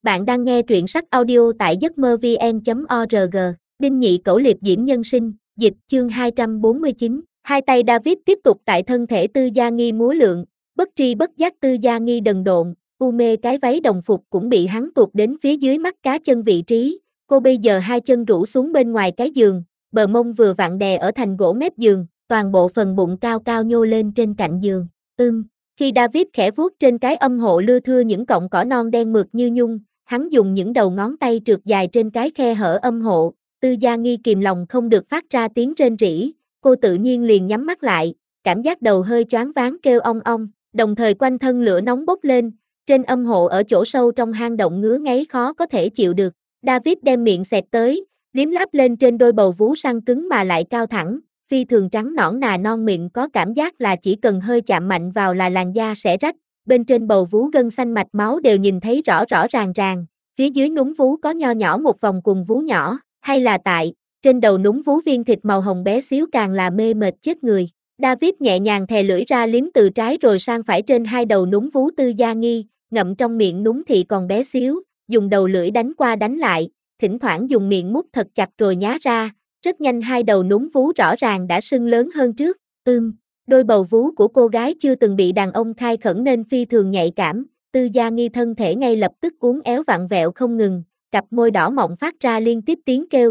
Bạn đang nghe truyện sách audio tại giấc mơ vn.org. Đinh Nhị Cẩu Liệp Diễm Nhân Sinh, dịch chương 249. Hai tay David tiếp tục tại thân thể Tư Gia Nghi múa lượn, bất tri bất giác Tư Gia Nghi đần độn, u mê cái váy đồng phục cũng bị hắn tuột đến phía dưới mắt cá chân vị trí. Cô bây giờ hai chân rũ xuống bên ngoài cái giường, bờ mông vừa vặn đè ở thành gỗ mép giường, toàn bộ phần bụng cao cao nhô lên trên cạnh giường. Khi David khẽ vuốt trên cái âm hộ lưa thưa những cọng cỏ non đen mượt như nhung, hắn dùng những đầu ngón tay trượt dài trên cái khe hở âm hộ. Tư Gia Nghi kìm lòng không được phát ra tiếng rên rỉ, cô tự nhiên liền nhắm mắt lại, cảm giác đầu hơi choáng váng kêu ong ong, đồng thời quanh thân lửa nóng bốc lên, trên âm hộ ở chỗ sâu trong hang động ngứa ngáy khó có thể chịu được. David đem miệng xẹt tới, liếm láp lên trên đôi bầu vú săn cứng mà lại cao thẳng, phi thường trắng nõn nà non mịn, có cảm giác là chỉ cần hơi chạm mạnh vào là làn da sẽ rách. Bên trên bầu vú gân xanh mạch máu đều nhìn thấy rõ rõ ràng ràng, phía dưới núm vú có nho nhỏ một vòng cùng vú nhỏ, hay là tại trên đầu núm vú viên thịt màu hồng bé xíu càng là mê mệt chết người. David nhẹ nhàng thè lưỡi ra liếm từ trái rồi sang phải trên hai đầu núm vú Tư Gia Nghi, ngậm trong miệng núm thị còn bé xíu, dùng đầu lưỡi đánh qua đánh lại, thỉnh thoảng dùng miệng mút thật chặt rồi nhá ra. Rất nhanh hai đầu núm vú rõ ràng đã sưng lớn hơn trước. Đôi bầu vú của cô gái chưa từng bị đàn ông khai khẩn nên phi thường nhạy cảm. Tư Gia Nghi thân thể ngay lập tức uốn éo vặn vẹo không ngừng, cặp môi đỏ mọng phát ra liên tiếp tiếng kêu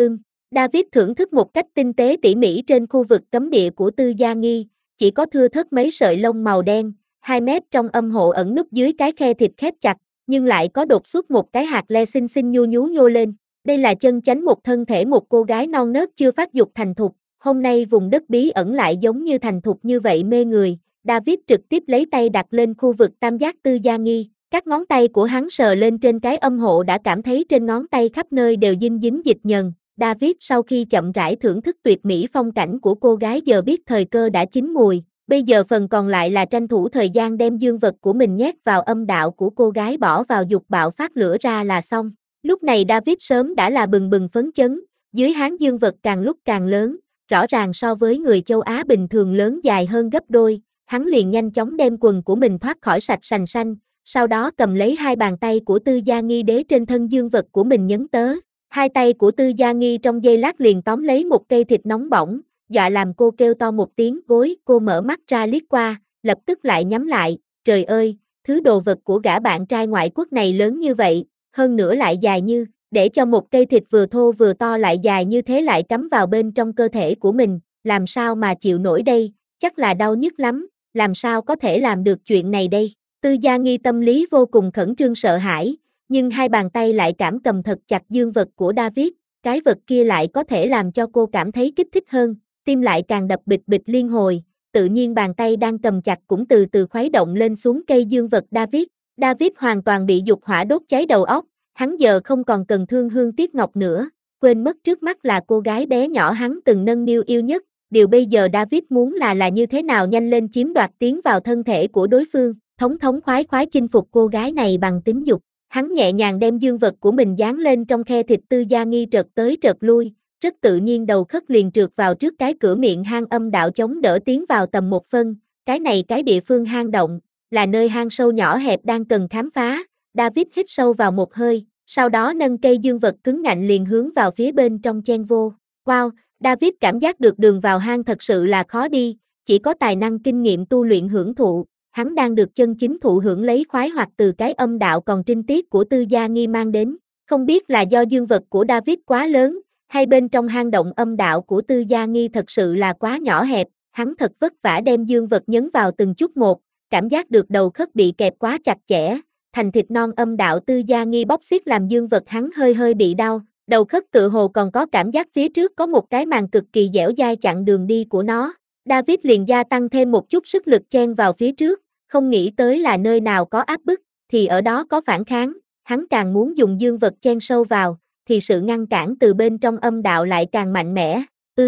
David thưởng thức một cách tinh tế tỉ mỉ trên khu vực cấm địa của Tư Gia Nghi, chỉ có thưa thớt mấy sợi lông màu đen, 2 mét trong âm hộ ẩn núp dưới cái khe thịt khép chặt, nhưng lại có đột xuất một cái hạt le xinh xinh nhu nhú nhô lên. Đây là chân chánh một thân thể một cô gái non nớt chưa phát dục thành thục, hôm nay vùng đất bí ẩn lại giống như thành thục như vậy mê người. David trực tiếp lấy tay đặt lên khu vực tam giác Tư Gia Nghi, các ngón tay của hắn sờ lên trên cái âm hộ đã cảm thấy trên ngón tay khắp nơi đều dinh dính dịch nhờn. David sau khi chậm rãi thưởng thức tuyệt mỹ phong cảnh của cô gái giờ biết thời cơ đã chín mùi, bây giờ phần còn lại là tranh thủ thời gian đem dương vật của mình nhét vào âm đạo của cô gái bỏ vào dục bạo phát lửa ra là xong. Lúc này David sớm đã là bừng bừng phấn chấn, dưới háng dương vật càng lúc càng lớn, rõ ràng so với người châu Á bình thường lớn dài hơn gấp đôi, hắn liền nhanh chóng đem quần của mình thoát khỏi sạch sành xanh, sau đó cầm lấy hai bàn tay của Tư Gia Nghi đế trên thân dương vật của mình nhấn tớ. Hai tay của Tư Gia Nghi trong giây lát liền tóm lấy một cây thịt nóng bỏng, dọa làm cô kêu to một tiếng gối, cô mở mắt ra liếc qua, lập tức lại nhắm lại, trời ơi, thứ đồ vật của gã bạn trai ngoại quốc này lớn như vậy, hơn nữa lại dài như, để cho một cây thịt vừa thô vừa to lại dài như thế lại cắm vào bên trong cơ thể của mình, làm sao mà chịu nổi đây, chắc là đau nhức lắm, làm sao có thể làm được chuyện này đây. Tư Gia Nghi tâm lý vô cùng khẩn trương sợ hãi, nhưng hai bàn tay lại cảm cầm thật chặt dương vật của David, cái vật kia lại có thể làm cho cô cảm thấy kích thích hơn, tim lại càng đập bịch bịch liên hồi, tự nhiên bàn tay đang cầm chặt cũng từ từ khuấy động lên xuống cây dương vật David. David hoàn toàn bị dục hỏa đốt cháy đầu óc, hắn giờ không còn cần thương hương tiếc ngọc nữa, quên mất trước mắt là cô gái bé nhỏ hắn từng nâng niu yêu nhất, điều bây giờ David muốn là như thế nào nhanh lên chiếm đoạt tiến vào thân thể của đối phương, thống khoái khoái chinh phục cô gái này bằng tính dục. Hắn nhẹ nhàng đem dương vật của mình dán lên trong khe thịt Tư Gia Nghi trợt tới trợt lui, rất tự nhiên đầu khất liền trượt vào trước cái cửa miệng hang âm đạo chống đỡ tiến vào tầm 1 phân, cái này cái địa phương hang động, là nơi hang sâu nhỏ hẹp đang cần khám phá. David hít sâu vào một hơi, sau đó nâng cây dương vật cứng ngạnh liền hướng vào phía bên trong chen vô. Wow, David cảm giác được đường vào hang thật sự là khó đi, chỉ có tài năng kinh nghiệm tu luyện hưởng thụ, hắn đang được chân chính thụ hưởng lấy khoái hoặc từ cái âm đạo còn trinh tiết của Tư Gia Nghi mang đến. Không biết là do dương vật của David quá lớn, hay bên trong hang động âm đạo của Tư Gia Nghi thật sự là quá nhỏ hẹp, hắn thật vất vả đem dương vật nhấn vào từng chút một, cảm giác được đầu khất bị kẹp quá chặt chẽ, thành thịt non âm đạo Tư Gia Nghi bóc xiết làm dương vật hắn hơi bị đau, đầu khất tự hồ còn có cảm giác phía trước có một cái màng cực kỳ dẻo dai chặn đường đi của nó. David liền gia tăng thêm một chút sức lực chen vào phía trước, không nghĩ tới là nơi nào có áp bức, thì ở đó có phản kháng, hắn càng muốn dùng dương vật chen sâu vào, thì sự ngăn cản từ bên trong âm đạo lại càng mạnh mẽ.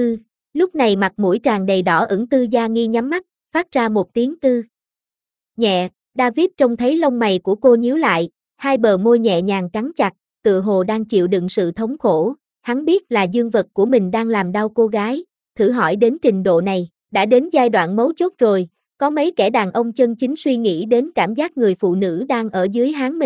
Lúc này mặt mũi tràn đầy đỏ ửng Tư Gia Nghi nhắm mắt, phát ra một tiếng nhẹ. David trông thấy lông mày của cô nhíu lại, hai bờ môi nhẹ nhàng cắn chặt, tự hồ đang chịu đựng sự thống khổ. Hắn biết là dương vật của mình đang làm đau cô gái, thử hỏi đến trình độ này, đã đến giai đoạn mấu chốt rồi, có mấy kẻ đàn ông chân chính suy nghĩ đến cảm giác người phụ nữ đang ở dưới háng mình,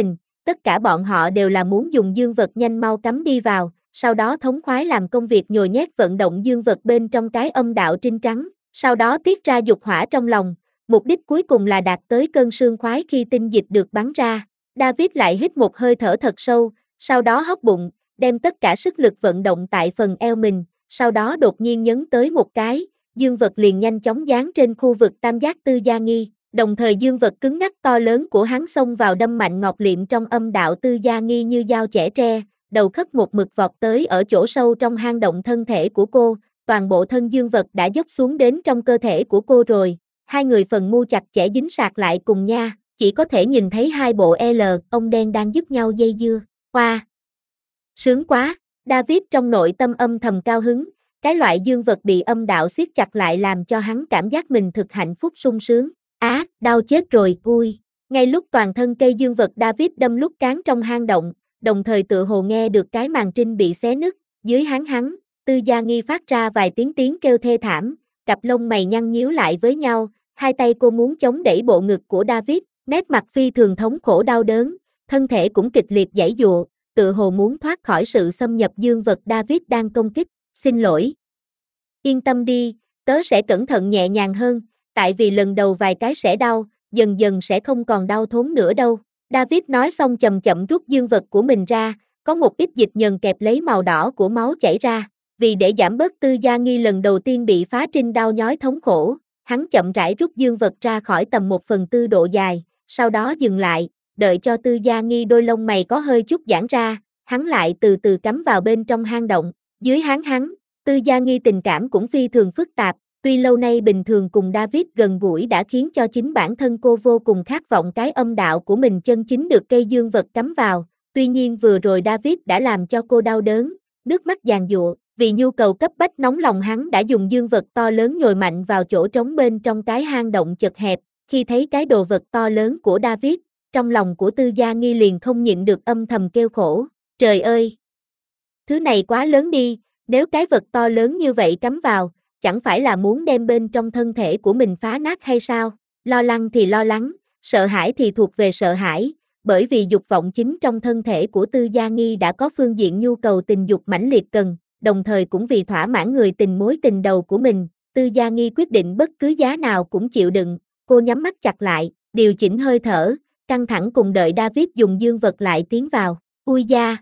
tất cả bọn họ đều là muốn dùng dương vật nhanh mau cắm đi vào, sau đó thống khoái làm công việc nhồi nhét vận động dương vật bên trong cái âm đạo trinh trắng, sau đó tiết ra dục hỏa trong lòng, mục đích cuối cùng là đạt tới cơn sương khoái khi tinh dịch được bắn ra. David lại hít một hơi thở thật sâu, sau đó hốc bụng, đem tất cả sức lực vận động tại phần eo mình, sau đó đột nhiên nhấn tới một cái, dương vật liền nhanh chóng dán trên khu vực tam giác tư gia nghi, đồng thời dương vật cứng ngắc to lớn của hắn xông vào đâm mạnh ngọc liệm trong âm đạo tư gia nghi như dao chẻ tre, đầu khất một mực vọt tới ở chỗ sâu trong hang động thân thể của cô, toàn bộ thân dương vật đã dốc xuống đến trong cơ thể của cô rồi, hai người phần mu chặt chẽ dính sạc lại cùng nha, chỉ có thể nhìn thấy hai bộ L, ông đen đang giúp nhau dây dưa, hoa. Sướng quá, David trong nội tâm âm thầm cao hứng, cái loại dương vật bị âm đạo siết chặt lại làm cho hắn cảm giác mình thực hạnh phúc sung sướng, đau chết rồi, ui. Ngay lúc toàn thân cây dương vật David đâm lúc cán trong hang động, đồng thời tựa hồ nghe được cái màn trinh bị xé nứt, dưới hắn, tư gia nghi phát ra vài tiếng kêu thê thảm, cặp lông mày nhăn nhíu lại với nhau, hai tay cô muốn chống đẩy bộ ngực của David, nét mặt phi thường thống khổ đau đớn, thân thể cũng kịch liệt giãy giụa, tựa hồ muốn thoát khỏi sự xâm nhập dương vật David đang công kích, xin lỗi. Yên tâm đi, tớ sẽ cẩn thận nhẹ nhàng hơn, tại vì lần đầu vài cái sẽ đau, dần dần sẽ không còn đau thốn nữa đâu. David nói xong chậm chậm rút dương vật của mình ra, có một ít dịch nhờn kẹp lấy màu đỏ của máu chảy ra, vì để giảm bớt tư gia nghi lần đầu tiên bị phá trinh đau nhói thống khổ, hắn chậm rãi rút dương vật ra khỏi tầm 1/4 độ dài, sau đó dừng lại, đợi cho tư gia nghi đôi lông mày có hơi chút giãn ra, hắn lại từ từ cắm vào bên trong hang động, dưới hắn, tư gia nghi tình cảm cũng phi thường phức tạp, tuy lâu nay bình thường cùng David gần gũi đã khiến cho chính bản thân cô vô cùng khát vọng cái âm đạo của mình chân chính được cây dương vật cắm vào, tuy nhiên vừa rồi David đã làm cho cô đau đớn, nước mắt giàn giụa, vì nhu cầu cấp bách nóng lòng hắn đã dùng dương vật to lớn nhồi mạnh vào chỗ trống bên trong cái hang động chật hẹp, khi thấy cái đồ vật to lớn của David, trong lòng của tư gia nghi liền không nhịn được âm thầm kêu khổ, trời ơi! Thứ này quá lớn đi, nếu cái vật to lớn như vậy cắm vào, chẳng phải là muốn đem bên trong thân thể của mình phá nát hay sao? Lo lắng thì lo lắng, sợ hãi thì thuộc về sợ hãi, bởi vì dục vọng chính trong thân thể của tư gia nghi đã có phương diện nhu cầu tình dục mãnh liệt cần, đồng thời cũng vì thỏa mãn người tình mối tình đầu của mình, tư gia nghi quyết định bất cứ giá nào cũng chịu đựng, cô nhắm mắt chặt lại, điều chỉnh hơi thở, căng thẳng cùng đợi David dùng dương vật lại tiến vào, ui da!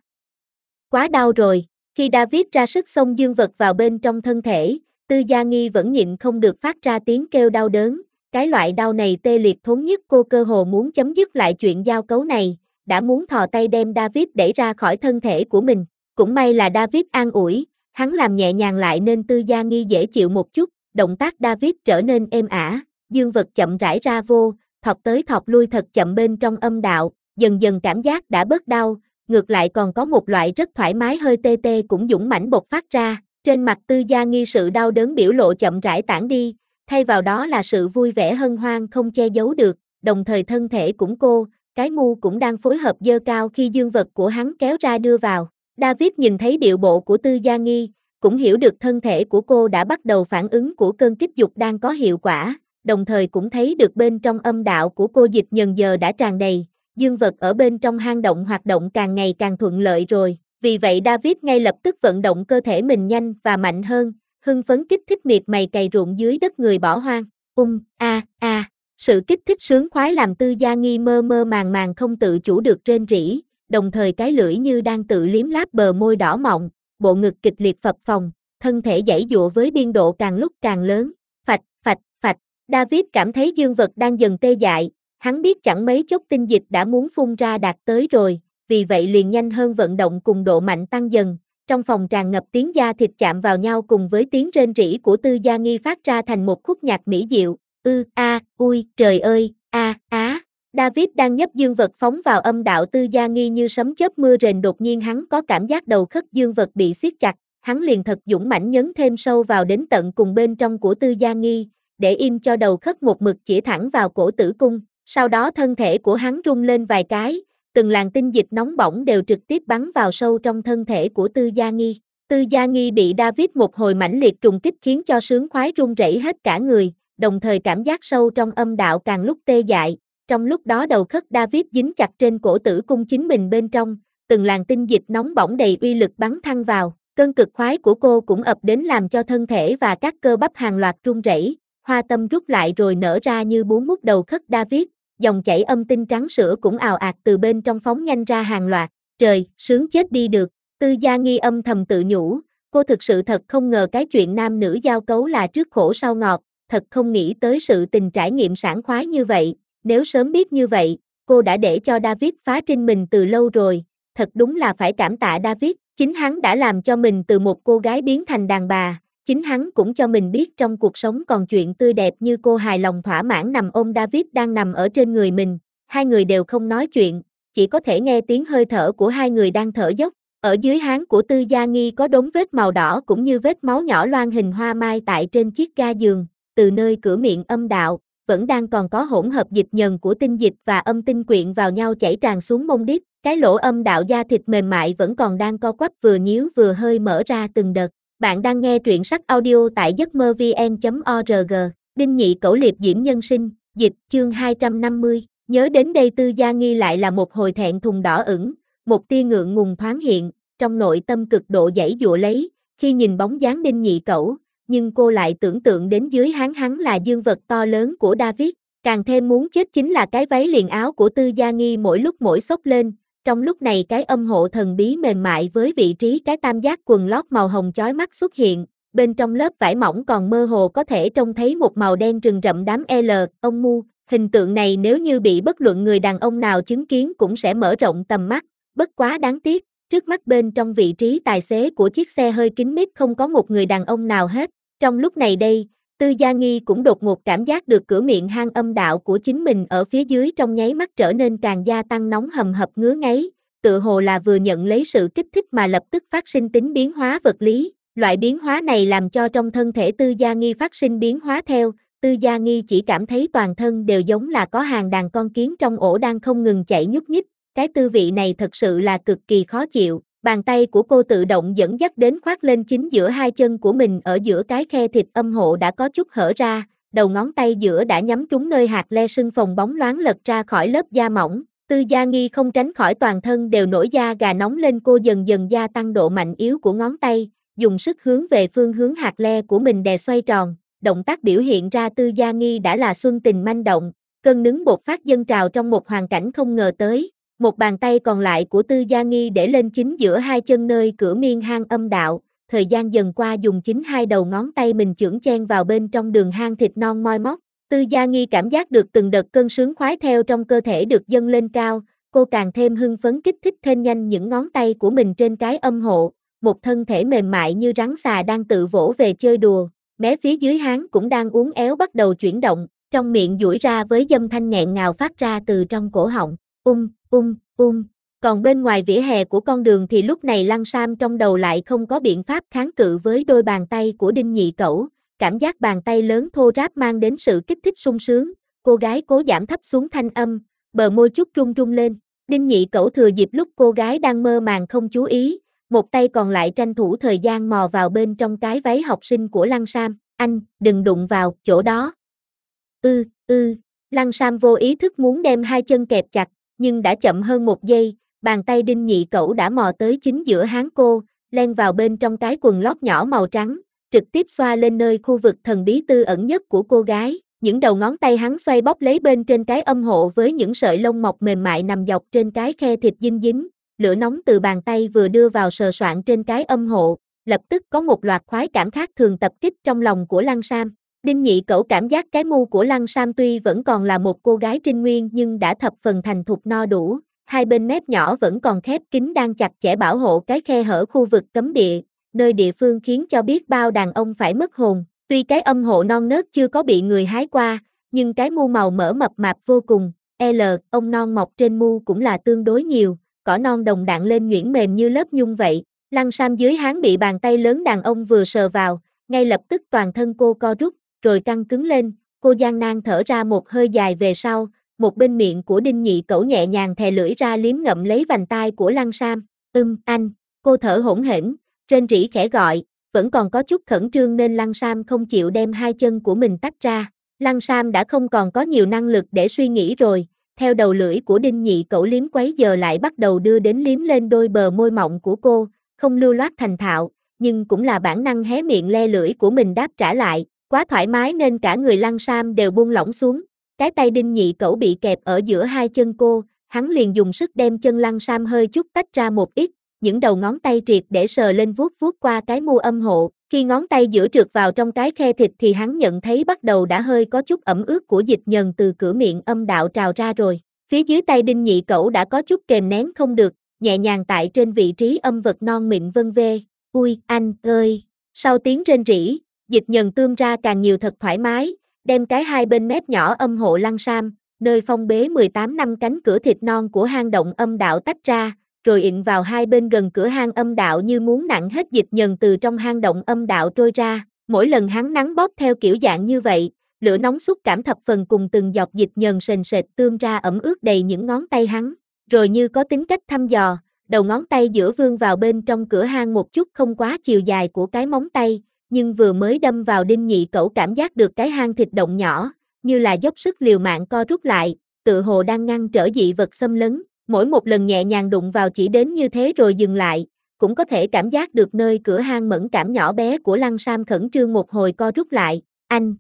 Quá đau rồi, khi David ra sức xông dương vật vào bên trong thân thể, tư gia nghi vẫn nhịn không được phát ra tiếng kêu đau đớn, cái loại đau này tê liệt thốn nhất cô cơ hồ muốn chấm dứt lại chuyện giao cấu này, đã muốn thò tay đem David đẩy ra khỏi thân thể của mình, cũng may là David an ủi, hắn làm nhẹ nhàng lại nên tư gia nghi dễ chịu một chút, động tác David trở nên êm ả, dương vật chậm rãi ra vô, thọc tới thọc lui thật chậm bên trong âm đạo, dần dần cảm giác đã bớt đau, ngược lại còn có một loại rất thoải mái hơi tê tê cũng dũng mãnh bộc phát ra, trên mặt tư gia nghi sự đau đớn biểu lộ chậm rãi tản đi, thay vào đó là sự vui vẻ hân hoan không che giấu được, đồng thời thân thể cũng cô, cái mu cũng đang phối hợp dơ cao khi dương vật của hắn kéo ra đưa vào. David nhìn thấy điệu bộ của tư gia nghi, cũng hiểu được thân thể của cô đã bắt đầu phản ứng của cơn kích dục đang có hiệu quả, đồng thời cũng thấy được bên trong âm đạo của cô dịch nhờn giờ đã tràn đầy, dương vật ở bên trong hang động hoạt động càng ngày càng thuận lợi rồi, vì vậy David ngay lập tức vận động cơ thể mình nhanh và mạnh hơn, hưng phấn kích thích miệt mày cày ruộng dưới đất người bỏ hoang, sự kích thích sướng khoái làm tư gia nghi mơ mơ màng không tự chủ được rên rỉ, đồng thời cái lưỡi như đang tự liếm láp bờ môi đỏ mọng, bộ ngực kịch liệt phập phồng, thân thể giãy giụa với biên độ càng lúc càng lớn, phạch, David cảm thấy dương vật đang dần tê dại, hắn biết chẳng mấy chốc tinh dịch đã muốn phun ra đạt tới rồi, vì vậy liền nhanh hơn vận động cùng độ mạnh tăng dần, trong phòng tràn ngập tiếng da thịt chạm vào nhau cùng với tiếng rên rỉ của tư gia nghi phát ra thành một khúc nhạc mỹ diệu, ui, trời ơi, David đang nhấp dương vật phóng vào âm đạo tư gia nghi như sấm chớp mưa rền đột nhiên hắn có cảm giác đầu khất dương vật bị siết chặt, hắn liền thật dũng mãnh nhấn thêm sâu vào đến tận cùng bên trong của tư gia nghi, để im cho đầu khất một mực chỉ thẳng vào cổ tử cung, sau đó thân thể của hắn rung lên vài cái, từng làn tinh dịch nóng bỏng đều trực tiếp bắn vào sâu trong thân thể của tư gia nghi. Tư gia nghi bị David một hồi mãnh liệt trùng kích khiến cho sướng khoái run rẩy hết cả người, đồng thời cảm giác sâu trong âm đạo càng lúc tê dại, trong lúc đó đầu khất David dính chặt trên cổ tử cung chính mình bên trong, từng làn tinh dịch nóng bỏng đầy uy lực bắn thăng vào, cơn cực khoái của cô cũng ập đến làm cho thân thể và các cơ bắp hàng loạt run rẩy, hoa tâm rút lại rồi nở ra như bú mút đầu khất David, dòng chảy âm tinh trắng sữa cũng ào ạt từ bên trong phóng nhanh ra hàng loạt, trời, sướng chết đi được, Tư Gia Nghi âm thầm tự nhủ, cô thực sự thật không ngờ cái chuyện nam nữ giao cấu là trước khổ sau ngọt, thật không nghĩ tới sự tình trải nghiệm sảng khoái như vậy, nếu sớm biết như vậy, cô đã để cho David phá trinh mình từ lâu rồi, thật đúng là phải cảm tạ David, chính hắn đã làm cho mình từ một cô gái biến thành đàn bà, chính hắn cũng cho mình biết trong cuộc sống còn chuyện tươi đẹp như cô hài lòng thỏa mãn nằm ôm David đang nằm ở trên người mình, hai người đều không nói chuyện, chỉ có thể nghe tiếng hơi thở của hai người đang thở dốc, ở dưới háng của Tư Gia Nghi có đốm vết màu đỏ cũng như vết máu nhỏ loang hình hoa mai tại trên chiếc ga giường, từ nơi cửa miệng âm đạo, vẫn đang còn có hỗn hợp dịch nhờn của tinh dịch và âm tinh quyện vào nhau chảy tràn xuống mông đít, cái lỗ âm đạo da thịt mềm mại vẫn còn đang co quắp vừa nhíu vừa hơi mở ra từng đợt. Bạn đang nghe truyện sách audio tại giấc mơ vn.org, Đinh Nhị Cẩu Liệp Diễm Nhân Sinh, dịch chương 250, nhớ đến đây Tư Gia Nghi lại là một hồi thẹn thùng đỏ ửng, một tia ngượng ngùng thoáng hiện, trong nội tâm cực độ giãy giụa lấy, khi nhìn bóng dáng Đinh Nhị Cẩu, nhưng cô lại tưởng tượng đến dưới háng hắn là dương vật to lớn của David, càng thêm muốn chết chính là cái váy liền áo của Tư Gia Nghi mỗi lúc mỗi xốc lên, trong lúc này cái âm hộ thần bí mềm mại với vị trí cái tam giác quần lót màu hồng chói mắt xuất hiện, bên trong lớp vải mỏng còn mơ hồ có thể trông thấy một màu đen rừng rậm đám L, ông mu, hình tượng này nếu như bị bất luận người đàn ông nào chứng kiến cũng sẽ mở rộng tầm mắt, bất quá đáng tiếc, trước mắt bên trong vị trí tài xế của chiếc xe hơi kín mít không có một người đàn ông nào hết, trong lúc này đây, Tư Gia Nghi cũng đột ngột cảm giác được cửa miệng hang âm đạo của chính mình ở phía dưới trong nháy mắt trở nên càng gia tăng nóng hầm hập ngứa ngáy, tựa hồ là vừa nhận lấy sự kích thích mà lập tức phát sinh tính biến hóa vật lý, loại biến hóa này làm cho trong thân thể Tư Gia Nghi phát sinh biến hóa theo, Tư Gia Nghi chỉ cảm thấy toàn thân đều giống là có hàng đàn con kiến trong ổ đang không ngừng chạy nhúc nhích, cái tư vị này thật sự là cực kỳ khó chịu. Bàn tay của cô tự động dẫn dắt đến khoác lên chính giữa hai chân của mình ở giữa cái khe thịt âm hộ đã có chút hở ra, đầu ngón tay giữa đã nhắm trúng nơi hạt le sưng phồng bóng loáng lật ra khỏi lớp da mỏng. Tư Gia Nghi không tránh khỏi toàn thân đều nổi da gà nóng lên, cô dần dần gia tăng độ mạnh yếu của ngón tay, dùng sức hướng về phương hướng hạt le của mình đè xoay tròn. Động tác biểu hiện ra Tư Gia Nghi đã là xuân tình manh động, cơn nứng bột phát dâng trào trong một hoàn cảnh không ngờ tới. Một bàn tay còn lại của Tư Gia Nghi để lên chính giữa hai chân nơi cửa miên hang âm đạo, thời gian dần qua dùng chính hai đầu ngón tay mình chưởng chen vào bên trong đường hang thịt non moi móc. Tư Gia Nghi cảm giác được từng đợt cơn sướng khoái theo trong cơ thể được dâng lên cao, cô càng thêm hưng phấn kích thích thêm nhanh những ngón tay của mình trên cái âm hộ, một thân thể mềm mại như rắn xà đang tự vỗ về chơi đùa, mé phía dưới háng cũng đang uốn éo bắt đầu chuyển động, trong miệng duỗi ra với dâm thanh nghẹn ngào phát ra từ trong cổ họng. Còn bên ngoài vỉa hè của con đường thì lúc này Lăng Sam trong đầu lại không có biện pháp kháng cự với đôi bàn tay của Đinh Nhị Cẩu, cảm giác bàn tay lớn thô ráp mang đến sự kích thích sung sướng, cô gái cố giảm thấp xuống thanh âm, bờ môi chút run run lên, Đinh Nhị Cẩu thừa dịp lúc cô gái đang mơ màng không chú ý, một tay còn lại tranh thủ thời gian mò vào bên trong cái váy học sinh của Lăng Sam, anh, đừng đụng vào, chỗ đó. Lăng Sam vô ý thức muốn đem hai chân kẹp chặt, nhưng đã chậm hơn một giây, bàn tay Đinh Nhị Cẩu đã mò tới chính giữa háng cô, len vào bên trong cái quần lót nhỏ màu trắng, trực tiếp xoa lên nơi khu vực thần bí tư ẩn nhất của cô gái, những đầu ngón tay hắn xoay bóp lấy bên trên cái âm hộ với những sợi lông mọc mềm mại nằm dọc trên cái khe thịt dinh dính, lửa nóng từ bàn tay vừa đưa vào sờ soạng trên cái âm hộ, lập tức có một loạt khoái cảm khác thường tập kích trong lòng của Lăng Sam. Đinh Nhị Cẩu cảm giác cái mu của Lăng Sam tuy vẫn còn là một cô gái trinh nguyên nhưng đã thập phần thành thục no đủ, hai bên mép nhỏ vẫn còn khép kín đang chặt chẽ bảo hộ cái khe hở khu vực cấm địa, nơi địa phương khiến cho biết bao đàn ông phải mất hồn, tuy cái âm hộ non nớt chưa có bị người hái qua, nhưng cái mu màu mỡ mập mạp vô cùng, ông non mọc trên mu cũng là tương đối nhiều, cỏ non đồng đặn lên nhuyễn mềm như lớp nhung vậy, Lăng Sam dưới háng bị bàn tay lớn đàn ông vừa sờ vào, ngay lập tức toàn thân cô co rút, rồi căng cứng lên, cô gian nan thở ra một hơi dài về sau, một bên miệng của Đinh Nhị Cẩu nhẹ nhàng thè lưỡi ra liếm ngậm lấy vành tai của Lăng Sam, anh, cô thở hổn hển, rên rỉ khẽ gọi, vẫn còn có chút khẩn trương nên Lăng Sam không chịu đem hai chân của mình tách ra, Lăng Sam đã không còn có nhiều năng lực để suy nghĩ rồi, theo đầu lưỡi của Đinh Nhị Cẩu liếm quấy giờ lại bắt đầu đưa đến liếm lên đôi bờ môi mọng của cô, không lưu loát thành thạo, nhưng cũng là bản năng hé miệng le lưỡi của mình đáp trả lại, quá thoải mái nên cả người Lăng Sam đều buông lỏng xuống, cái tay Đinh Nhị Cẩu bị kẹp ở giữa hai chân cô, hắn liền dùng sức đem chân Lăng Sam hơi chút tách ra một ít, những đầu ngón tay triệt để sờ lên vuốt vuốt qua cái mu âm hộ, khi ngón tay giữa trượt vào trong cái khe thịt thì hắn nhận thấy bắt đầu đã hơi có chút ẩm ướt của dịch nhờn từ cửa miệng âm đạo trào ra rồi, phía dưới tay Đinh Nhị Cẩu đã có chút kềm nén không được, nhẹ nhàng tại trên vị trí âm vật non mịn vân vê, ui, anh ơi, sau tiếng rên rỉ, dịch nhờn tươm ra càng nhiều thật thoải mái, đem cái hai bên mép nhỏ âm hộ Lăng Sam, nơi phong bế 18 năm cánh cửa thịt non của hang động âm đạo tách ra, rồi ịn vào hai bên gần cửa hang âm đạo như muốn nặn hết dịch nhờn từ trong hang động âm đạo trôi ra, mỗi lần hắn nắn bóp theo kiểu dạng như vậy, lửa nóng xúc cảm thập phần cùng từng giọt dịch nhờn sền sệt tươm ra ẩm ướt đầy những ngón tay hắn, rồi như có tính cách thăm dò, đầu ngón tay giữa vươn vào bên trong cửa hang một chút không quá chiều dài của cái móng tay, nhưng vừa mới đâm vào Đinh Nhị Cẩu cảm giác được cái hang thịt động nhỏ, như là dốc sức liều mạng co rút lại, tự hồ đang ngăn trở dị vật xâm lấn, mỗi một lần nhẹ nhàng đụng vào chỉ đến như thế rồi dừng lại, cũng có thể cảm giác được nơi cửa hang mẫn cảm nhỏ bé của Lăng Sam khẩn trương một hồi co rút lại, anh.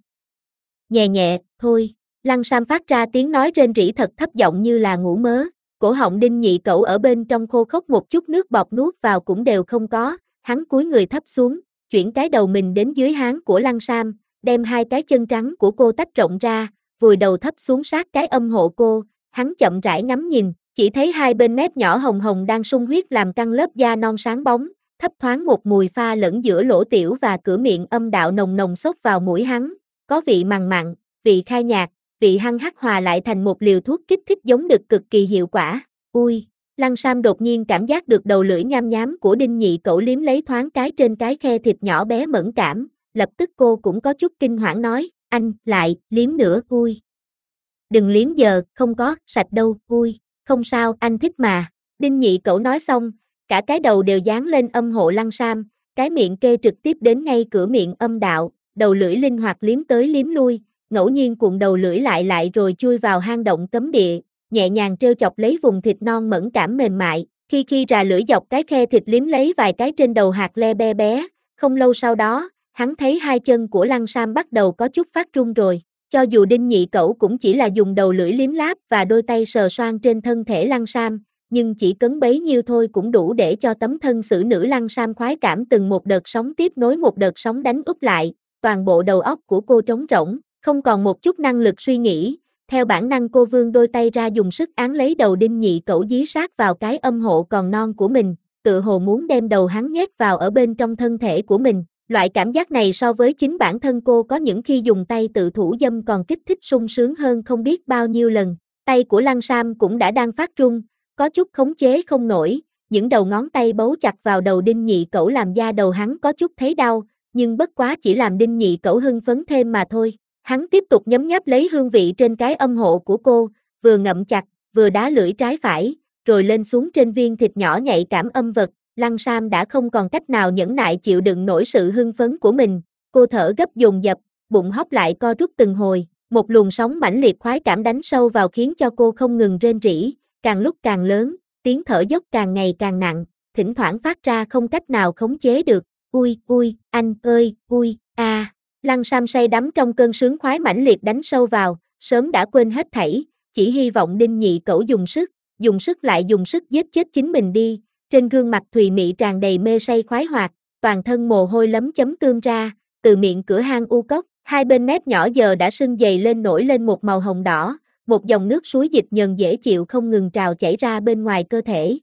Nhẹ nhẹ, thôi, Lăng Sam phát ra tiếng nói rên rỉ thật thấp giọng như là ngủ mớ, cổ họng Đinh Nhị Cẩu ở bên trong khô khốc một chút nước bọt nuốt vào cũng đều không có, hắn cúi người thấp xuống, chuyển cái đầu mình đến dưới háng của Lăng Sam, đem hai cái chân trắng của cô tách rộng ra, vùi đầu thấp xuống sát cái âm hộ cô, hắn chậm rãi ngắm nhìn, chỉ thấy hai bên mép nhỏ hồng hồng đang sung huyết làm căng lớp da non sáng bóng, thấp thoáng một mùi pha lẫn giữa lỗ tiểu và cửa miệng âm đạo nồng nồng xốc vào mũi hắn, có vị mằn mặn, vị khai nhạt, vị hăng hắc hòa lại thành một liều thuốc kích thích giống đực cực kỳ hiệu quả. Ui, Lăng Sam đột nhiên cảm giác được đầu lưỡi nham nhám của Đinh Nhị Cẩu liếm lấy thoáng cái trên cái khe thịt nhỏ bé mẫn cảm, lập tức cô cũng có chút kinh hoảng nói, anh, lại, liếm nữa, ui. Đừng liếm giờ, không có, sạch đâu, ui, không sao, anh thích mà. Đinh Nhị Cẩu nói xong, cả cái đầu đều dán lên âm hộ Lăng Sam, cái miệng kê trực tiếp đến ngay cửa miệng âm đạo, đầu lưỡi linh hoạt liếm tới liếm lui, ngẫu nhiên cuộn đầu lưỡi lại rồi chui vào hang động cấm địa, nhẹ nhàng trêu chọc lấy vùng thịt non mẫn cảm mềm mại, khi rà lưỡi dọc cái khe thịt liếm lấy vài cái trên đầu hạt le be bé, không lâu sau đó, hắn thấy hai chân của Lăng Sam bắt đầu có chút phát run rồi, cho dù Đinh Nhị Cẩu cũng chỉ là dùng đầu lưỡi liếm láp và đôi tay sờ soạng trên thân thể Lăng Sam, nhưng chỉ cấn bấy nhiêu thôi cũng đủ để cho tấm thân xử nữ Lăng Sam khoái cảm từng một đợt sóng tiếp nối một đợt sóng đánh úp lại, toàn bộ đầu óc của cô trống rỗng, không còn một chút năng lực suy nghĩ, theo bản năng cô vươn đôi tay ra dùng sức án lấy đầu Đinh Nhị Cẩu dí sát vào cái âm hộ còn non của mình, tự hồ muốn đem đầu hắn nhét vào ở bên trong thân thể của mình. Loại cảm giác này so với chính bản thân cô có những khi dùng tay tự thủ dâm còn kích thích sung sướng hơn không biết bao nhiêu lần. Tay của Lăng Sam cũng đã đang phát run, có chút khống chế không nổi, những đầu ngón tay bấu chặt vào đầu Đinh Nhị Cẩu làm da đầu hắn có chút thấy đau, nhưng bất quá chỉ làm Đinh Nhị Cẩu hưng phấn thêm mà thôi. Hắn tiếp tục nhấm nháp lấy hương vị trên cái âm hộ của cô, vừa ngậm chặt, vừa đá lưỡi trái phải, rồi lên xuống trên viên thịt nhỏ nhạy cảm âm vật. Lăng Sam đã không còn cách nào nhẫn nại chịu đựng nổi sự hưng phấn của mình, cô thở gấp dồn dập, bụng hóc lại co rút từng hồi, một luồng sóng mãnh liệt khoái cảm đánh sâu vào khiến cho cô không ngừng rên rỉ, càng lúc càng lớn, tiếng thở dốc càng ngày càng nặng, thỉnh thoảng phát ra không cách nào khống chế được, ui, anh ơi, ui, a. Lăng Sam say đắm trong cơn sướng khoái mãnh liệt đánh sâu vào, sớm đã quên hết thảy, chỉ hy vọng Đinh Nhị Cẩu dùng sức lại dùng sức giết chết chính mình đi. Trên gương mặt thùy mị tràn đầy mê say khoái hoạt, toàn thân mồ hôi lấm chấm tươm ra, từ miệng cửa hang u cốc, hai bên mép nhỏ giờ đã sưng dày lên nổi lên một màu hồng đỏ, một dòng nước suối dịch nhờn dễ chịu không ngừng trào chảy ra bên ngoài cơ thể.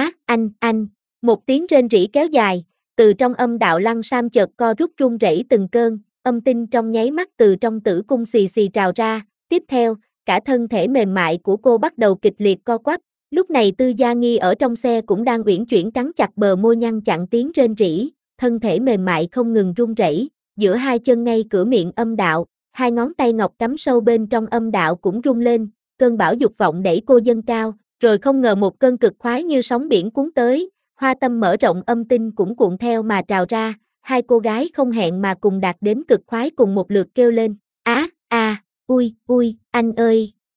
Anh, một tiếng rên rỉ kéo dài, từ trong âm đạo Lăng Sam chợt co rút run rẩy từng cơn, âm tinh trong nháy mắt từ trong tử cung xì xì trào ra, tiếp theo, cả thân thể mềm mại của cô bắt đầu kịch liệt co quắp. Lúc này Tư Gia Nghi ở trong xe cũng đang uyển chuyển cắn chặt bờ môi ngăn chặn tiếng rên rỉ, thân thể mềm mại không ngừng run rẩy, giữa hai chân ngay cửa miệng âm đạo, hai ngón tay ngọc cắm sâu bên trong âm đạo cũng rung lên, cơn bão dục vọng đẩy cô dâng cao, rồi không ngờ một cơn cực khoái như sóng biển cuốn tới, hoa tâm mở rộng âm tinh cũng cuộn theo mà trào ra, hai cô gái không hẹn mà cùng đạt đến cực khoái cùng một lượt kêu lên, ui, anh ơi.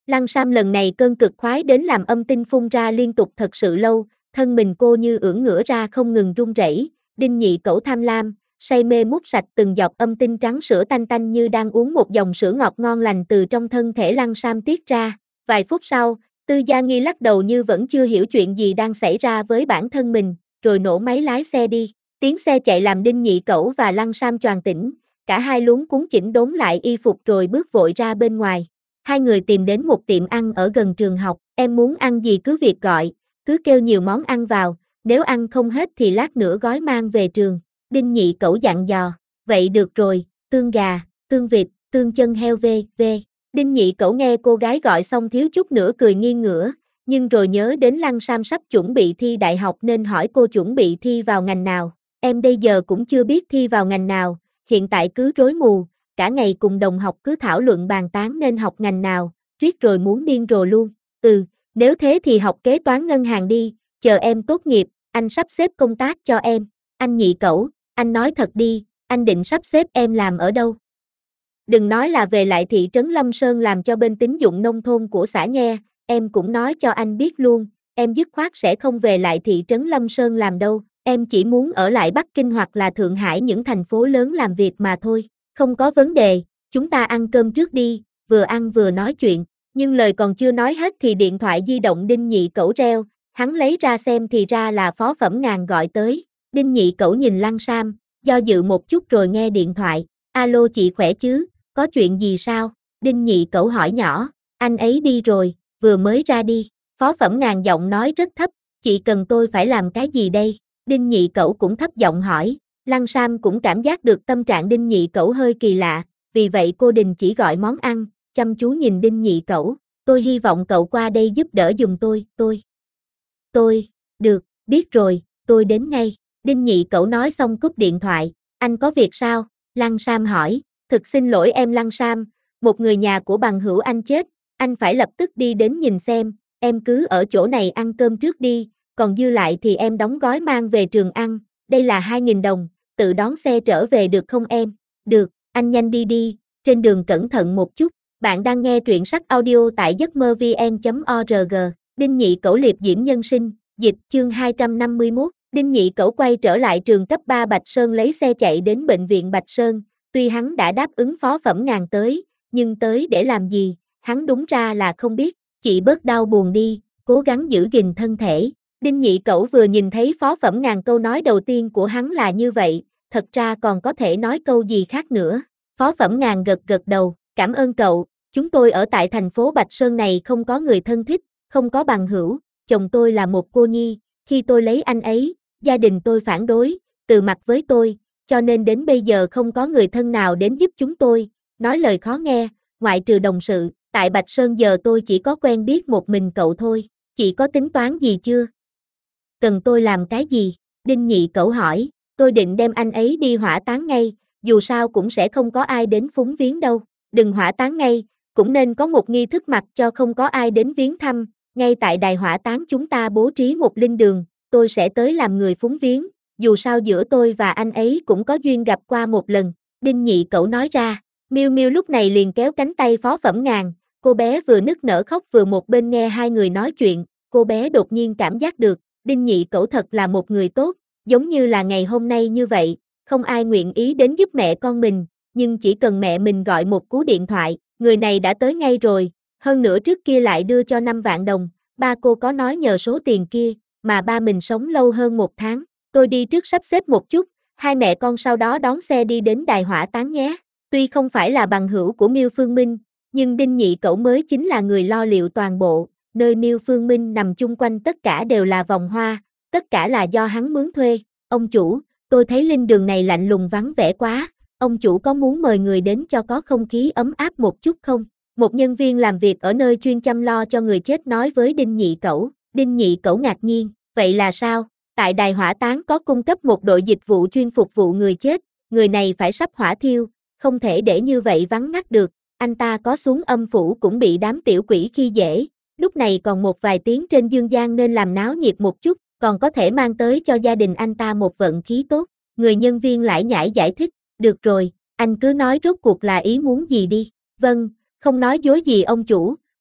Lăng Sam lần này cơn cực khoái đến làm âm tinh phun ra liên tục thật sự lâu, thân mình cô như ưỡn ngửa ra không ngừng run rẩy. Đinh Nhị Cẩu tham lam, say mê mút sạch từng giọt âm tinh trắng sữa tanh tanh như đang uống một dòng sữa ngọt ngon lành từ trong thân thể Lăng Sam tiết ra. Vài phút sau, Tư Gia Nghi lắc đầu như vẫn chưa hiểu chuyện gì đang xảy ra với bản thân mình, rồi nổ máy lái xe đi. Tiếng xe chạy làm Đinh Nhị Cẩu và Lăng Sam choàng tỉnh, cả hai luống cuống chỉnh đốn lại y phục rồi bước vội ra bên ngoài. Hai người tìm đến một tiệm ăn ở gần trường học, em muốn ăn gì cứ việc gọi, cứ kêu nhiều món ăn vào, nếu ăn không hết thì lát nữa gói mang về trường. Đinh Nhị Cẩu dặn dò, vậy được rồi, tương gà, tương vịt, tương chân heo v.v. Đinh Nhị Cẩu nghe cô gái gọi xong thiếu chút nữa cười nghiêng ngửa, nhưng rồi nhớ đến Lăng Sam sắp chuẩn bị thi đại học nên hỏi cô chuẩn bị thi vào ngành nào. Em bây giờ cũng chưa biết thi vào ngành nào, hiện tại cứ rối mù, cả ngày cùng đồng học cứ thảo luận bàn tán nên học ngành nào, riết rồi muốn điên rồ luôn. Nếu thế thì học kế toán ngân hàng đi, chờ em tốt nghiệp, anh sắp xếp công tác cho em. Anh Nhị Cẩu, anh nói thật đi, anh định sắp xếp em làm ở đâu? Đừng nói là về lại thị trấn Lâm Sơn làm cho bên tín dụng nông thôn của xã Nhe, em cũng nói cho anh biết luôn, em dứt khoát sẽ không về lại thị trấn Lâm Sơn làm đâu, em chỉ muốn ở lại Bắc Kinh hoặc là Thượng Hải những thành phố lớn làm việc mà thôi. Không có vấn đề, chúng ta ăn cơm trước đi, vừa ăn vừa nói chuyện. Nhưng lời còn chưa nói hết thì điện thoại di động Đinh Nhị Cẩu reo, hắn lấy ra xem thì ra là Phó Phẩm Ngàn gọi tới. Đinh Nhị Cẩu nhìn Lăng Sam, do dự một chút rồi nghe điện thoại. Alo chị khỏe chứ, có chuyện gì sao? Đinh Nhị Cẩu hỏi nhỏ, anh ấy đi rồi, vừa mới ra đi. Phó Phẩm Ngàn giọng nói rất thấp, chị cần tôi phải làm cái gì đây? Đinh Nhị Cẩu cũng thấp giọng hỏi. Lăng Sam cũng cảm giác được tâm trạng Đinh Nhị Cẩu hơi kỳ lạ, vì vậy cô đình chỉ gọi món ăn, chăm chú nhìn Đinh Nhị Cẩu. Tôi hy vọng cậu qua đây giúp đỡ giùm tôi, được, biết rồi, tôi đến ngay. Đinh Nhị Cẩu nói xong cúp điện thoại. Anh có việc sao? Lăng Sam hỏi. Thực xin lỗi em Lăng Sam, một người nhà của bằng hữu anh chết, anh phải lập tức đi đến nhìn xem, em cứ ở chỗ này ăn cơm trước đi, còn dư lại thì em đóng gói mang về trường ăn, đây là 2.000 đồng, tự đón xe trở về được không em? Được, anh nhanh đi đi, trên đường cẩn thận một chút. Bạn đang nghe truyện sách audio tại giấc mơ vn.org. Đinh Nhị Cẩu liệp diễm nhân sinh, dịch chương 251. Đinh Nhị Cẩu quay trở lại trường cấp 3 Bạch Sơn lấy xe chạy đến bệnh viện Bạch Sơn. Tuy hắn đã đáp ứng Phó Phẩm Ngàn tới, nhưng tới để làm gì, hắn đúng ra là không biết. Chị bớt đau buồn đi, cố gắng giữ gìn thân thể. Đinh Nhị Cẩu vừa nhìn thấy Phó Phẩm Ngàn câu nói đầu tiên của hắn là như vậy, thật ra còn có thể nói câu gì khác nữa. Phó Phẩm Ngàn gật gật đầu, cảm ơn cậu, chúng tôi ở tại thành phố Bạch Sơn này không có người thân thích, không có bằng hữu, chồng tôi là một cô nhi, khi tôi lấy anh ấy, gia đình tôi phản đối, từ mặt với tôi, cho nên đến bây giờ không có người thân nào đến giúp chúng tôi, nói lời khó nghe, ngoại trừ đồng sự, tại Bạch Sơn giờ tôi chỉ có quen biết một mình cậu thôi, chị có tính toán gì chưa? Cần tôi làm cái gì? Đinh Nhị Cẩu hỏi, tôi định đem anh ấy đi hỏa táng ngay, dù sao cũng sẽ không có ai đến phúng viếng đâu, đừng hỏa táng ngay, cũng nên có một nghi thức mặc cho không có ai đến viếng thăm, ngay tại đài hỏa táng chúng ta bố trí một linh đường, tôi sẽ tới làm người phúng viếng, dù sao giữa tôi và anh ấy cũng có duyên gặp qua một lần, Đinh Nhị Cẩu nói ra. Miêu Miêu lúc này liền kéo cánh tay Phó Phẩm Ngàn, cô bé vừa nức nở khóc vừa một bên nghe hai người nói chuyện, cô bé đột nhiên cảm giác được, Đinh Nhị Cẩu thật là một người tốt, giống như là ngày hôm nay như vậy, không ai nguyện ý đến giúp mẹ con mình, nhưng chỉ cần mẹ mình gọi một cú điện thoại, người này đã tới ngay rồi, hơn nữa trước kia lại đưa cho 5 vạn đồng, ba cô có nói nhờ số tiền kia, mà ba mình sống lâu hơn 1 tháng, tôi đi trước sắp xếp một chút, hai mẹ con sau đó đón xe đi đến đài hỏa táng nhé. Tuy không phải là bằng hữu của Miêu Phương Minh, nhưng Đinh Nhị Cẩu mới chính là người lo liệu toàn bộ, nơi Miêu Phương Minh nằm chung quanh tất cả đều là vòng hoa, tất cả là do hắn mướn thuê. Ông chủ, tôi thấy linh đường này lạnh lùng vắng vẻ quá, ông chủ có muốn mời người đến cho có không khí ấm áp một chút không? Một nhân viên làm việc ở nơi chuyên chăm lo cho người chết nói với Đinh Nhị Cẩu. Đinh Nhị Cẩu ngạc nhiên, vậy là sao? Tại đài hỏa táng có cung cấp một đội dịch vụ chuyên phục vụ người chết, người này phải sắp hỏa thiêu, không thể để như vậy vắng ngắt được, anh ta có xuống âm phủ cũng bị đám tiểu quỷ khi dễ, lúc này còn một vài tiếng trên dương gian nên làm náo nhiệt một chút, còn có thể mang tới cho gia đình anh ta một vận khí tốt. Người nhân viên lải nhải giải thích, được rồi, anh cứ nói rốt cuộc là ý muốn gì đi. Vâng, không nói dối gì ông chủ,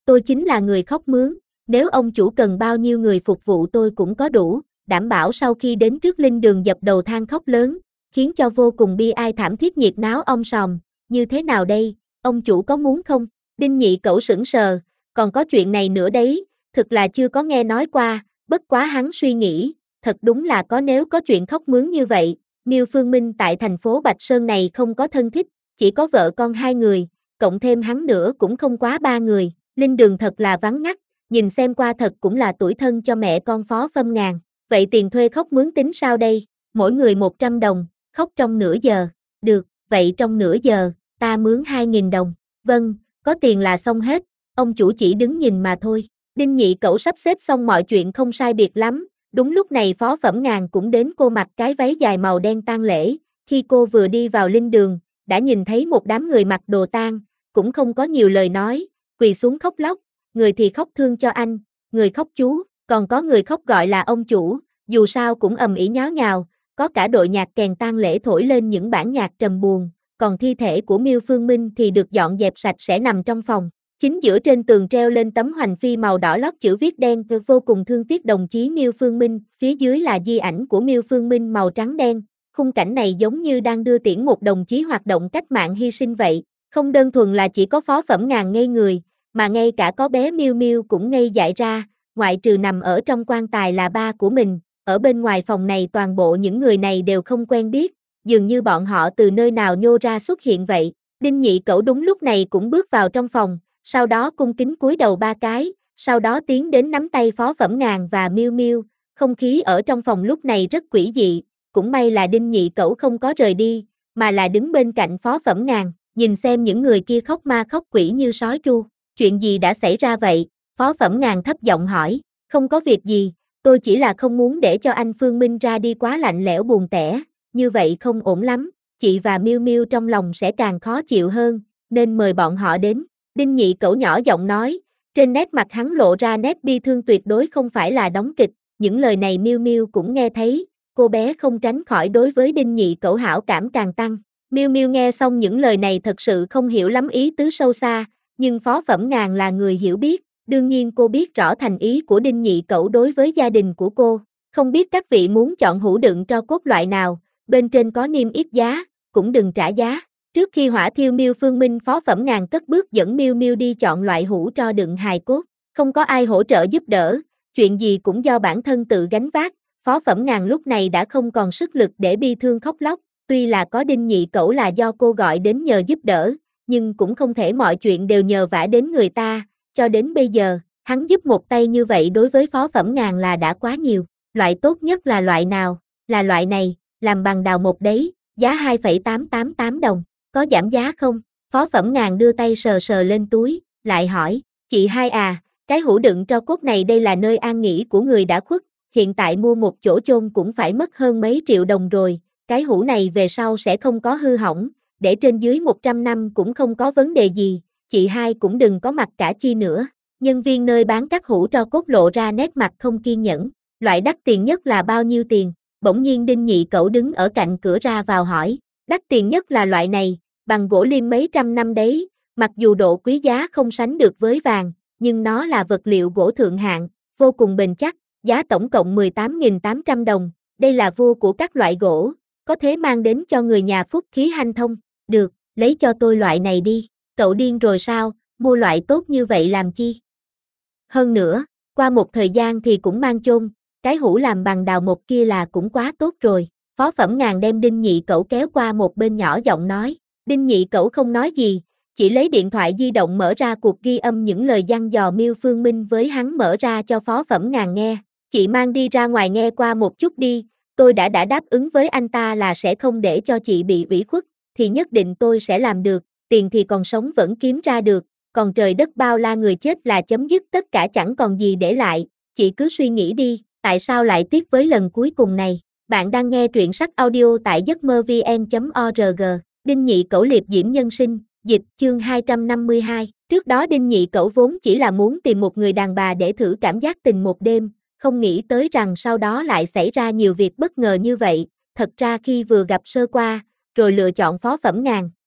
tôi chính là người khóc mướn, nếu ông chủ cần bao nhiêu người phục vụ tôi cũng có đủ, đảm bảo sau khi đến trước linh đường dập đầu than khóc lớn, khiến cho vô cùng bi ai thảm thiết nhiệt náo om sòm, như thế nào đây, ông chủ có muốn không? Đinh Nhị Cẩu sững sờ, còn có chuyện này nữa đấy, thực là chưa có nghe nói qua, bất quá hắn suy nghĩ, thật đúng là có nếu có chuyện khóc mướn như vậy, Miêu Phương Minh tại thành phố Bạch Sơn này không có thân thích, chỉ có vợ con 2 người, cộng thêm hắn nữa cũng không quá 3 người, linh đường thật là vắng ngắt, nhìn xem qua thật cũng là tủi thân cho mẹ con Phó Phâm Ngàn, vậy tiền thuê khóc mướn tính sao đây, mỗi người 100 đồng, khóc trong nửa giờ, được, vậy trong nửa giờ, ta mướn 2.000 đồng, vâng, có tiền là xong hết, ông chủ chỉ đứng nhìn mà thôi. Đinh Nhị Cẩu sắp xếp xong mọi chuyện không sai biệt lắm, đúng lúc này Phó Phẩm Ngàn cũng đến, cô mặc cái váy dài màu đen tang lễ, khi cô vừa đi vào linh đường, đã nhìn thấy một đám người mặc đồ tang, cũng không có nhiều lời nói, quỳ xuống khóc lóc, người thì khóc thương cho anh, người khóc chú, còn có người khóc gọi là ông chủ, dù sao cũng ầm ĩ nháo nhào, có cả đội nhạc kèn tang lễ thổi lên những bản nhạc trầm buồn, còn thi thể của Miêu Phương Minh thì được dọn dẹp sạch sẽ nằm trong phòng. Chính giữa trên tường treo lên tấm hoành phi màu đỏ lót chữ viết đen, vô cùng thương tiếc đồng chí Miêu Phương Minh, phía dưới là di ảnh của Miêu Phương Minh màu trắng đen, khung cảnh này giống như đang đưa tiễn một đồng chí hoạt động cách mạng hy sinh vậy, không đơn thuần là chỉ có Phó Phẩm Ngàn ngây người, mà ngay cả có bé Miêu Miêu cũng ngây dại ra, ngoại trừ nằm ở trong quan tài là ba của mình, ở bên ngoài phòng này toàn bộ những người này đều không quen biết, dường như bọn họ từ nơi nào nhô ra xuất hiện vậy. Đinh Nhị Cẩu đúng lúc này cũng bước vào trong phòng, sau đó cung kính cúi đầu 3 cái, sau đó tiến đến nắm tay Phó Phẩm Ngàn và Miêu Miêu, không khí ở trong phòng lúc này rất quỷ dị, cũng may là Đinh Nhị Cẩu không có rời đi, mà là đứng bên cạnh Phó Phẩm Ngàn, nhìn xem những người kia khóc ma khóc quỷ như sói tru, chuyện gì đã xảy ra vậy? Phó Phẩm Ngàn thấp giọng hỏi, không có việc gì, tôi chỉ là không muốn để cho anh Phương Minh ra đi quá lạnh lẽo buồn tẻ, như vậy không ổn lắm, chị và Miêu Miêu trong lòng sẽ càng khó chịu hơn, nên mời bọn họ đến. Đinh Nhị Cẩu nhỏ giọng nói, trên nét mặt hắn lộ ra nét bi thương, tuyệt đối không phải là đóng kịch, những lời này Miêu Miêu cũng nghe thấy, cô bé không tránh khỏi đối với Đinh Nhị Cẩu hảo cảm càng tăng. Miêu Miêu nghe xong những lời này thật sự không hiểu lắm ý tứ sâu xa, nhưng Phó Phẩm Ngàn là người hiểu biết, đương nhiên cô biết rõ thành ý của Đinh Nhị Cẩu đối với gia đình của cô, không biết các vị muốn chọn hũ đựng tro cốt loại nào, bên trên có niêm yết giá, cũng đừng trả giá. Trước khi hỏa thiêu Miêu Phương Minh, Phó Phẩm Ngàn cất bước dẫn Miêu Miêu đi chọn loại hũ tro đựng hài cốt, không có ai hỗ trợ giúp đỡ, chuyện gì cũng do bản thân tự gánh vác, Phó Phẩm Ngàn lúc này đã không còn sức lực để bi thương khóc lóc, tuy là có Đinh Nhị Cẩu là do cô gọi đến nhờ giúp đỡ, nhưng cũng không thể mọi chuyện đều nhờ vả đến người ta, cho đến bây giờ, hắn giúp một tay như vậy đối với Phó Phẩm Ngàn là đã quá nhiều, loại tốt nhất là loại nào, là loại này, làm bằng đào mộc đấy, giá 2,888 đồng. Có giảm giá không? Phó Phẩm Ngàn đưa tay sờ sờ lên túi, lại hỏi, chị hai à, cái hũ đựng tro cốt này đây là nơi an nghỉ của người đã khuất, hiện tại mua một chỗ chôn cũng phải mất hơn mấy triệu đồng rồi, cái hũ này về sau sẽ không có hư hỏng, để trên dưới 100 năm cũng không có vấn đề gì, chị hai cũng đừng có mặc cả chi nữa. Nhân viên nơi bán các hũ tro cốt lộ ra nét mặt không kiên nhẫn, loại đắt tiền nhất là bao nhiêu tiền? Bỗng nhiên Đinh Nhị Cẩu đứng ở cạnh cửa ra vào hỏi, đắt tiền nhất là loại này, bằng gỗ liêm mấy trăm năm đấy, mặc dù độ quý giá không sánh được với vàng, nhưng nó là vật liệu gỗ thượng hạng, vô cùng bền chắc, giá tổng cộng 18.800 đồng, đây là vua của các loại gỗ, có thể mang đến cho người nhà phúc khí hanh thông, được, lấy cho tôi loại này đi, cậu điên rồi sao, mua loại tốt như vậy làm chi? Hơn nữa, qua một thời gian thì cũng mang chôn, cái hũ làm bằng đào mộc kia là cũng quá tốt rồi. Phó Phẩm Ngàn đem Đinh Nhị Cẩu kéo qua một bên nhỏ giọng nói, Đinh Nhị Cẩu không nói gì, chỉ lấy điện thoại di động mở ra cuộc ghi âm những lời dặn dò Miêu Phương Minh với hắn mở ra cho Phó Phẩm Ngàn nghe, chị mang đi ra ngoài nghe qua một chút đi, tôi đã đáp ứng với anh ta là sẽ không để cho chị bị ủy khuất, thì nhất định tôi sẽ làm được, tiền thì còn sống vẫn kiếm ra được, còn trời đất bao la người chết là chấm dứt tất cả chẳng còn gì để lại, chị cứ suy nghĩ đi, tại sao lại tiếc với lần cuối cùng này. Bạn đang nghe truyện sách audio tại giấc mơ vn.org, Đinh Nhị Cẩu liệp diễm nhân sinh, dịch chương 252. Trước đó Đinh Nhị Cẩu vốn chỉ là muốn tìm một người đàn bà để thử cảm giác tình một đêm, không nghĩ tới rằng sau đó lại xảy ra nhiều việc bất ngờ như vậy, thật ra khi vừa gặp sơ qua, rồi lựa chọn Phó Phẩm Ngàn,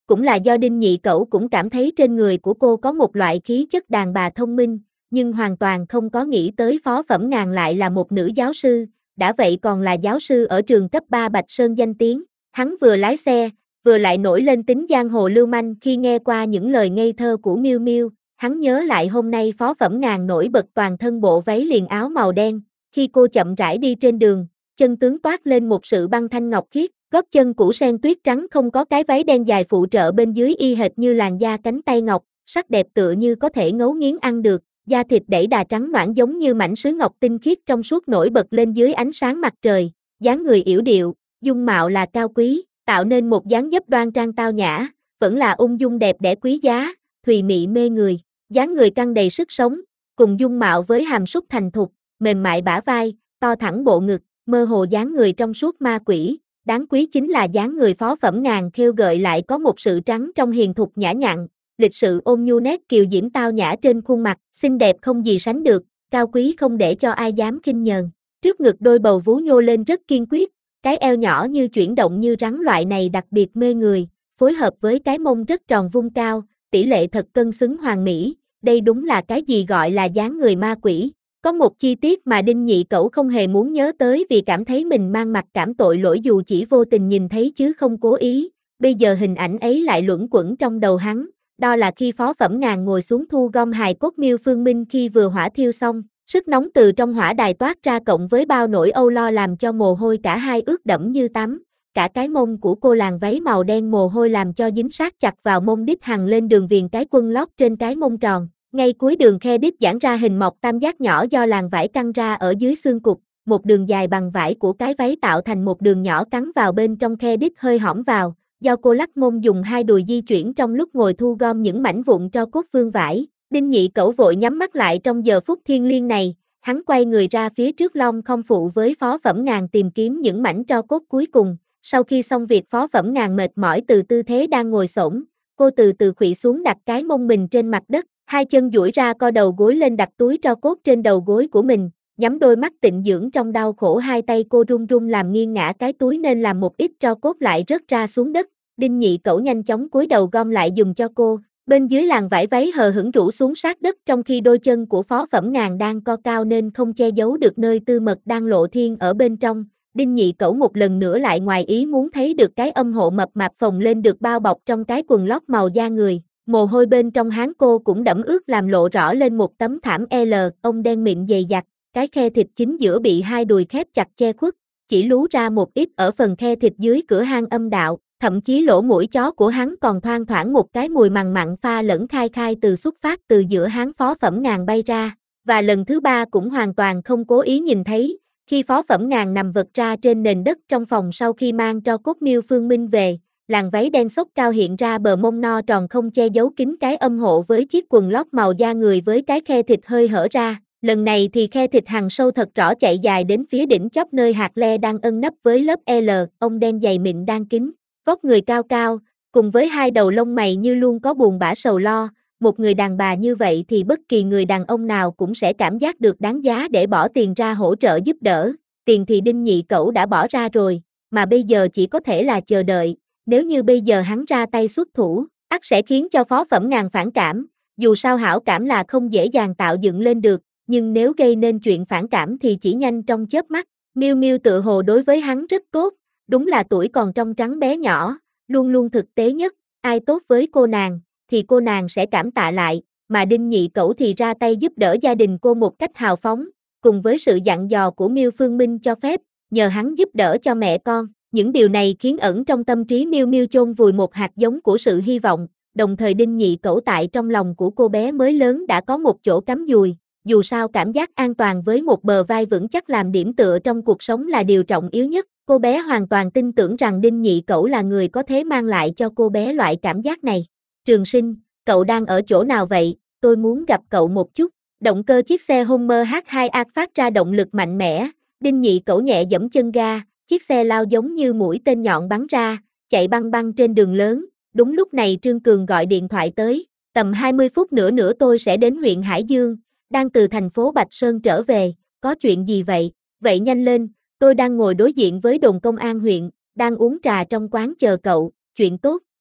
cũng là do Đinh Nhị Cẩu cũng cảm thấy trên người của cô có một loại khí chất đàn bà thông minh, nhưng hoàn toàn không có nghĩ tới Phó Phẩm Ngàn lại là một nữ giáo sư, đã vậy còn là giáo sư ở trường cấp 3 Bạch Sơn danh tiếng. Hắn vừa lái xe, vừa lại nổi lên tính giang hồ lưu manh khi nghe qua những lời ngây thơ của Miu Miu, hắn nhớ lại hôm nay Phó Phẩm Ngàn nổi bật toàn thân bộ váy liền áo màu đen, khi cô chậm rãi đi trên đường, chân tướng toát lên một sự băng thanh ngọc khiết, gót chân củ sen tuyết trắng không có cái váy đen dài phụ trợ bên dưới y hệt như làn da cánh tay ngọc, sắc đẹp tựa như có thể ngấu nghiến ăn được, da thịt đẩy đà trắng nõn giống như mảnh sứ ngọc tinh khiết trong suốt nổi bật lên dưới ánh sáng mặt trời, dáng người yểu điệu, dung mạo là cao quý, tạo nên một dáng dấp đoan trang tao nhã, vẫn là ung dung đẹp đẽ quý giá, thùy mị mê người, dáng người căng đầy sức sống, cùng dung mạo với hàm súc thành thục, mềm mại bả vai, to thẳng bộ ngực, mơ hồ dáng người trong suốt ma quỷ, đáng quý chính là dáng người Phó Phẩm Ngàn khêu gợi lại có một sự trắng trong hiền thục nhã nhặn, lịch sự ôn nhu nét kiều diễm tao nhã trên khuôn mặt, xinh đẹp không gì sánh được, cao quý không để cho ai dám khinh nhờn. Trước ngực đôi bầu vú nhô lên rất kiên quyết, cái eo nhỏ như chuyển động như rắn loại này đặc biệt mê người, phối hợp với cái mông rất tròn vung cao, tỷ lệ thật cân xứng hoàn mỹ, đây đúng là cái gì gọi là dáng người ma quỷ. Có một chi tiết mà Đinh Nhị Cẩu không hề muốn nhớ tới vì cảm thấy mình mang mặt cảm tội lỗi dù chỉ vô tình nhìn thấy chứ không cố ý, bây giờ hình ảnh ấy lại luẩn quẩn trong đầu hắn, đó là khi Phó Phẩm Ngàn ngồi xuống thu gom hài cốt Miêu Phương Minh khi vừa hỏa thiêu xong, sức nóng từ trong hỏa đài toát ra cộng với bao nỗi âu lo làm cho mồ hôi cả hai ướt đẫm như tắm, cả cái mông của cô làn váy màu đen mồ hôi làm cho dính sát chặt vào mông đít hằn lên đường viền cái quân lót trên cái mông tròn. Ngay cuối đường khe đít giãn ra hình mọc tam giác nhỏ do làn vải căng ra ở dưới xương cụt, một đường dài bằng vải của cái váy tạo thành một đường nhỏ cắn vào bên trong khe đít hơi hõm vào, do cô lắc mông dùng hai đùi di chuyển trong lúc ngồi thu gom những mảnh vụn tro cốt vương vải. Đinh Nhị Cẩu vội nhắm mắt lại trong giờ phút thiêng liêng này, hắn quay người ra phía trước Long không phụ với Phó Phẩm Ngàn tìm kiếm những mảnh tro cốt cuối cùng. Sau khi xong việc Phó Phẩm Ngàn mệt mỏi từ tư thế đang ngồi xổm, cô từ từ khuỵu xuống đặt cái mông mình trên mặt đất. Hai chân duỗi ra co đầu gối lên đặt túi tro cốt trên đầu gối của mình, nhắm đôi mắt tịnh dưỡng trong đau khổ hai tay cô run run làm nghiêng ngã cái túi nên làm một ít tro cốt lại rớt ra xuống đất. Đinh Nhị Cẩu nhanh chóng cúi đầu gom lại dùng cho cô, bên dưới làn vải váy hờ hững rũ xuống sát đất trong khi đôi chân của Phó Phẩm Ngàn đang co cao nên không che giấu được nơi tư mật đang lộ thiên ở bên trong. Đinh Nhị Cẩu một lần nữa lại ngoài ý muốn thấy được cái âm hộ mập mạp phồng lên được bao bọc trong cái quần lót màu da người. Mồ hôi bên trong háng cô cũng đẫm ướt làm lộ rõ lên một tấm thảm L, ông đen mịn dày dặt, cái khe thịt chính giữa bị hai đùi khép chặt che khuất, chỉ lú ra một ít ở phần khe thịt dưới cửa hang âm đạo, thậm chí lỗ mũi chó của hắn còn thoang thoảng một cái mùi mằn mặn pha lẫn khai khai từ xuất phát từ giữa háng Phó Phẩm Ngàn bay ra, và lần thứ ba cũng hoàn toàn không cố ý nhìn thấy, khi Phó Phẩm Ngàn nằm vật ra trên nền đất trong phòng sau khi mang tro cốt Miêu Phương Minh về. Làn váy đen xốc cao hiện ra bờ mông no tròn không che giấu kín cái âm hộ với chiếc quần lót màu da người với cái khe thịt hơi hở ra, lần này thì khe thịt hằn sâu thật rõ chạy dài đến phía đỉnh chóp nơi hạt le đang ân nấp với lớp L, ông đen dày mịn đang kín, vóc người cao cao, cùng với hai đầu lông mày như luôn có buồn bã sầu lo, một người đàn bà như vậy thì bất kỳ người đàn ông nào cũng sẽ cảm giác được đáng giá để bỏ tiền ra hỗ trợ giúp đỡ, tiền thì Đinh Nhị Cẩu đã bỏ ra rồi, mà bây giờ chỉ có thể là chờ đợi. Nếu như bây giờ hắn ra tay xuất thủ, ắt sẽ khiến cho Phó Phẩm Ngàn phản cảm, dù sao hảo cảm là không dễ dàng tạo dựng lên được, nhưng nếu gây nên chuyện phản cảm thì chỉ nhanh trong chớp mắt. Miu Miu tự hồ đối với hắn rất tốt, đúng là tuổi còn trong trắng bé nhỏ, luôn luôn thực tế nhất, ai tốt với cô nàng, thì cô nàng sẽ cảm tạ lại, mà Đinh Nhị Cẩu thì ra tay giúp đỡ gia đình cô một cách hào phóng, cùng với sự dặn dò của Miêu Phương Minh cho phép, nhờ hắn giúp đỡ cho mẹ con. Những điều này khiến ẩn trong tâm trí Miu Miu chôn vùi một hạt giống của sự hy vọng, đồng thời Đinh Nhị Cẩu tại trong lòng của cô bé mới lớn đã có một chỗ cắm dùi, dù sao cảm giác an toàn với một bờ vai vững chắc làm điểm tựa trong cuộc sống là điều trọng yếu nhất, cô bé hoàn toàn tin tưởng rằng Đinh Nhị Cẩu là người có thể mang lại cho cô bé loại cảm giác này. Trường Sinh, cậu đang ở chỗ nào vậy, tôi muốn gặp cậu một chút. Động cơ chiếc xe Hummer H2A phát ra động lực mạnh mẽ, Đinh Nhị Cẩu nhẹ giẫm chân ga. Chiếc xe lao giống như mũi tên nhọn bắn ra, chạy băng băng trên đường lớn, đúng lúc này Trương Cường gọi điện thoại tới, tầm 20 phút nữa tôi sẽ đến huyện Hải Dương, đang từ thành phố Bạch Sơn trở về, có chuyện gì vậy? Vậy nhanh lên, tôi đang ngồi đối diện với đồn công an huyện, đang uống trà trong quán chờ cậu, chuyện tốt,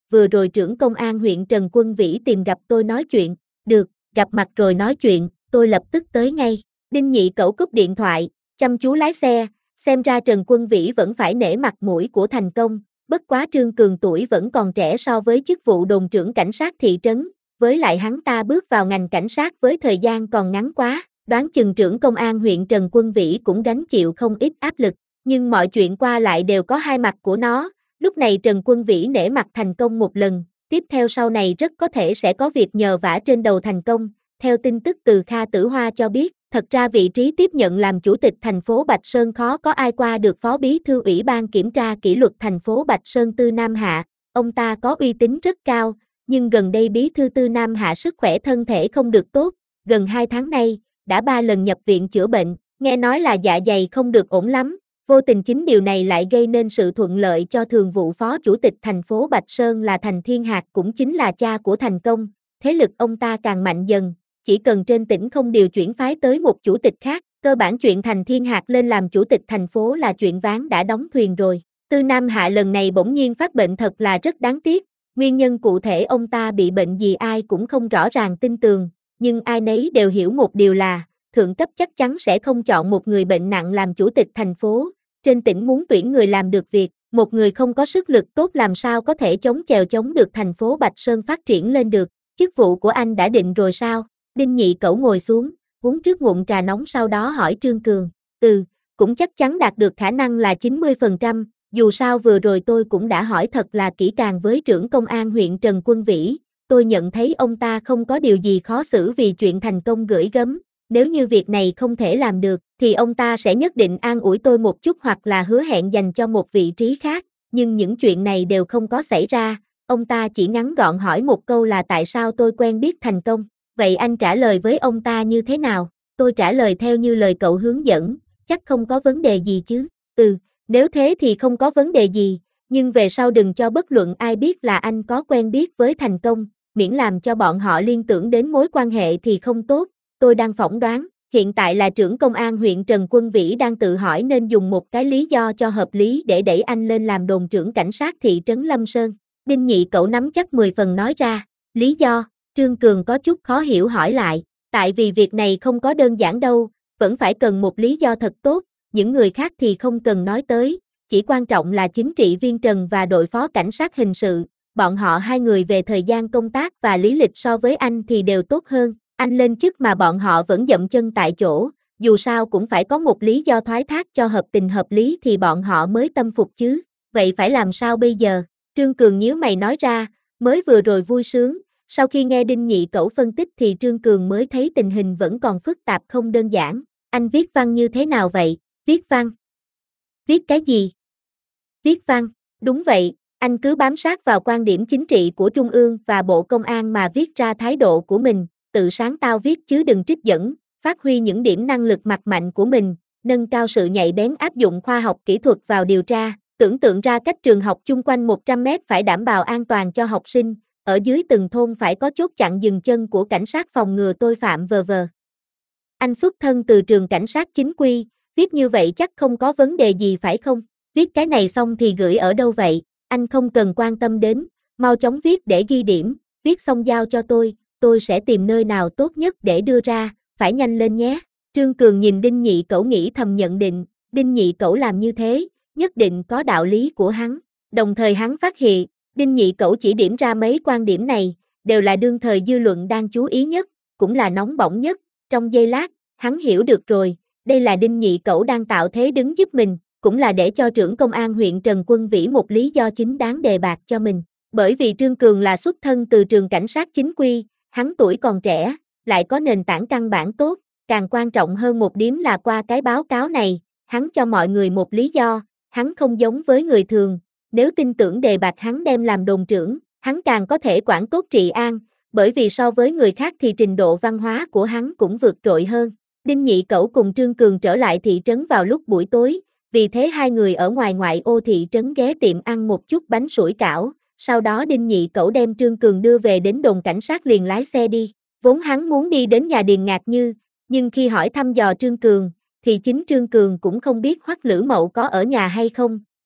vừa rồi trưởng công an huyện Trần Quân Vĩ tìm gặp tôi nói chuyện, được, gặp mặt rồi nói chuyện, tôi lập tức tới ngay. Đinh Nhị Cẩu cúp điện thoại, chăm chú lái xe, xem ra Trần Quân Vĩ vẫn phải nể mặt mũi của thành công, bất quá Trương Cường tuổi vẫn còn trẻ so với chức vụ đồn trưởng cảnh sát thị trấn, với lại hắn ta bước vào ngành cảnh sát với thời gian còn ngắn quá, đoán chừng trưởng công an huyện Trần Quân Vĩ cũng gánh chịu không ít áp lực, nhưng mọi chuyện qua lại đều có hai mặt của nó, lúc này Trần Quân Vĩ nể mặt thành công một lần, tiếp theo sau này rất có thể sẽ có việc nhờ vả trên đầu thành công, theo tin tức từ Kha Tử Hoa cho biết. Thật ra vị trí tiếp nhận làm chủ tịch thành phố Bạch Sơn khó có ai qua được phó bí thư ủy ban kiểm tra kỷ luật thành phố Bạch Sơn Tư Nam Hạ, ông ta có uy tín rất cao, nhưng gần đây bí thư Tư Nam Hạ sức khỏe thân thể không được tốt, gần 2 tháng nay, đã 3 lần nhập viện chữa bệnh, nghe nói là dạ dày không được ổn lắm, vô tình chính điều này lại gây nên sự thuận lợi cho thường vụ phó chủ tịch thành phố Bạch Sơn là Thành Thiên Hạc cũng chính là cha của Thành Công, thế lực ông ta càng mạnh dần. Chỉ cần trên tỉnh không điều chuyển phái tới một chủ tịch khác, cơ bản chuyện Thành Thiên Hạc lên làm chủ tịch thành phố là chuyện ván đã đóng thuyền rồi. Tư Nam Hạ lần này bỗng nhiên phát bệnh thật là rất đáng tiếc, nguyên nhân cụ thể ông ta bị bệnh gì ai cũng không rõ ràng tin tường, nhưng ai nấy đều hiểu một điều là, thượng cấp chắc chắn sẽ không chọn một người bệnh nặng làm chủ tịch thành phố, trên tỉnh muốn tuyển người làm được việc, một người không có sức lực tốt làm sao có thể chống chèo chống được thành phố Bạch Sơn phát triển lên được, chức vụ của anh đã định rồi sao? Đinh Nhị Cẩu ngồi xuống, uống trước ngụm trà nóng sau đó hỏi Trương Cường, cũng chắc chắn đạt được khả năng là 90%, dù sao vừa rồi tôi cũng đã hỏi thật là kỹ càng với trưởng công an huyện Trần Quân Vĩ, tôi nhận thấy ông ta không có điều gì khó xử vì chuyện thành công gửi gắm, nếu như việc này không thể làm được, thì ông ta sẽ nhất định an ủi tôi một chút hoặc là hứa hẹn dành cho một vị trí khác, nhưng những chuyện này đều không có xảy ra, ông ta chỉ ngắn gọn hỏi một câu là tại sao tôi quen biết Thành Công. Vậy anh trả lời với ông ta như thế nào? Tôi trả lời theo như lời cậu hướng dẫn, chắc không có vấn đề gì chứ? Nếu thế thì không có vấn đề gì, nhưng về sau đừng cho bất luận ai biết là anh có quen biết với Thành Công, miễn làm cho bọn họ liên tưởng đến mối quan hệ thì không tốt, tôi đang phỏng đoán, hiện tại là trưởng công an huyện Trần Quân Vĩ đang tự hỏi nên dùng một cái lý do cho hợp lý để đẩy anh lên làm đồn trưởng cảnh sát thị trấn Lâm Sơn. Đinh Nhị Cẩu nắm chắc 10 phần nói ra, lý do? Trương Cường có chút khó hiểu hỏi lại, tại vì việc này không có đơn giản đâu, vẫn phải cần một lý do thật tốt, những người khác thì không cần nói tới, chỉ quan trọng là chính trị viên Trần và đội phó cảnh sát hình sự, bọn họ hai người về thời gian công tác và lý lịch so với anh thì đều tốt hơn, anh lên chức mà bọn họ vẫn dậm chân tại chỗ, dù sao cũng phải có một lý do thoái thác cho hợp tình hợp lý thì bọn họ mới tâm phục chứ, vậy phải làm sao bây giờ? Trương Cường nhíu mày nói ra, mới vừa rồi vui sướng. Sau khi nghe Đinh Nhị Cẩu phân tích thì Trương Cường mới thấy tình hình vẫn còn phức tạp không đơn giản. Anh viết văn như thế nào vậy? Viết văn? Viết cái gì? Viết văn, đúng vậy, anh cứ bám sát vào quan điểm chính trị của Trung ương và Bộ Công an mà viết ra thái độ của mình, tự sáng tạo viết chứ đừng trích dẫn, phát huy những điểm năng lực mặt mạnh của mình, nâng cao sự nhạy bén áp dụng khoa học kỹ thuật vào điều tra, tưởng tượng ra cách trường học chung quanh 100 mét phải đảm bảo an toàn cho học sinh. Ở dưới từng thôn phải có chốt chặn dừng chân của cảnh sát phòng ngừa tội phạm v.v. Anh xuất thân từ trường cảnh sát chính quy, viết như vậy chắc không có vấn đề gì phải không? Viết cái này xong thì gửi ở đâu vậy? Anh không cần quan tâm đến, mau chóng viết để ghi điểm, viết xong giao cho tôi sẽ tìm nơi nào tốt nhất để đưa ra, phải nhanh lên nhé. Trương Cường nhìn Đinh Nhị Cẩu nghĩ thầm nhận định, Đinh Nhị Cẩu làm như thế, nhất định có đạo lý của hắn. Đồng thời hắn phát hiện, Đinh Nhị Cẩu chỉ điểm ra mấy quan điểm này, đều là đương thời dư luận đang chú ý nhất, cũng là nóng bỏng nhất, trong giây lát, hắn hiểu được rồi, đây là Đinh Nhị Cẩu đang tạo thế đứng giúp mình, cũng là để cho trưởng công an huyện Trần Quân Vĩ một lý do chính đáng đề bạt cho mình, bởi vì Trương Cường là xuất thân từ trường cảnh sát chính quy, hắn tuổi còn trẻ, lại có nền tảng căn bản tốt, càng quan trọng hơn một điểm là qua cái báo cáo này, hắn cho mọi người một lý do, hắn không giống với người thường. Nếu tin tưởng đề bạt hắn đem làm đồn trưởng, hắn càng có thể quản tốt trị an, bởi vì so với người khác thì trình độ văn hóa của hắn cũng vượt trội hơn. Đinh Nhị Cẩu cùng Trương Cường trở lại thị trấn vào lúc buổi tối, vì thế hai người ở ngoài ngoại ô thị trấn ghé tiệm ăn một chút bánh sủi cảo, sau đó Đinh Nhị Cẩu đem Trương Cường đưa về đến đồn cảnh sát liền lái xe đi. Vốn hắn muốn đi đến nhà Điền Ngạc Như, nhưng khi hỏi thăm dò Trương Cường, thì chính Trương Cường cũng không biết Hoắc Lữ Mậu có ở nhà hay không.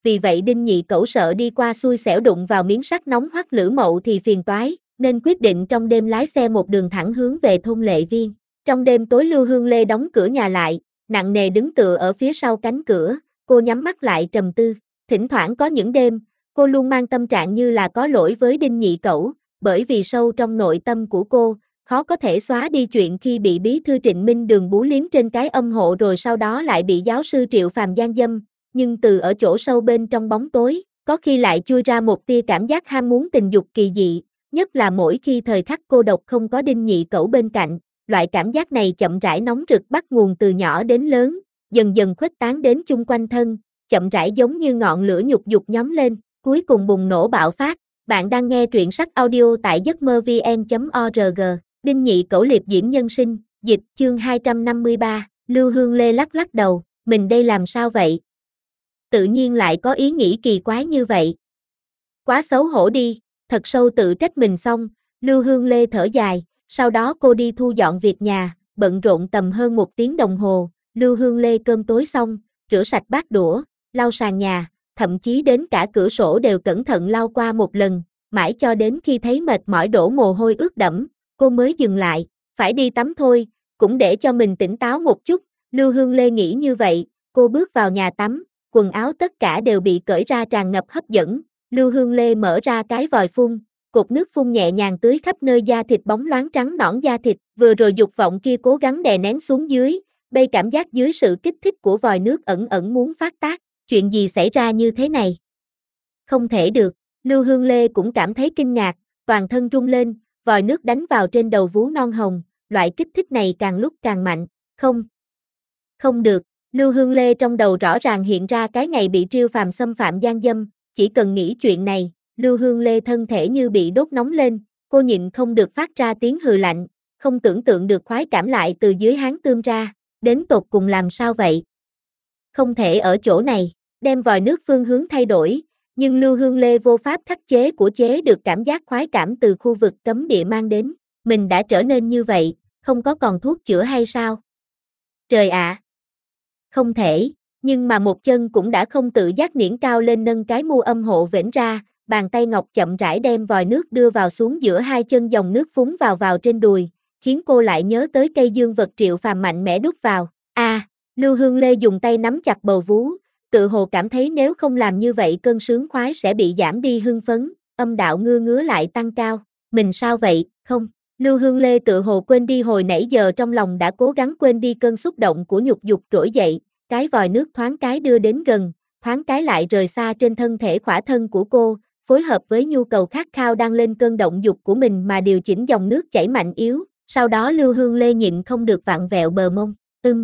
vì vậy Đinh Nhị Cẩu sợ đi qua xui xẻo đụng vào miếng sắt nóng hoắt Lữ Mậu thì phiền toái, nên quyết định trong đêm lái xe một đường thẳng hướng về thôn Lệ Viên. Trong đêm tối Lưu Hương Lê đóng cửa nhà lại, nặng nề đứng tựa ở phía sau cánh cửa, cô nhắm mắt lại trầm tư. Thỉnh thoảng có những đêm, cô luôn mang tâm trạng như là có lỗi với Đinh Nhị Cẩu, bởi vì sâu trong nội tâm của cô, khó có thể xóa đi chuyện khi bị bí thư Trịnh Minh Đường bú liếm trên cái âm hộ rồi sau đó lại bị giáo sư Triệu Phàm gian dâm, nhưng từ ở chỗ sâu bên trong bóng tối, có khi lại chui ra một tia cảm giác ham muốn tình dục kỳ dị, nhất là mỗi khi thời khắc cô độc không có Đinh Nhị Cẩu bên cạnh, loại cảm giác này chậm rãi nóng rực bắt nguồn từ nhỏ đến lớn, dần dần khuếch tán đến chung quanh thân, chậm rãi giống như ngọn lửa nhục dục nhóm lên, cuối cùng bùng nổ bạo phát. Bạn đang nghe truyện sách audio tại giấc mơ vn.org. Đinh Nhị Cẩu liệp diễm nhân sinh, dịch chương 253, Lưu Hương Lê lắc lắc đầu, mình đây làm sao vậy? Tự nhiên lại có ý nghĩ kỳ quái như vậy. Quá xấu hổ đi, thật sâu tự trách mình xong, Lưu Hương Lê thở dài, sau đó cô đi thu dọn việc nhà, bận rộn tầm hơn 1 tiếng đồng hồ, Lưu Hương Lê cơm tối xong, rửa sạch bát đũa, lau sàn nhà, thậm chí đến cả cửa sổ đều cẩn thận lau qua một lần, mãi cho đến khi thấy mệt mỏi đổ mồ hôi ướt đẫm, cô mới dừng lại, phải đi tắm thôi, cũng để cho mình tỉnh táo một chút, Lưu Hương Lê nghĩ như vậy, cô bước vào nhà tắm, quần áo tất cả đều bị cởi ra tràn ngập hấp dẫn, Lưu Hương Lê mở ra cái vòi phun, cột nước phun nhẹ nhàng tưới khắp nơi da thịt bóng loáng trắng nõn da thịt, vừa rồi dục vọng kia cố gắng đè nén xuống dưới, bây cảm giác dưới sự kích thích của vòi nước ẩn ẩn muốn phát tác, chuyện gì xảy ra như thế này? Không thể được, Lưu Hương Lê cũng cảm thấy kinh ngạc, toàn thân rung lên, vòi nước đánh vào trên đầu vú non hồng, loại kích thích này càng lúc càng mạnh, không được, Lưu Hương Lê trong đầu rõ ràng hiện ra cái ngày bị Triệu Phàm xâm phạm gian dâm, chỉ cần nghĩ chuyện này, Lưu Hương Lê thân thể như bị đốt nóng lên, cô nhịn không được phát ra tiếng hừ lạnh, không tưởng tượng được khoái cảm lại từ dưới háng tươm ra, đến tột cùng làm sao vậy? Không thể ở chỗ này, đem vòi nước phương hướng thay đổi, nhưng Lưu Hương Lê vô pháp khắc chế của chế được cảm giác khoái cảm từ khu vực cấm địa mang đến, mình đã trở nên như vậy, không có còn thuốc chữa hay sao? Trời ạ! Không thể, nhưng mà một chân cũng đã không tự giác niễn cao lên nâng cái mu âm hộ vểnh ra, bàn tay ngọc chậm rãi đem vòi nước đưa vào xuống giữa hai chân dòng nước phúng vào trên đùi, khiến cô lại nhớ tới cây dương vật Triệu Phàm mạnh mẽ đút vào. Lưu Hương Lê dùng tay nắm chặt bầu vú, tự hồ cảm thấy nếu không làm như vậy cơn sướng khoái sẽ bị giảm đi hưng phấn, âm đạo ngứa lại tăng cao. Mình sao vậy, không? Lưu Hương Lê tự hồ quên đi hồi nãy giờ trong lòng đã cố gắng quên đi cơn xúc động của nhục dục trỗi dậy, cái vòi nước thoáng cái đưa đến gần, thoáng cái lại rời xa trên thân thể khỏa thân của cô, phối hợp với nhu cầu khát khao đang lên cơn động dục của mình mà điều chỉnh dòng nước chảy mạnh yếu, sau đó Lưu Hương Lê nhịn không được vặn vẹo bờ mông,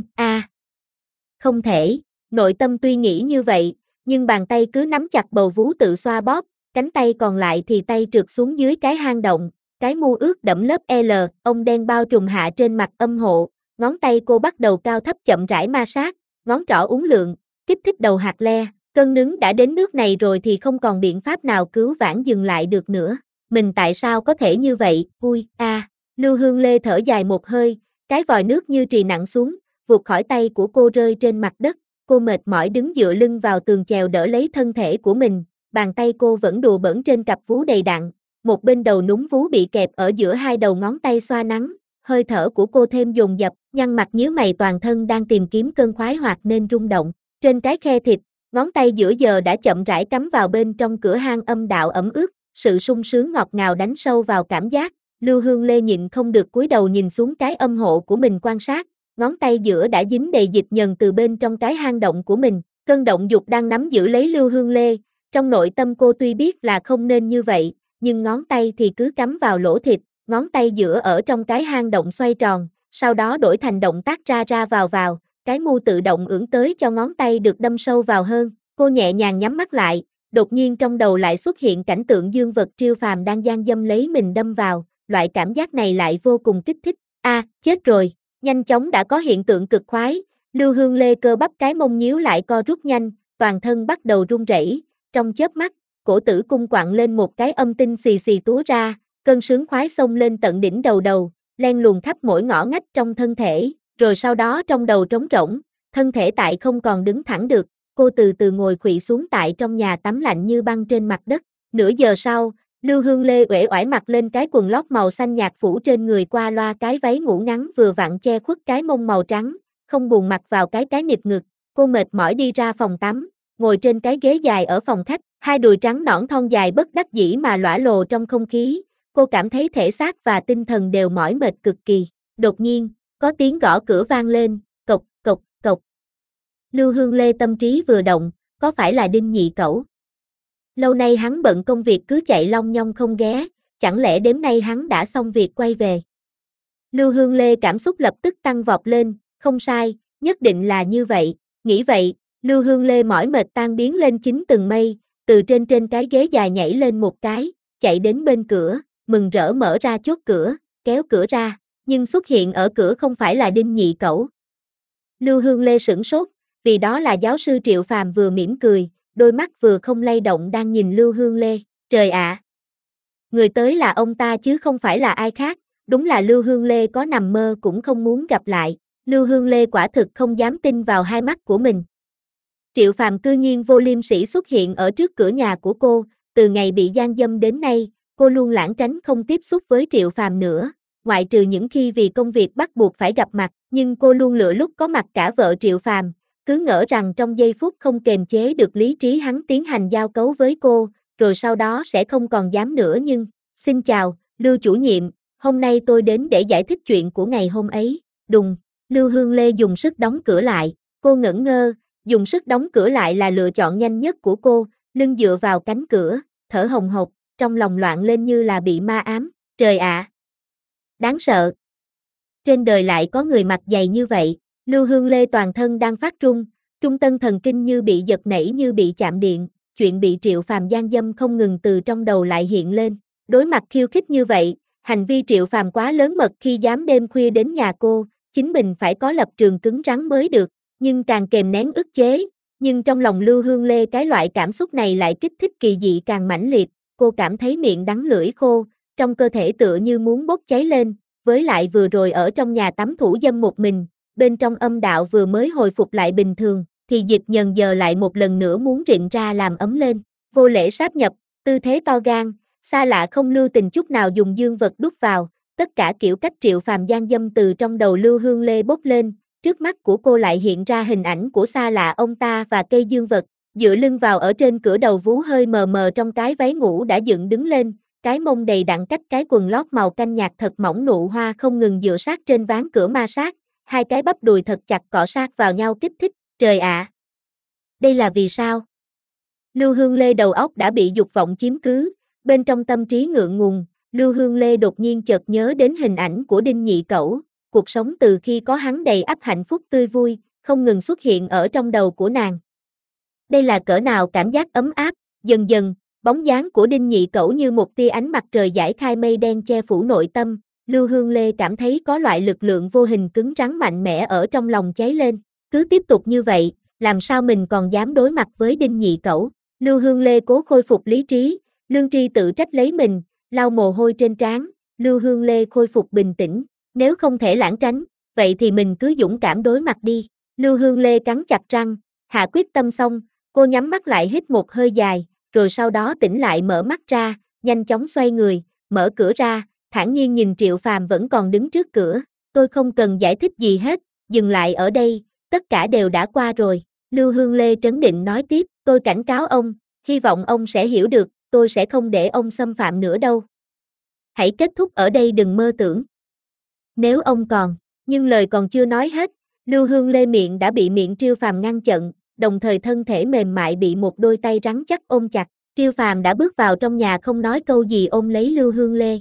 không thể, nội tâm tuy nghĩ như vậy, nhưng bàn tay cứ nắm chặt bầu vú tự xoa bóp, cánh tay còn lại thì tay trượt xuống dưới cái hang động, cái mu ướt đẫm lớp L, ông đen bao trùm hạ trên mặt âm hộ, ngón tay cô bắt đầu cao thấp chậm rãi ma sát, ngón trỏ uốn lượn, kích thích đầu hạt le, cơn nướng đã đến nước này rồi thì không còn biện pháp nào cứu vãn dừng lại được nữa, mình tại sao có thể như vậy, Lưu Hương Lê thở dài một hơi, cái vòi nước như trì nặng xuống, vụt khỏi tay của cô rơi trên mặt đất, cô mệt mỏi đứng dựa lưng vào tường chèo đỡ lấy thân thể của mình, bàn tay cô vẫn đùa bỡn trên cặp vú đầy đặn, một bên đầu núm vú bị kẹp ở giữa hai đầu ngón tay xoa nắng, hơi thở của cô thêm dồn dập, nhăn mặt nhíu mày toàn thân đang tìm kiếm cơn khoái hoạt nên rung động, trên cái khe thịt, ngón tay giữa giờ đã chậm rãi cắm vào bên trong cửa hang âm đạo ẩm ướt, sự sung sướng ngọt ngào đánh sâu vào cảm giác, Lưu Hương Lê nhịn không được cúi đầu nhìn xuống cái âm hộ của mình quan sát, ngón tay giữa đã dính đầy dịch nhờn từ bên trong cái hang động của mình, cơn động dục đang nắm giữ lấy Lưu Hương Lê, trong nội tâm cô tuy biết là không nên như vậy, nhưng ngón tay thì cứ cắm vào lỗ thịt, ngón tay giữa ở trong cái hang động xoay tròn, sau đó đổi thành động tác ra vào, cái mu tự động ưỡn tới cho ngón tay được đâm sâu vào hơn, cô nhẹ nhàng nhắm mắt lại, đột nhiên trong đầu lại xuất hiện cảnh tượng dương vật Triệu Phàm đang gian dâm lấy mình đâm vào, loại cảm giác này lại vô cùng kích thích, chết rồi, nhanh chóng đã có hiện tượng cực khoái, Lưu Hương Lê cơ bắp cái mông nhíu lại co rút nhanh, toàn thân bắt đầu run rẩy, trong chớp mắt, cổ tử cung quặn lên một cái âm tinh xì xì túa ra, cơn sướng khoái xông lên tận đỉnh đầu, len luồn khắp mỗi ngõ ngách trong thân thể, rồi sau đó trong đầu trống rỗng, thân thể tại không còn đứng thẳng được, cô từ từ ngồi khuỵu xuống tại trong nhà tắm lạnh như băng trên mặt đất. Nửa giờ sau, Lưu Hương Lê uể oải mặc lên cái quần lót màu xanh nhạt phủ trên người qua loa cái váy ngủ ngắn vừa vặn che khuất cái mông màu trắng, không buồn mặc vào cái nịt ngực, cô mệt mỏi đi ra phòng tắm, ngồi trên cái ghế dài ở phòng khách, hai đùi trắng nõn thon dài bất đắc dĩ mà lõa lồ trong không khí, cô cảm thấy thể xác và tinh thần đều mỏi mệt cực kỳ. Đột nhiên, có tiếng gõ cửa vang lên, cộc, cộc, cộc. Lưu Hương Lê tâm trí vừa động, có phải là Đinh Nhị Cẩu? Lâu nay hắn bận công việc cứ chạy long nhong không ghé, chẳng lẽ đêm nay hắn đã xong việc quay về? Lưu Hương Lê cảm xúc lập tức tăng vọt lên, không sai, nhất định là như vậy, nghĩ vậy, Lưu Hương Lê mỏi mệt tan biến lên 9 tầng mây, từ trên cái ghế dài nhảy lên một cái, chạy đến bên cửa, mừng rỡ mở ra chốt cửa, kéo cửa ra, nhưng xuất hiện ở cửa không phải là Đinh Nhị Cẩu. Lưu Hương Lê sửng sốt, vì đó là giáo sư Triệu Phàm vừa mỉm cười, đôi mắt vừa không lay động đang nhìn Lưu Hương Lê. Trời ạ! Người tới là ông ta chứ không phải là ai khác, đúng là Lưu Hương Lê có nằm mơ cũng không muốn gặp lại. Lưu Hương Lê quả thực không dám tin vào hai mắt của mình. Triệu Phàm cư nhiên vô liêm sỉ xuất hiện ở trước cửa nhà của cô, từ ngày bị gian dâm đến nay, cô luôn lảng tránh không tiếp xúc với Triệu Phàm nữa, ngoại trừ những khi vì công việc bắt buộc phải gặp mặt, nhưng cô luôn lựa lúc có mặt cả vợ Triệu Phàm, cứ ngỡ rằng trong giây phút không kềm chế được lý trí hắn tiến hành giao cấu với cô, rồi sau đó sẽ không còn dám nữa nhưng, xin chào, Lưu chủ nhiệm, hôm nay tôi đến để giải thích chuyện của ngày hôm ấy, đùng, Lưu Hương Lê dùng sức đóng cửa lại, cô ngẩn ngơ, dùng sức đóng cửa lại là lựa chọn nhanh nhất của cô, lưng dựa vào cánh cửa, thở hồng hộc, trong lòng loạn lên như là bị ma ám, trời ạ! Đáng sợ! Trên đời lại có người mặt dày như vậy, Lưu Hương Lê toàn thân đang phát run, trung tân thần kinh như bị giật nảy như bị chạm điện, chuyện bị Triệu Phàm gian dâm không ngừng từ trong đầu lại hiện lên, đối mặt khiêu khích như vậy, hành vi Triệu Phàm quá lớn mật khi dám đêm khuya đến nhà cô, chính mình phải có lập trường cứng rắn mới được, nhưng càng kềm nén ức chế, nhưng trong lòng Lưu Hương Lê cái loại cảm xúc này lại kích thích kỳ dị càng mãnh liệt, cô cảm thấy miệng đắng lưỡi khô, trong cơ thể tựa như muốn bốc cháy lên, với lại vừa rồi ở trong nhà tắm thủ dâm một mình, bên trong âm đạo vừa mới hồi phục lại bình thường, thì dịch nhần giờ lại một lần nữa muốn rịn ra làm ấm lên, vô lễ sáp nhập, tư thế to gan, xa lạ không lưu tình chút nào dùng dương vật đút vào, tất cả kiểu cách Triệu Phàm gian dâm từ trong đầu Lưu Hương Lê bốc lên, trước mắt của cô lại hiện ra hình ảnh của xa lạ ông ta và cây dương vật, dựa lưng vào ở trên cửa đầu vú hơi mờ mờ trong cái váy ngủ đã dựng đứng lên, cái mông đầy đặn cách cái quần lót màu canh nhạt thật mỏng nụ hoa không ngừng dựa sát trên ván cửa ma sát, hai cái bắp đùi thật chặt cọ sát vào nhau kích thích, trời ạ! Đây là vì sao? Lưu Hương Lê đầu óc đã bị dục vọng chiếm cứ, bên trong tâm trí ngượng ngùng, Lưu Hương Lê đột nhiên chợt nhớ đến hình ảnh của Đinh Nhị Cẩu, cuộc sống từ khi có hắn đầy ắp hạnh phúc tươi vui, không ngừng xuất hiện ở trong đầu của nàng. Đây là cỡ nào cảm giác ấm áp, dần dần, bóng dáng của Đinh Nhị Cẩu như một tia ánh mặt trời giải khai mây đen che phủ nội tâm, Lưu Hương Lê cảm thấy có loại lực lượng vô hình cứng rắn mạnh mẽ ở trong lòng cháy lên, cứ tiếp tục như vậy, làm sao mình còn dám đối mặt với Đinh Nhị Cẩu. Lưu Hương Lê cố khôi phục lý trí, lương tri tự trách lấy mình, lau mồ hôi trên trán, Lưu Hương Lê khôi phục bình tĩnh, nếu không thể lảng tránh, vậy thì mình cứ dũng cảm đối mặt đi. Lưu Hương Lê cắn chặt răng, hạ quyết tâm xong, cô nhắm mắt lại hít một hơi dài, rồi sau đó tỉnh lại mở mắt ra, nhanh chóng xoay người, mở cửa ra, thản nhiên nhìn Triệu Phàm vẫn còn đứng trước cửa, tôi không cần giải thích gì hết, dừng lại ở đây, tất cả đều đã qua rồi. Lưu Hương Lê trấn định nói tiếp, tôi cảnh cáo ông, hy vọng ông sẽ hiểu được, tôi sẽ không để ông xâm phạm nữa đâu. Hãy kết thúc ở đây đừng mơ tưởng. Nếu ông còn, nhưng lời còn chưa nói hết, Lưu Hương Lê miệng đã bị miệng Triệu Phàm ngăn chặn, đồng thời thân thể mềm mại bị một đôi tay rắn chắc ôm chặt. Triệu Phàm đã bước vào trong nhà không nói câu gì ôm lấy Lưu Hương Lê.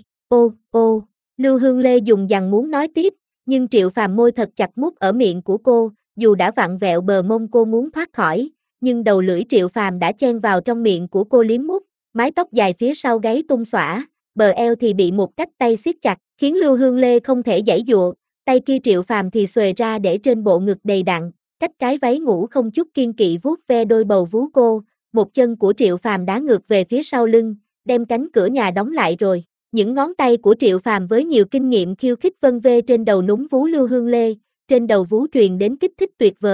Ô, Lưu Hương Lê dùng dằng muốn nói tiếp, nhưng Triệu Phàm môi thật chặt mút ở miệng của cô, dù đã vặn vẹo bờ mông cô muốn thoát khỏi, nhưng đầu lưỡi Triệu Phàm đã chen vào trong miệng của cô liếm mút, mái tóc dài phía sau gáy tung xõa, bờ eo thì bị một cách tay siết chặt, khiến Lưu Hương Lê không thể giãy giụa, tay kia Triệu Phàm thì xuề ra để trên bộ ngực đầy đặn, cách cái váy ngủ không chút kiêng kỵ vuốt ve đôi bầu vú cô, một chân của Triệu Phàm đá ngược về phía sau lưng, đem cánh cửa nhà đóng lại rồi. Những ngón tay của Triệu Phàm với nhiều kinh nghiệm khiêu khích vân vê trên đầu núm vú Lưu Hương Lê, trên đầu vú truyền đến kích thích tuyệt vời,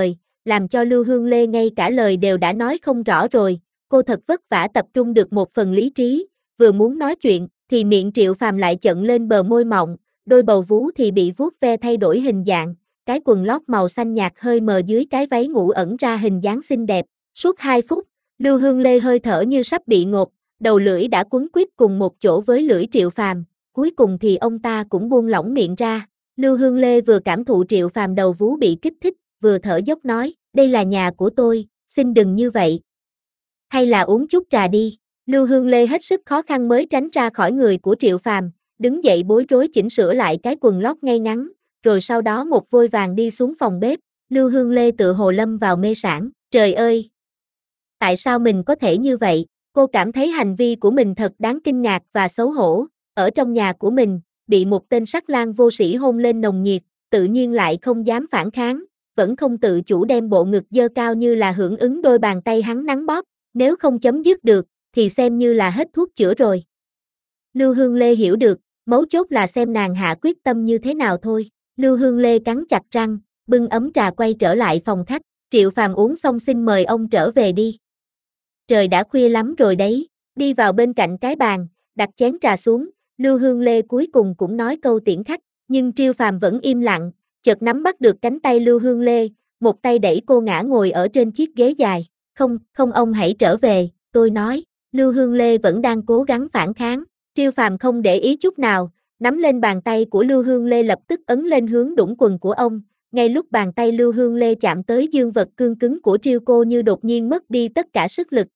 làm cho Lưu Hương Lê ngay cả lời đều đã nói không rõ rồi, cô thật vất vả tập trung được một phần lý trí, vừa muốn nói chuyện, thì miệng Triệu Phàm lại chận lên bờ môi mọng, đôi bầu vú thì bị vuốt ve thay đổi hình dạng, cái quần lót màu xanh nhạt hơi mờ dưới cái váy ngủ ẩn ra hình dáng xinh đẹp, suốt 2 phút, Lưu Hương Lê hơi thở như sắp bị ngộp, đầu lưỡi đã quấn quýt cùng một chỗ với lưỡi Triệu Phàm, cuối cùng thì ông ta cũng buông lỏng miệng ra. Lưu Hương Lê vừa cảm thụ Triệu Phàm đầu vú bị kích thích, vừa thở dốc nói, đây là nhà của tôi, xin đừng như vậy. Hay là uống chút trà đi. Lưu Hương Lê hết sức khó khăn mới tránh ra khỏi người của Triệu Phàm, đứng dậy bối rối chỉnh sửa lại cái quần lót ngay ngắn, rồi sau đó một vội vàng đi xuống phòng bếp. Lưu Hương Lê tự hồ lâm vào mê sảng, trời ơi! Tại sao mình có thể như vậy? Cô cảm thấy hành vi của mình thật đáng kinh ngạc và xấu hổ, ở trong nhà của mình, bị một tên sắc lang vô sĩ hôn lên nồng nhiệt, tự nhiên lại không dám phản kháng, vẫn không tự chủ đem bộ ngực dơ cao như là hưởng ứng đôi bàn tay hắn nắn bóp, nếu không chấm dứt được, thì xem như là hết thuốc chữa rồi. Lưu Hương Lê hiểu được, mấu chốt là xem nàng hạ quyết tâm như thế nào thôi. Lưu Hương Lê cắn chặt răng, bưng ấm trà quay trở lại phòng khách, Triệu Phàm uống xong xin mời ông trở về đi. Trời đã khuya lắm rồi đấy, đi vào bên cạnh cái bàn, đặt chén trà xuống, Lưu Hương Lê cuối cùng cũng nói câu tiễn khách, nhưng Triệu Phàm vẫn im lặng, chợt nắm bắt được cánh tay Lưu Hương Lê, một tay đẩy cô ngã ngồi ở trên chiếc ghế dài, không ông hãy trở về, tôi nói, Lưu Hương Lê vẫn đang cố gắng phản kháng, Triệu Phàm không để ý chút nào, nắm lên bàn tay của Lưu Hương Lê lập tức ấn lên hướng đũng quần của ông, ngay lúc bàn tay Lưu Hương Lê chạm tới dương vật cương cứng của Triệu cô như đột nhiên mất đi tất cả sức lực,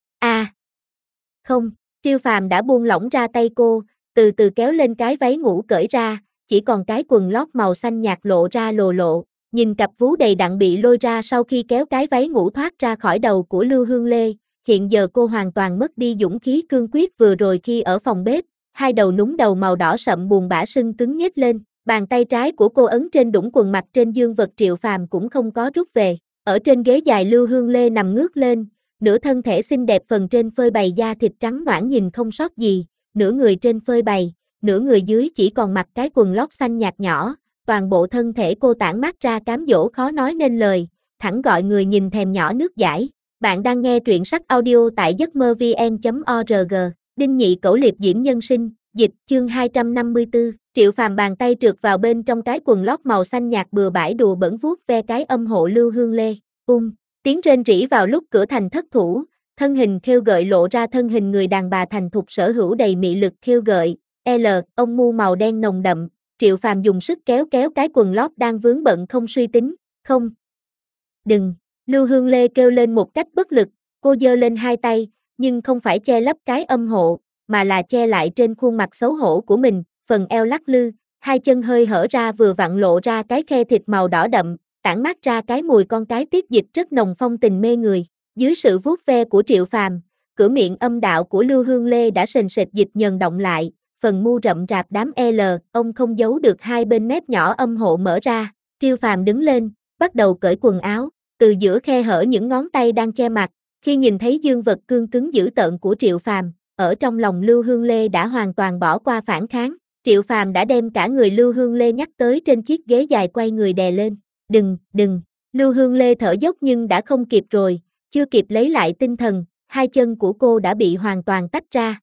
không, Triệu Phàm đã buông lỏng ra tay cô, từ từ kéo lên cái váy ngủ cởi ra, chỉ còn cái quần lót màu xanh nhạt lộ ra lồ lộ, nhìn cặp vú đầy đặn bị lôi ra sau khi kéo cái váy ngủ thoát ra khỏi đầu của Lưu Hương Lê, hiện giờ cô hoàn toàn mất đi dũng khí cương quyết vừa rồi khi ở phòng bếp, hai đầu núm đầu màu đỏ sậm buồn bã sưng cứng nhếch lên, bàn tay trái của cô ấn trên đũng quần mặt trên dương vật Triệu Phàm cũng không có rút về, ở trên ghế dài Lưu Hương Lê nằm ngước lên, nửa thân thể xinh đẹp phần trên phơi bày da thịt trắng nõn nhìn không sót gì, nửa người trên phơi bày, nửa người dưới chỉ còn mặc cái quần lót xanh nhạt nhỏ, toàn bộ thân thể cô tản mát ra cám dỗ khó nói nên lời, thẳng gọi người nhìn thèm nhỏ nước dãi. Bạn đang nghe truyện sách audio tại giấc mơ vn.org, Đinh Nhị Cẩu Liệp Diễm Nhân Sinh, dịch chương 254, Triệu Phàm bàn tay trượt vào bên trong cái quần lót màu xanh nhạt bừa bãi đùa bẩn vuốt ve cái âm hộ Lưu Hương Lê, tiếng rên rỉ vào lúc cửa thành thất thủ, thân hình khêu gợi lộ ra thân hình người đàn bà thành thục sở hữu đầy mị lực khêu gợi, ông mu màu đen nồng đậm, Triệu Phàm dùng sức kéo kéo cái quần lót đang vướng bận không suy tính, không. Đừng, Lưu Hương Lê kêu lên một cách bất lực, cô giơ lên hai tay, nhưng không phải che lấp cái âm hộ, mà là che lại trên khuôn mặt xấu hổ của mình, phần eo lắc lư, hai chân hơi hở ra vừa vặn lộ ra cái khe thịt màu đỏ đậm, tản mát ra cái mùi con cái tiết dịch rất nồng phong tình mê người. Dưới sự vuốt ve của Triệu Phàm, cửa miệng âm đạo của Lưu Hương Lê đã sền sệt dịch nhờn động lại, phần mu rậm rạp đám ông không giấu được hai bên mép nhỏ âm hộ mở ra. Triệu Phàm đứng lên, bắt đầu cởi quần áo, từ giữa khe hở những ngón tay đang che mặt, khi nhìn thấy dương vật cương cứng dữ tợn của Triệu Phàm, ở trong lòng Lưu Hương Lê đã hoàn toàn bỏ qua phản kháng. Triệu Phàm đã đem cả người Lưu Hương Lê nhắc tới trên chiếc ghế dài quay người đè lên. Đừng, Lưu Hương Lê thở dốc nhưng đã không kịp rồi, chưa kịp lấy lại tinh thần, hai chân của cô đã bị hoàn toàn tách ra.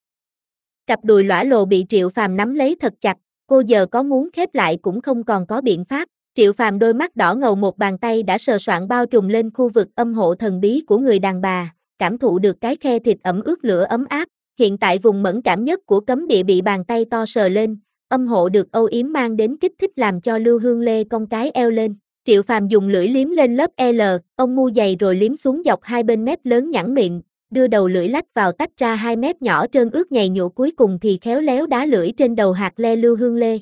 Cặp đùi lõa lồ bị Triệu Phàm nắm lấy thật chặt, cô giờ có muốn khép lại cũng không còn có biện pháp. Triệu Phàm đôi mắt đỏ ngầu một bàn tay đã sờ soạng bao trùm lên khu vực âm hộ thần bí của người đàn bà, cảm thụ được cái khe thịt ẩm ướt lửa ấm áp, hiện tại vùng mẫn cảm nhất của cấm địa bị bàn tay to sờ lên, âm hộ được âu yếm mang đến kích thích làm cho Lưu Hương Lê cong cái eo lên. Triệu Phàm dùng lưỡi liếm lên lớp ông mu dày rồi liếm xuống dọc hai bên mép lớn nhẵn miệng, đưa đầu lưỡi lách vào tách ra hai mép nhỏ trơn ướt nhầy nhụa cuối cùng thì khéo léo đá lưỡi trên đầu hạt le Lưu Hương Lê.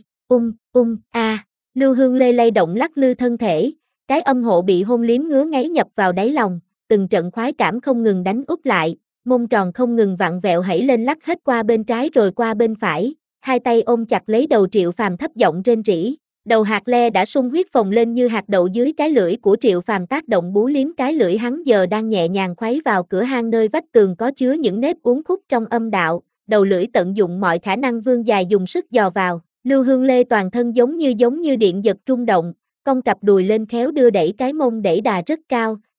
Lưu Hương Lê lay động lắc lư thân thể, cái âm hộ bị hôn liếm ngứa ngáy nhập vào đáy lòng, từng trận khoái cảm không ngừng đánh úp lại, mông tròn không ngừng vặn vẹo hẩy lên lắc hết qua bên trái rồi qua bên phải, hai tay ôm chặt lấy đầu Triệu Phàm thấp giọng rên rỉ. Đầu hạt le đã sung huyết phồng lên như hạt đậu dưới cái lưỡi của Triệu Phàm tác động bú liếm cái lưỡi hắn giờ đang nhẹ nhàng khuấy vào cửa hang nơi vách tường có chứa những nếp uốn khúc trong âm đạo, đầu lưỡi tận dụng mọi khả năng vươn dài dùng sức dò vào, Lưu Hương Lê toàn thân giống như điện giật rung động, cong cặp đùi lên khéo đưa đẩy cái mông đẩy đà rất cao,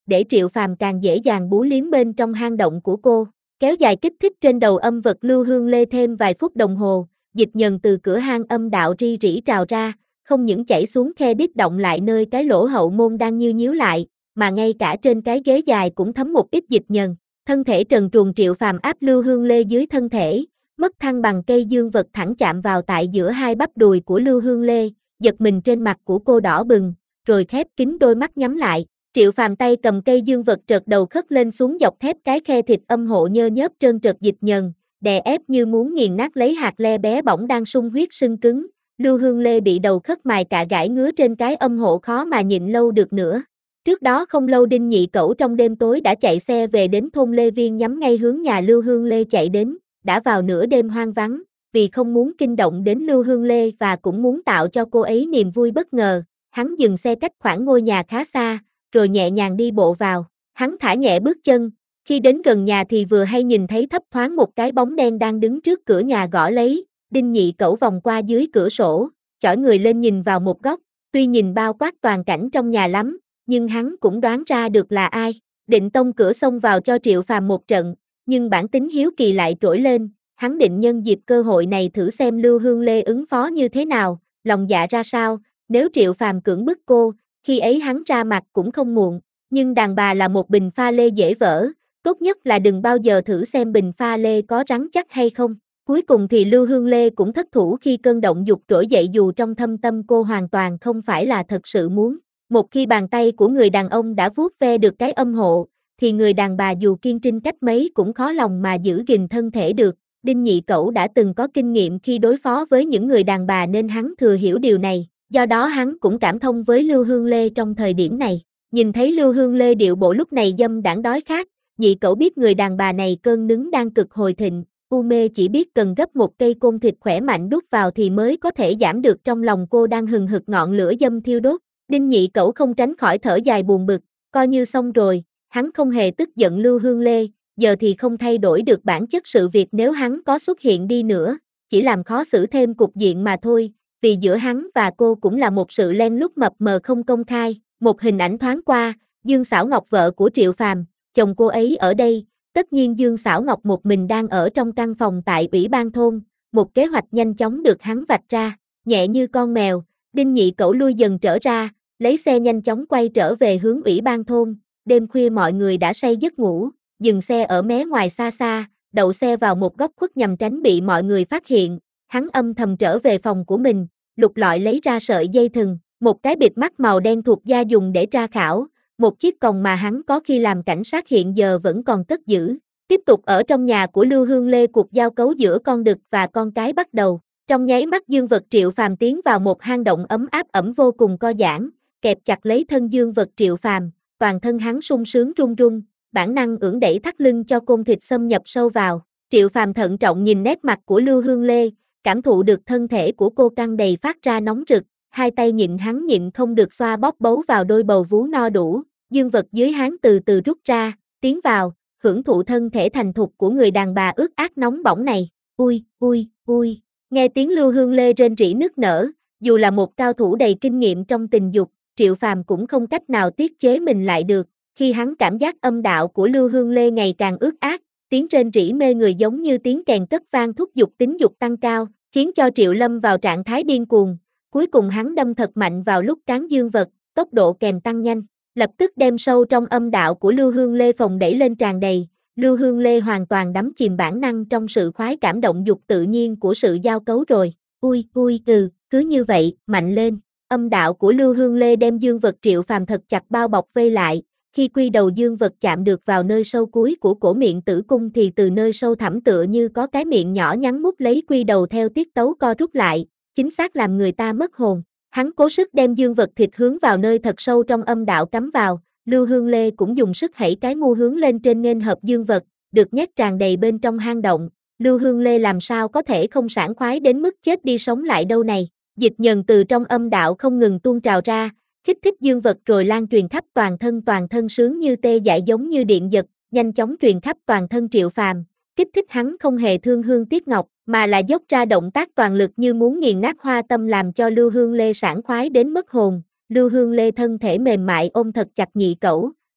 để Triệu Phàm càng dễ dàng bú liếm bên trong hang động của cô. Kéo dài kích thích trên đầu âm vật Lưu Hương Lê thêm vài phút đồng hồ, dịch nhờn từ cửa hang âm đạo ri rỉ trào ra, không những chảy xuống khe đít động lại nơi cái lỗ hậu môn đang như nhíu lại, mà ngay cả trên cái ghế dài cũng thấm một ít dịch nhờn. Thân thể trần truồng Triệu Phàm áp Lưu Hương Lê dưới thân thể, mất thăng bằng cây dương vật thẳng chạm vào tại giữa hai bắp đùi của Lưu Hương Lê, giật mình trên mặt của cô đỏ bừng, rồi khép kín đôi mắt nhắm lại. Triệu Phàm tay cầm cây dương vật trợt đầu khất lên xuống dọc thép cái khe thịt âm hộ nhơ nhớp trơn trượt dịch nhờn, đè ép như muốn nghiền nát lấy hạt le bé bỏng đang sung huyết sưng cứng. Lưu Hương Lê bị đầu khất mài cạ gãi ngứa trên cái âm hộ khó mà nhịn lâu được nữa. Trước đó không lâu Đinh Nhị Cẩu trong đêm tối đã chạy xe về đến thôn Lê Viên nhắm ngay hướng nhà Lưu Hương Lê chạy đến, đã vào nửa đêm hoang vắng, vì không muốn kinh động đến Lưu Hương Lê và cũng muốn tạo cho cô ấy niềm vui bất ngờ, hắn dừng xe cách khoảng ngôi nhà khá xa, rồi nhẹ nhàng đi bộ vào. Hắn thả nhẹ bước chân, khi đến gần nhà thì vừa hay nhìn thấy thấp thoáng một cái bóng đen đang đứng trước cửa nhà gõ lấy. Đinh Nhị Cẩu vòng qua dưới cửa sổ, chỏi người lên nhìn vào một góc, tuy nhìn bao quát toàn cảnh trong nhà lắm, nhưng hắn cũng đoán ra được là ai. Định tông cửa xông vào cho Triệu Phàm một trận, nhưng bản tính hiếu kỳ lại trỗi lên, hắn định nhân dịp cơ hội này thử xem Lưu Hương Lê ứng phó như thế nào, lòng dạ ra sao, nếu Triệu Phàm cưỡng bức cô, khi ấy hắn ra mặt cũng không muộn, nhưng đàn bà là một bình pha lê dễ vỡ, tốt nhất là đừng bao giờ thử xem bình pha lê có rắn chắc hay không. Cuối cùng thì Lưu Hương Lê cũng thất thủ khi cơn động dục trỗi dậy dù trong thâm tâm cô hoàn toàn không phải là thật sự muốn. Một khi bàn tay của người đàn ông đã vuốt ve được cái âm hộ, thì người đàn bà dù kiên trinh cách mấy cũng khó lòng mà giữ gìn thân thể được. Đinh Nhị Cẩu đã từng có kinh nghiệm khi đối phó với những người đàn bà nên hắn thừa hiểu điều này, do đó hắn cũng cảm thông với Lưu Hương Lê trong thời điểm này. Nhìn thấy Lưu Hương Lê điệu bộ lúc này dâm đãng đói khát, Nhị Cẩu biết người đàn bà này cơn nứng đang cực hồi thịnh, u mê chỉ biết cần gấp một cây côn thịt khỏe mạnh đút vào thì mới có thể giảm được trong lòng cô đang hừng hực ngọn lửa dâm thiêu đốt. Đinh Nhị Cẩu không tránh khỏi thở dài buồn bực, coi như xong rồi, hắn không hề tức giận Lưu Hương Lê, giờ thì không thay đổi được bản chất sự việc nếu hắn có xuất hiện đi nữa, chỉ làm khó xử thêm cục diện mà thôi, vì giữa hắn và cô cũng là một sự len lút mập mờ không công khai. Một hình ảnh thoáng qua, Dương Xảo Ngọc vợ của Triệu Phàm, chồng cô ấy ở đây, tất nhiên Dương Xảo Ngọc một mình đang ở trong căn phòng tại ủy ban thôn, một kế hoạch nhanh chóng được hắn vạch ra, nhẹ như con mèo, Đinh Nhị Cẩu lui dần trở ra, lấy xe nhanh chóng quay trở về hướng ủy ban thôn. Đêm khuya mọi người đã say giấc ngủ, dừng xe ở mé ngoài xa xa, đậu xe vào một góc khuất nhằm tránh bị mọi người phát hiện. Hắn âm thầm trở về phòng của mình, lục lọi lấy ra sợi dây thừng, một cái bịt mắt màu đen thuộc da dùng để tra khảo, một chiếc còng mà hắn có khi làm cảnh sát hiện giờ vẫn còn cất giữ. Tiếp tục ở trong nhà của Lưu Hương Lê, cuộc giao cấu giữa con đực và con cái bắt đầu. Trong nháy mắt dương vật Triệu Phàm tiến vào một hang động ấm áp ẩm vô cùng co giãn, kẹp chặt lấy thân dương vật Triệu Phàm, toàn thân hắn sung sướng run run, bản năng ưỡn đẩy thắt lưng cho côn thịt xâm nhập sâu vào. Triệu Phàm thận trọng nhìn nét mặt của Lưu Hương Lê, cảm thụ được thân thể của cô căng đầy phát ra nóng rực, hai tay hắn nhịn không được xoa bóp bấu vào đôi bầu vú no đủ, dương vật dưới hắn từ từ rút ra, tiến vào, hưởng thụ thân thể thành thục của người đàn bà ướt át nóng bỏng này. Ui, ui, ui, nghe tiếng Lưu Hương Lê rên rỉ nức nở, dù là một cao thủ đầy kinh nghiệm trong tình dục, Triệu Phàm cũng không cách nào tiết chế mình lại được, khi hắn cảm giác âm đạo của Lưu Hương Lê ngày càng ướt át, tiếng rên rỉ mê người giống như tiếng kèn cất vang thúc giục tính dục tăng cao, khiến cho Triệu lâm vào trạng thái điên cuồng. Cuối cùng hắn đâm thật mạnh vào lúc cán dương vật, tốc độ kèm tăng nhanh, lập tức đem sâu trong âm đạo của Lưu Hương Lê phồng đẩy lên tràn đầy. Lưu Hương Lê hoàn toàn đắm chìm bản năng trong sự khoái cảm động dục tự nhiên của sự giao cấu rồi. Ui, ui, cứ như vậy, mạnh lên. Âm đạo của Lưu Hương Lê đem dương vật Triệu Phàm thật chặt bao bọc vây lại. Khi quy đầu dương vật chạm được vào nơi sâu cuối của cổ miệng tử cung thì từ nơi sâu thẳm tựa như có cái miệng nhỏ nhắn mút lấy quy đầu theo tiết tấu co rút lại, chính xác làm người ta mất hồn. Hắn cố sức đem dương vật thịt hướng vào nơi thật sâu trong âm đạo cắm vào, Lưu Hương Lê cũng dùng sức hãy cái mu hướng lên trên nghênh hợp dương vật, được nhét tràn đầy bên trong hang động. Lưu Hương Lê làm sao có thể không sảng khoái đến mức chết đi sống lại đâu này. Dịch nhờn từ trong âm đạo không ngừng tuôn trào ra, kích thích dương vật rồi lan truyền khắp toàn thân sướng như tê dại giống như điện giật, nhanh chóng truyền khắp toàn thân Triệu Phàm, kích thích hắn không hề thương hương tiếc ngọc, mà là dốc ra động tác toàn lực như muốn nghiền nát hoa tâm làm cho Lưu Hương Lê sảng khoái đến mất hồn. Lưu Hương Lê thân thể mềm mại ôm thật chặt Nhị Cẩu,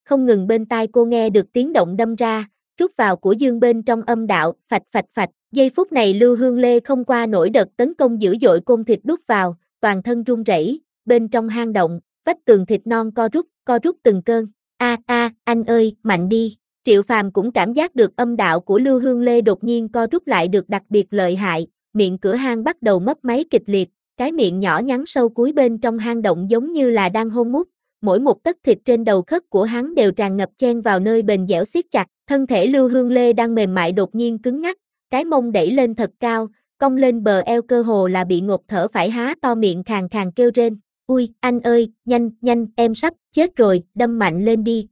không ngừng bên tai cô nghe được tiếng động đâm ra, rút vào của dương bên trong âm đạo, phạch phạch phạch. Giây phút này Lưu Hương Lê không qua nổi đợt tấn công dữ dội côn thịt đút vào, toàn thân run rẩy, bên trong hang động, vách tường thịt non co rút từng cơn. Anh ơi, mạnh đi. Triệu Phàm cũng cảm giác được âm đạo của Lưu Hương Lê đột nhiên co rút lại được đặc biệt lợi hại, miệng cửa hang bắt đầu mấp máy kịch liệt, cái miệng nhỏ nhắn sâu cuối bên trong hang động giống như là đang hôn mút, mỗi một tấc thịt trên đầu khớp của hắn đều tràn ngập chen vào nơi bền dẻo siết chặt, thân thể Lưu Hương Lê đang mềm mại đột nhiên cứng ngắc, cái mông đẩy lên thật cao, cong lên bờ eo cơ hồ là bị ngộp thở phải há to miệng khàn khàn kêu rên. Ui, anh ơi, nhanh, em sắp chết rồi, đâm mạnh lên đi,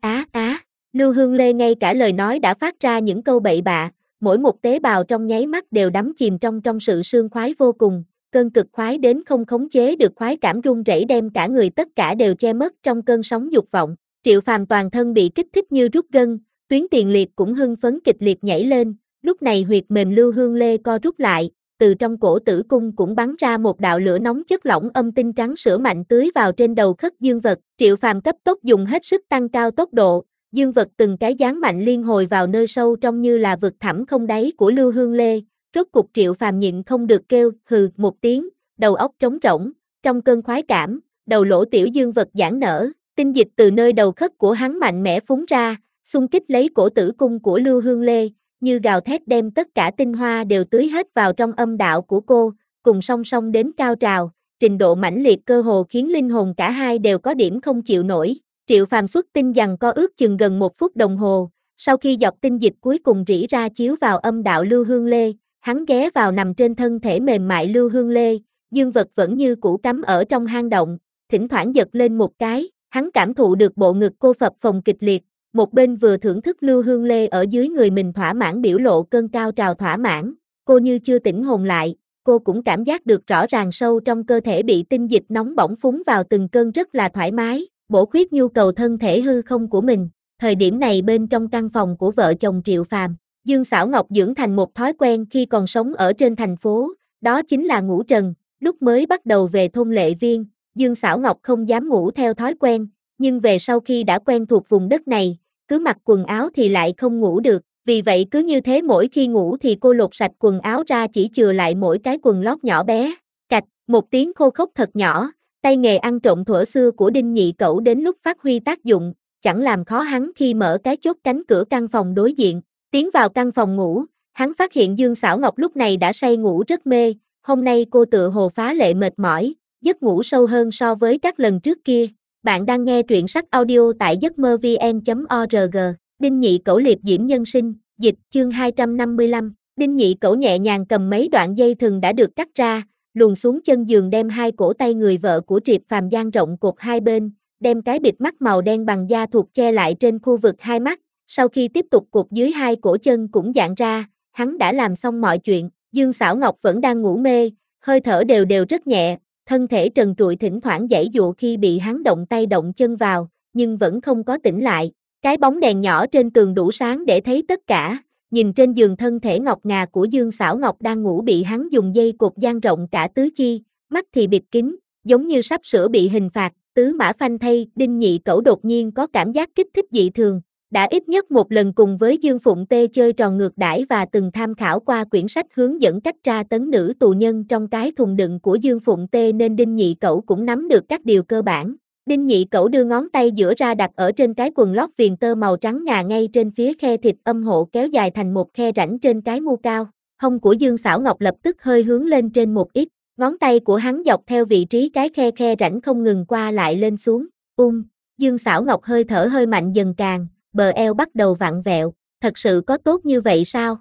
Lưu Hương Lê ngay cả lời nói đã phát ra những câu bậy bạ, mỗi một tế bào trong nháy mắt đều đắm chìm trong sự sương khoái vô cùng, cơn cực khoái đến không khống chế được khoái cảm run rẩy đem cả người tất cả đều che mất trong cơn sóng dục vọng. Triệu Phàm toàn thân bị kích thích như rút gân, tuyến tiền liệt cũng hưng phấn kịch liệt nhảy lên, lúc này huyệt mềm Lưu Hương Lê co rút lại, từ trong cổ tử cung cũng bắn ra một đạo lửa nóng chất lỏng âm tinh trắng sữa mạnh tưới vào trên đầu khất dương vật. Triệu Phàm cấp tốc dùng hết sức tăng cao tốc độ, dương vật từng cái giáng mạnh liên hồi vào nơi sâu trong như là vực thẳm không đáy của Lưu Hương Lê. Rốt cục Triệu Phàm nhịn không được kêu hừ một tiếng, đầu óc trống rỗng, trong cơn khoái cảm, đầu lỗ tiểu dương vật giãn nở, tinh dịch từ nơi đầu khất của hắn mạnh mẽ phúng ra, xung kích lấy cổ tử cung của Lưu Hương Lê, như gào thét đem tất cả tinh hoa đều tưới hết vào trong âm đạo của cô, cùng song song đến cao trào, trình độ mãnh liệt cơ hồ khiến linh hồn cả hai đều có điểm không chịu nổi. Triệu Phàm xuất tinh giằng co ước chừng gần 1 phút đồng hồ, sau khi giọt tinh dịch cuối cùng rỉ ra chiếu vào âm đạo Lưu Hương Lê, hắn ghé vào nằm trên thân thể mềm mại Lưu Hương Lê, dương vật vẫn như cũ cắm ở trong hang động, thỉnh thoảng giật lên một cái, hắn cảm thụ được bộ ngực cô phập phồng kịch liệt, một bên vừa thưởng thức Lưu Hương Lê ở dưới người mình thỏa mãn biểu lộ cơn cao trào thỏa mãn, cô như chưa tỉnh hồn lại, cô cũng cảm giác được rõ ràng sâu trong cơ thể bị tinh dịch nóng bỏng phúng vào từng cơn rất là thoải mái, bổ khuyết nhu cầu thân thể hư không của mình. Thời điểm này bên trong căn phòng của vợ chồng Triệu Phàm, Dương Xảo Ngọc dưỡng thành một thói quen khi còn sống ở trên thành phố, đó chính là ngủ trần. Lúc mới bắt đầu về thôn Lệ Viên, Dương Xảo Ngọc không dám ngủ theo thói quen, nhưng về sau khi đã quen thuộc vùng đất này, cứ mặc quần áo thì lại không ngủ được, vì vậy cứ như thế mỗi khi ngủ thì cô lột sạch quần áo ra chỉ chừa lại mỗi cái quần lót nhỏ bé. Cạch, một tiếng khô khốc thật nhỏ, tay nghề ăn trộm thuở xưa của Đinh Nhị Cẩu đến lúc phát huy tác dụng, chẳng làm khó hắn khi mở cái chốt cánh cửa căn phòng đối diện, tiến vào căn phòng ngủ, hắn phát hiện Dương Xảo Ngọc lúc này đã say ngủ rất mê, hôm nay cô tựa hồ phá lệ mệt mỏi, giấc ngủ sâu hơn so với các lần trước kia. Bạn đang nghe truyện sách audio tại giấcmơ-vn.org, Đinh Nhị Cẩu liệp diễm nhân sinh, dịch chương 255, Đinh Nhị Cẩu nhẹ nhàng cầm mấy đoạn dây thừng đã được cắt ra, luồn xuống chân giường đem hai cổ tay người vợ của Triệp Phàm dang rộng cột hai bên, đem cái bịt mắt màu đen bằng da thuộc che lại trên khu vực hai mắt, sau khi tiếp tục cột dưới hai cổ chân cũng giãn ra, hắn đã làm xong mọi chuyện, Dương Xảo Ngọc vẫn đang ngủ mê, hơi thở đều đều rất nhẹ, thân thể trần trụi thỉnh thoảng giãy giụa khi bị hắn động tay động chân vào, nhưng vẫn không có tỉnh lại, cái bóng đèn nhỏ trên tường đủ sáng để thấy tất cả. Nhìn trên giường thân thể ngọc ngà của Dương Xảo Ngọc đang ngủ bị hắn dùng dây cột dang rộng cả tứ chi, mắt thì bịt kín, giống như sắp sửa bị hình phạt, tứ mã phanh thây. Đinh Nhị Cẩu đột nhiên có cảm giác kích thích dị thường, đã ít nhất một lần cùng với Dương Phụng Tê chơi trò ngược đãi và từng tham khảo qua quyển sách hướng dẫn cách tra tấn nữ tù nhân trong cái thùng đựng của Dương Phụng Tê nên Đinh Nhị Cẩu cũng nắm được các điều cơ bản. Đinh Nhị Cẩu đưa ngón tay giữa ra đặt ở trên cái quần lót viền tơ màu trắng ngà ngay trên phía khe thịt âm hộ kéo dài thành một khe rãnh trên cái mu cao. Hông của Dương Xảo Ngọc lập tức hơi hướng lên trên một ít, ngón tay của hắn dọc theo vị trí cái khe rãnh không ngừng qua lại lên xuống. Dương Xảo Ngọc hơi thở hơi mạnh dần càng, bờ eo bắt đầu vặn vẹo, thật sự có tốt như vậy sao?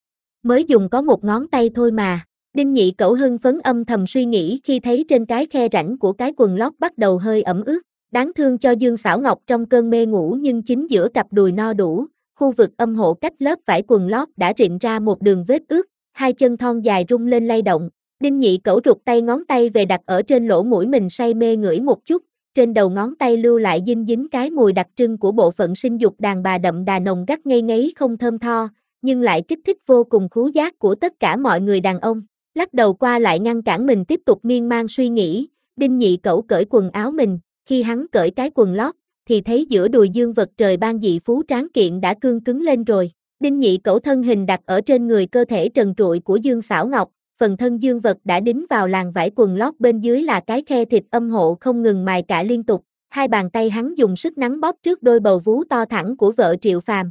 Mới dùng có một ngón tay thôi mà. Đinh Nhị Cẩu hưng phấn âm thầm suy nghĩ khi thấy trên cái khe rãnh của cái quần lót bắt đầu hơi ẩm ướt. Đáng thương cho Dương Xảo Ngọc trong cơn mê ngủ nhưng chính giữa cặp đùi no đủ, khu vực âm hộ cách lớp vải quần lót đã rịn ra một đường vết ướt, hai chân thon dài rung lên lay động. Đinh Nhị Cẩu rụt tay ngón tay về đặt ở trên lỗ mũi mình say mê ngửi một chút, trên đầu ngón tay lưu lại dinh dính cái mùi đặc trưng của bộ phận sinh dục đàn bà đậm đà nồng gắt ngây ngấy không thơm tho, nhưng lại kích thích vô cùng khứu giác của tất cả mọi người đàn ông. Lắc đầu qua lại ngăn cản mình tiếp tục miên man suy nghĩ, Đinh Nhị Cẩu cởi quần áo mình, khi hắn cởi cái quần lót, thì thấy giữa đùi dương vật trời ban dị phú tráng kiện đã cương cứng lên rồi. Đinh Nhị Cẩu thân hình đặt ở trên người cơ thể trần trụi của Dương Xảo Ngọc, phần thân dương vật đã đính vào làn vải quần lót bên dưới là cái khe thịt âm hộ không ngừng mài cạ liên tục. Hai bàn tay hắn dùng sức nắn bóp trước đôi bầu vú to thẳng của vợ Triệu Phàm.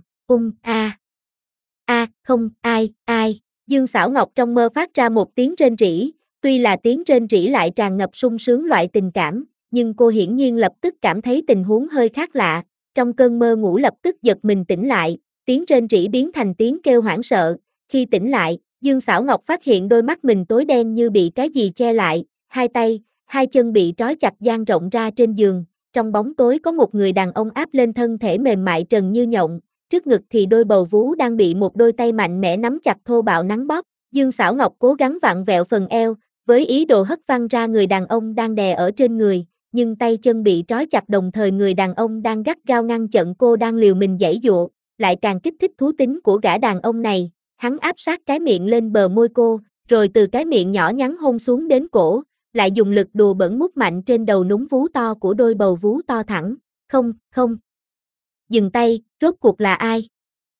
Không, ai. Dương Xảo Ngọc trong mơ phát ra một tiếng rên rỉ, tuy là tiếng rên rỉ lại tràn ngập sung sướng loại tình cảm, nhưng cô hiển nhiên lập tức cảm thấy tình huống hơi khác lạ, trong cơn mơ ngủ lập tức giật mình tỉnh lại, tiếng rên rỉ biến thành tiếng kêu hoảng sợ, khi tỉnh lại, Dương Xảo Ngọc phát hiện đôi mắt mình tối đen như bị cái gì che lại, hai tay, hai chân bị trói chặt dang rộng ra trên giường, trong bóng tối có một người đàn ông áp lên thân thể mềm mại trần như nhộng, trước ngực thì đôi bầu vú đang bị một đôi tay mạnh mẽ nắm chặt thô bạo nắn bóp. Dương Xảo Ngọc cố gắng vặn vẹo phần eo, với ý đồ hất văng ra người đàn ông đang đè ở trên người, nhưng tay chân bị trói chặt đồng thời người đàn ông đang gắt gao ngăn chặn cô đang liều mình giãy giụa, lại càng kích thích thú tính của gã đàn ông này, hắn áp sát cái miệng lên bờ môi cô, rồi từ cái miệng nhỏ nhắn hôn xuống đến cổ, lại dùng lực đùa bỡn mút mạnh trên đầu núm vú to của đôi bầu vú to thẳng. Không. Dừng tay, rốt cuộc là ai?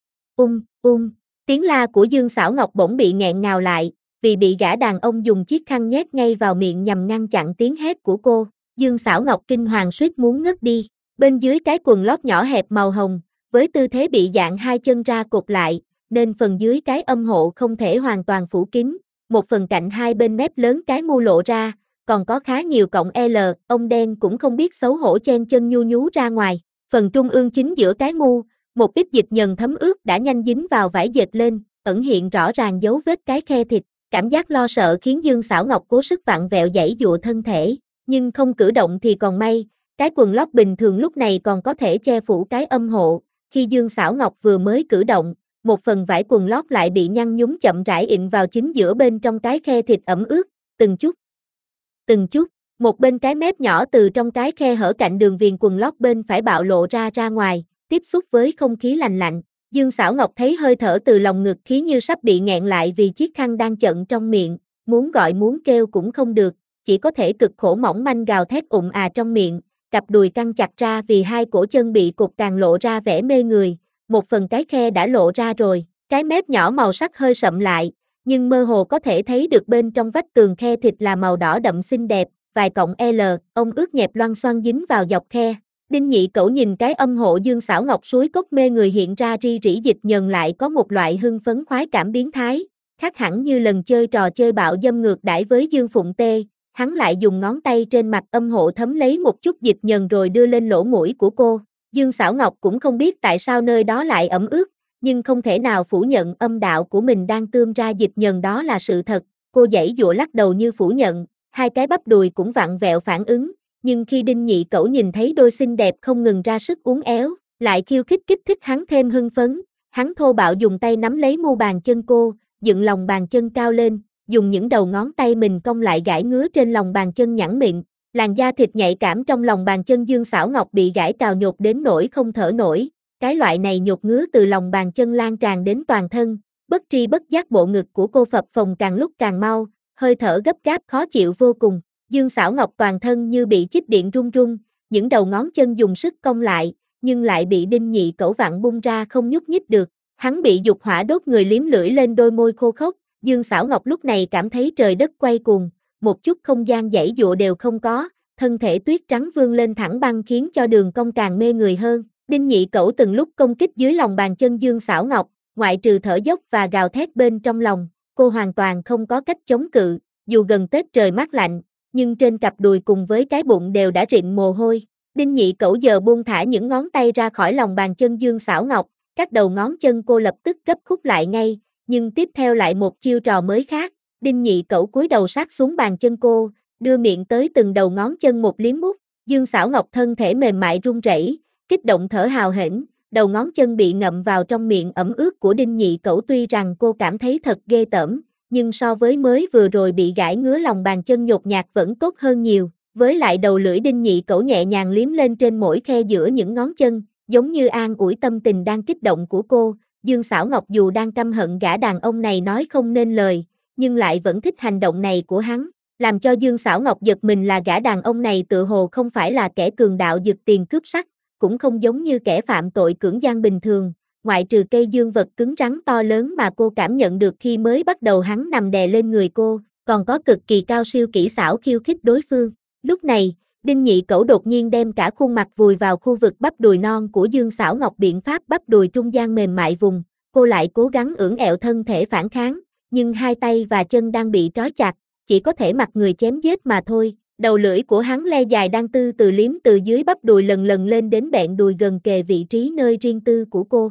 Tiếng la của Dương Xảo Ngọc bỗng bị nghẹn ngào lại, vì bị gã đàn ông dùng chiếc khăn nhét ngay vào miệng nhằm ngăn chặn tiếng hét của cô. Dương Xảo Ngọc kinh hoàng suýt muốn ngất đi, bên dưới cái quần lót nhỏ hẹp màu hồng, với tư thế bị dạn hai chân ra cột lại, nên phần dưới cái âm hộ không thể hoàn toàn phủ kín, một phần cạnh hai bên mép lớn cái mu lộ ra, còn có khá nhiều cọng L, ông đen cũng không biết xấu hổ chen chân nhu nhú ra ngoài, phần trung ương chính giữa cái mu, một ít dịch nhờn thấm ướt đã nhanh dính vào vải dệt lên, ẩn hiện rõ ràng dấu vết cái khe thịt, cảm giác lo sợ khiến Dương Xảo Ngọc cố sức vặn vẹo giãy giụa thân thể, nhưng không cử động thì còn may, cái quần lót bình thường lúc này còn có thể che phủ cái âm hộ, khi Dương Xảo Ngọc vừa mới cử động, một phần vải quần lót lại bị nhăn nhúm chậm rãi ịn vào chính giữa bên trong cái khe thịt ẩm ướt, từng chút, một bên cái mép nhỏ từ trong cái khe hở cạnh đường viền quần lót bên phải bạo lộ ra ngoài, tiếp xúc với không khí lành lạnh. Dương Xảo Ngọc thấy hơi thở từ lòng ngực khí như sắp bị nghẹn lại vì chiếc khăn đang chận trong miệng, muốn gọi muốn kêu cũng không được, chỉ có thể cực khổ mỏng manh gào thét trong miệng, cặp đùi căng chặt ra vì hai cổ chân bị cột càng lộ ra vẻ mê người, một phần cái khe đã lộ ra rồi, cái mép nhỏ màu sắc hơi sậm lại, nhưng mơ hồ có thể thấy được bên trong vách tường khe thịt là màu đỏ đậm xinh đẹp, vài cọng L, ông ướt nhẹp loang xoang dính vào dọc khe. Đinh Nhị Cẩu nhìn cái âm hộ Dương Xảo Ngọc suối cốc mê người hiện ra ri rỉ dịch nhờn lại có một loại hưng phấn khoái cảm biến thái, khác hẳn như lần chơi trò chơi bạo dâm ngược đãi với Dương Phụng Tê, hắn lại dùng ngón tay trên mặt âm hộ thấm lấy một chút dịch nhờn rồi đưa lên lỗ mũi của cô. Dương Xảo Ngọc cũng không biết tại sao nơi đó lại ẩm ướt, nhưng không thể nào phủ nhận âm đạo của mình đang tươm ra dịch nhờn đó là sự thật, cô giãy giụa lắc đầu như phủ nhận, hai cái bắp đùi cũng vặn vẹo phản ứng. Nhưng khi Đinh Nhị Cẩu nhìn thấy đôi xinh đẹp không ngừng ra sức uốn éo, lại khiêu khích kích thích hắn thêm hưng phấn, hắn thô bạo dùng tay nắm lấy mu bàn chân cô, dựng lòng bàn chân cao lên, dùng những đầu ngón tay mình cong lại gãi ngứa trên lòng bàn chân nhẵn mịn, làn da thịt nhạy cảm trong lòng bàn chân Dương Xảo Ngọc bị gãi cào nhột đến nỗi không thở nổi, cái loại này nhột ngứa từ lòng bàn chân lan tràn đến toàn thân, bất tri bất giác bộ ngực của cô phập phồng càng lúc càng mau, hơi thở gấp gáp khó chịu vô cùng. Dương Xảo Ngọc toàn thân như bị chích điện run run, những đầu ngón chân dùng sức cong lại, nhưng lại bị Đinh Nhị Cẩu vặn bung ra không nhúc nhích được. Hắn bị dục hỏa đốt người liếm lưỡi lên đôi môi khô khốc. Dương Xảo Ngọc lúc này cảm thấy trời đất quay cuồng, một chút không gian giãy giụa đều không có, thân thể tuyết trắng vươn lên thẳng băng khiến cho đường cong càng mê người hơn. Đinh Nhị Cẩu từng lúc công kích dưới lòng bàn chân Dương Xảo Ngọc, ngoại trừ thở dốc và gào thét bên trong lòng, cô hoàn toàn không có cách chống cự, dù gần Tết trời mát lạnh, nhưng trên cặp đùi cùng với cái bụng đều đã rịn mồ hôi. Đinh Nhị Cẩu giờ buông thả những ngón tay ra khỏi lòng bàn chân Dương Xảo Ngọc, các đầu ngón chân cô lập tức gấp khúc lại ngay, nhưng tiếp theo lại một chiêu trò mới khác. Đinh Nhị Cẩu cúi đầu sát xuống bàn chân cô, đưa miệng tới từng đầu ngón chân một liếm mút. Dương Xảo Ngọc thân thể mềm mại run rẩy, kích động thở hào hển, đầu ngón chân bị ngậm vào trong miệng ẩm ướt của Đinh Nhị Cẩu tuy rằng cô cảm thấy thật ghê tởm, nhưng so với mới vừa rồi bị gãi ngứa lòng bàn chân nhột nhạt vẫn tốt hơn nhiều, với lại đầu lưỡi Đinh Nhị Cẩu nhẹ nhàng liếm lên trên mỗi khe giữa những ngón chân, giống như an ủi tâm tình đang kích động của cô. Dương Xảo Ngọc dù đang căm hận gã đàn ông này nói không nên lời, nhưng lại vẫn thích hành động này của hắn, làm cho Dương Xảo Ngọc giật mình là gã đàn ông này tựa hồ không phải là kẻ cường đạo giật tiền cướp sắc, cũng không giống như kẻ phạm tội cưỡng gian bình thường, ngoại trừ cây dương vật cứng rắn to lớn mà cô cảm nhận được khi mới bắt đầu hắn nằm đè lên người cô, còn có cực kỳ cao siêu kỹ xảo khiêu khích đối phương. Lúc này, Đinh Nhị Cẩu đột nhiên đem cả khuôn mặt vùi vào khu vực bắp đùi non của Dương Xảo Ngọc, biện pháp bắp đùi trung gian mềm mại vùng, cô lại cố gắng ưỡn ẹo thân thể phản kháng, nhưng hai tay và chân đang bị trói chặt, chỉ có thể mặc người chém giết mà thôi. Đầu lưỡi của hắn le dài đang từ từ liếm từ dưới bắp đùi lần lần lên đến bẹn đùi gần kề vị trí nơi riêng tư của cô.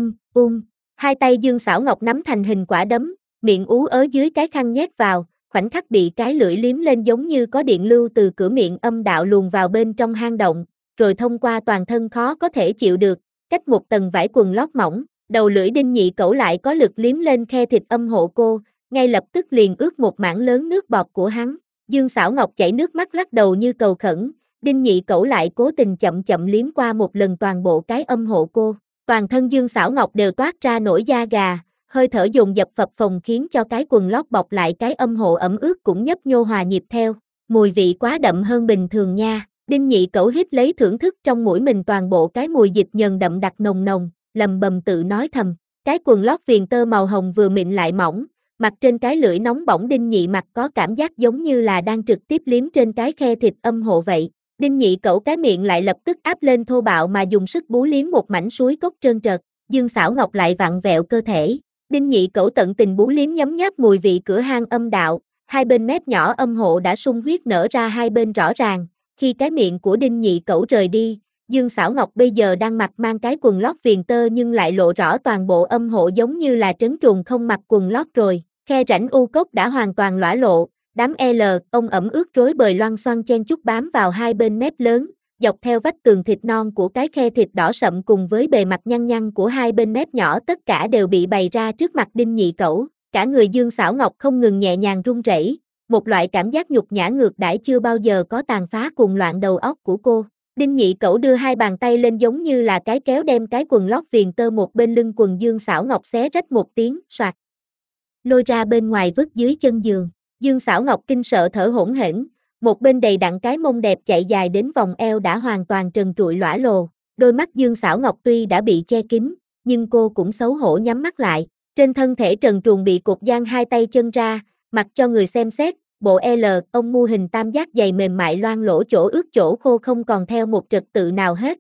Hai tay Dương Xảo Ngọc nắm thành hình quả đấm, miệng ú ớ dưới cái khăn nhét vào, khoảnh khắc bị cái lưỡi liếm lên giống như có điện lưu từ cửa miệng âm đạo luồn vào bên trong hang động, rồi thông qua toàn thân khó có thể chịu được, cách một tầng vải quần lót mỏng, đầu lưỡi Đinh Nhị Cẩu lại có lực liếm lên khe thịt âm hộ cô, ngay lập tức liền ướt một mảng lớn nước bọt của hắn. Dương Xảo Ngọc chảy nước mắt lắc đầu như cầu khẩn, Đinh Nhị Cẩu lại cố tình chậm chậm liếm qua một lần toàn bộ cái âm hộ cô. Toàn thân Dương Xảo Ngọc đều toát ra nổi da gà, hơi thở dồn dập phập phồng khiến cho cái quần lót bọc lại cái âm hộ ẩm ướt cũng nhấp nhô hòa nhịp theo. Mùi vị quá đậm hơn bình thường nha. Đinh Nhị Cẩu hít lấy thưởng thức trong mũi mình toàn bộ cái mùi dịch nhờn đậm đặc nồng nồng, lầm bầm tự nói thầm. Cái quần lót viền tơ màu hồng vừa mịn lại mỏng, mặt trên cái lưỡi nóng bỏng Đinh Nhị mặt có cảm giác giống như là đang trực tiếp liếm trên cái khe thịt âm hộ vậy. Đinh Nhị Cẩu cái miệng lại lập tức áp lên thô bạo mà dùng sức bú liếm một mảnh suối cốt trơn trượt. Dương Xảo Ngọc lại vặn vẹo cơ thể. Đinh Nhị Cẩu tận tình bú liếm nhấm nháp mùi vị cửa hang âm đạo, hai bên mép nhỏ âm hộ đã sung huyết nở ra hai bên rõ ràng. Khi cái miệng của Đinh Nhị Cẩu rời đi, Dương Xảo Ngọc bây giờ đang mặc mang cái quần lót viền tơ nhưng lại lộ rõ toàn bộ âm hộ giống như là trấn truồng không mặc quần lót rồi. Khe rãnh u cốc đã hoàn toàn lõa lộ, đám ông ẩm ướt rối bời loang xoang chen chúc bám vào hai bên mép lớn, dọc theo vách tường thịt non của cái khe thịt đỏ sậm cùng với bề mặt nhăn nhăn của hai bên mép nhỏ tất cả đều bị bày ra trước mặt Đinh Nhị Cẩu. Cả người Dương Xảo Ngọc không ngừng nhẹ nhàng run rẩy, một loại cảm giác nhục nhã ngược đãi chưa bao giờ có tàn phá cuồng loạn đầu óc của cô. Đinh Nhị Cẩu đưa hai bàn tay lên giống như là cái kéo đem cái quần lót viền tơ một bên lưng quần Dương Xảo Ngọc xé rách một tiếng, soạt, lôi ra bên ngoài vứt dưới chân giường. Dương Xảo Ngọc kinh sợ thở hổn hển, một bên đầy đặn cái mông đẹp chạy dài đến vòng eo đã hoàn toàn trần trụi lõa lồ. Đôi mắt Dương Xảo Ngọc tuy đã bị che kín, nhưng cô cũng xấu hổ nhắm mắt lại. Trên thân thể trần truồng bị cột giang hai tay chân ra, mặc cho người xem xét, bộ ông mô hình tam giác dày mềm mại loang lỗ chỗ ướt chỗ khô không còn theo một trật tự nào hết.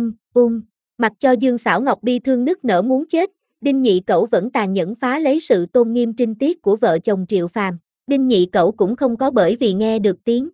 Mặc cho Dương Xảo Ngọc bi thương nức nở muốn chết, Đinh Nhị Cẩu vẫn tàn nhẫn phá lấy sự tôn nghiêm trinh tiết của vợ chồng Triệu Phàm. Đinh Nhị Cẩu cũng không có bởi vì nghe được tiếng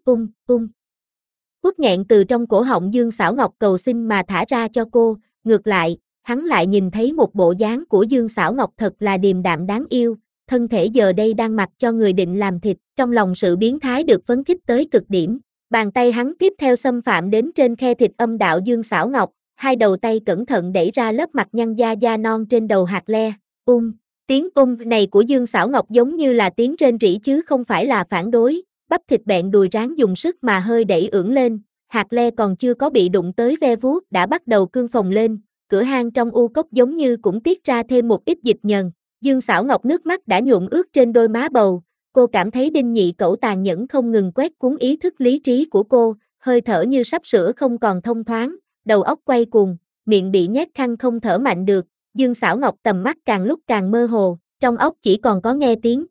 uất nghẹn từ trong cổ họng Dương Xảo Ngọc cầu xin mà thả ra cho cô, ngược lại, hắn lại nhìn thấy một bộ dáng của Dương Xảo Ngọc thật là điềm đạm đáng yêu, thân thể giờ đây đang mặc cho người định làm thịt, trong lòng sự biến thái được phấn khích tới cực điểm. Bàn tay hắn tiếp theo xâm phạm đến trên khe thịt âm đạo Dương Xảo Ngọc, hai đầu tay cẩn thận đẩy ra lớp mặt nhăn da non trên đầu hạt le. Tiếng này của Dương Xảo Ngọc giống như là tiếng rên rỉ chứ không phải là phản đối, bắp thịt bẹn đùi ráng dùng sức mà hơi đẩy ưỡn lên, hạt le còn chưa có bị đụng tới ve vuốt đã bắt đầu cương phồng lên, cửa hang trong u cốc giống như cũng tiết ra thêm một ít dịch nhờn. Dương Xảo Ngọc nước mắt đã nhuộm ướt trên đôi má bầu, cô cảm thấy Đinh Nhị Cẩu tàn nhẫn không ngừng quét cuốn ý thức lý trí của cô, hơi thở như sắp sửa không còn thông thoáng, đầu óc quay cuồng, miệng bị nhét khăn không thở mạnh được. Dương Xảo Ngọc tầm mắt càng lúc càng mơ hồ, trong óc chỉ còn có nghe tiếng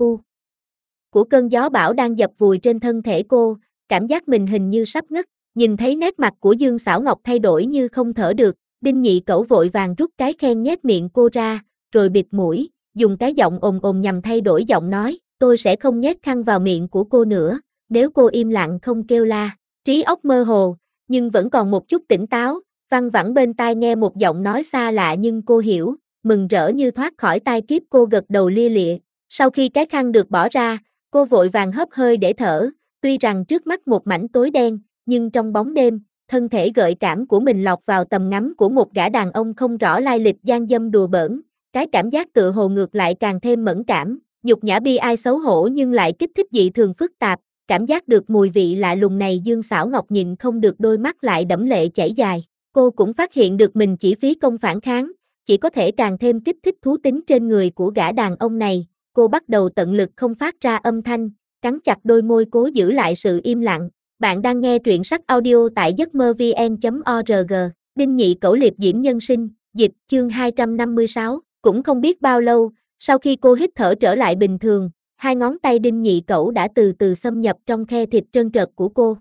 của cơn gió bão đang dập vùi trên thân thể cô, cảm giác mình hình như sắp ngất. Nhìn thấy nét mặt của Dương Xảo Ngọc thay đổi như không thở được, Đinh Nhị Cẩu vội vàng rút cái khen nhét miệng cô ra, rồi bịt mũi, dùng cái giọng ồm nhằm thay đổi giọng nói, tôi sẽ không nhét khăn vào miệng của cô nữa, nếu cô im lặng không kêu la. Trí óc mơ hồ, nhưng vẫn còn một chút tỉnh táo, văng vẳng bên tai nghe một giọng nói xa lạ nhưng cô hiểu, mừng rỡ như thoát khỏi tai kiếp, cô gật đầu lia lịa. Sau khi cái khăn được bỏ ra, cô vội vàng hấp hơi để thở, tuy rằng trước mắt một mảnh tối đen, nhưng trong bóng đêm, thân thể gợi cảm của mình lọt vào tầm ngắm của một gã đàn ông không rõ lai lịch gian dâm đùa bỡn, cái cảm giác tựa hồ ngược lại càng thêm mẫn cảm, nhục nhã bi ai xấu hổ nhưng lại kích thích dị thường phức tạp, cảm giác được mùi vị lạ lùng này Dương Xảo Ngọc nhịn không được đôi mắt lại đẫm lệ chảy dài. Cô cũng phát hiện được mình chỉ phí công phản kháng, chỉ có thể càng thêm kích thích thú tính trên người của gã đàn ông này. Cô bắt đầu tận lực không phát ra âm thanh, cắn chặt đôi môi cố giữ lại sự im lặng. Bạn đang nghe truyện sách audio tại giấc mơ vn.org. Đinh Nhị Cẩu liệp diễm nhân sinh, dịch chương 256, cũng không biết bao lâu, sau khi cô hít thở trở lại bình thường, hai ngón tay Đinh Nhị Cẩu đã từ từ xâm nhập trong khe thịt trơn trượt của cô,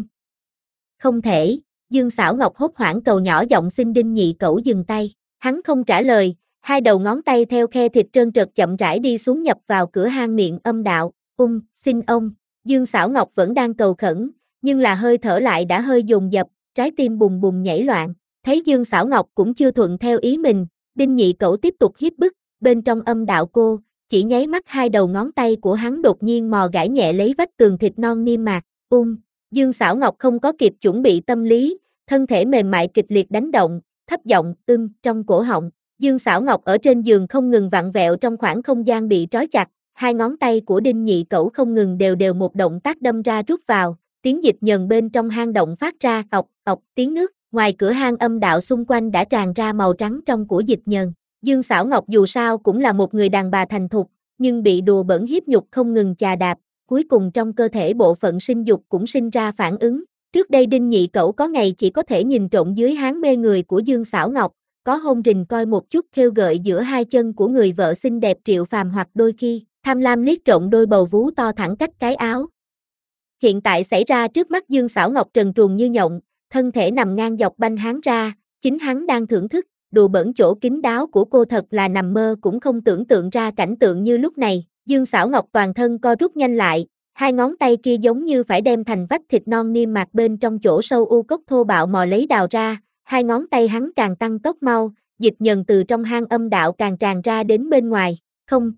Không thể, Dương Sảo Ngọc hốt hoảng cầu nhỏ giọng xin Đinh Nhị Cẩu dừng tay, hắn không trả lời, hai đầu ngón tay theo khe thịt trơn trượt chậm rãi đi xuống nhập vào cửa hang miệng âm đạo, xin ông, Dương Sảo Ngọc vẫn đang cầu khẩn, nhưng là hơi thở lại đã hơi dồn dập, trái tim bùng bùng nhảy loạn, thấy Dương Sảo Ngọc cũng chưa thuận theo ý mình, Đinh Nhị Cẩu tiếp tục hiếp bức, bên trong âm đạo cô, chỉ nháy mắt hai đầu ngón tay của hắn đột nhiên mò gãi nhẹ lấy vách tường thịt non niêm mạc, Dương Sảo Ngọc không có kịp chuẩn bị tâm lý, thân thể mềm mại kịch liệt đánh động, thấp giọng trong cổ họng. Dương Sảo Ngọc ở trên giường không ngừng vặn vẹo trong khoảng không gian bị trói chặt, hai ngón tay của Đinh Nhị Cẩu không ngừng đều một động tác đâm ra rút vào, tiếng dịch nhờn bên trong hang động phát ra ọc ọc tiếng nước, ngoài cửa hang âm đạo xung quanh đã tràn ra màu trắng trong của dịch nhờn. Dương Sảo Ngọc dù sao cũng là một người đàn bà thành thục, nhưng bị đùa bỡn hiếp nhục không ngừng chà đạp, cuối cùng trong cơ thể bộ phận sinh dục cũng sinh ra phản ứng. Trước đây Đinh Nhị Cẩu có ngày chỉ có thể nhìn trộm dưới háng mê người của Dương Sảo Ngọc, có hôn rình coi một chút khêu gợi giữa hai chân của người vợ xinh đẹp Triệu Phàm hoặc đôi khi, tham lam liếc trộm đôi bầu vú to thẳng cách cái áo. Hiện tại xảy ra trước mắt Dương Sảo Ngọc trần truồng như nhộng, thân thể nằm ngang dọc banh háng ra, chính hắn đang thưởng thức, đùa bỡn chỗ kín đáo của cô thật là nằm mơ cũng không tưởng tượng ra cảnh tượng như lúc này. Dương Sảo Ngọc toàn thân co rút nhanh lại, hai ngón tay kia giống như phải đem thành vách thịt non niêm mạc bên trong chỗ sâu u cốc thô bạo mò lấy đào ra, hai ngón tay hắn càng tăng tốc mau, dịch nhờn từ trong hang âm đạo càng tràn ra đến bên ngoài, không,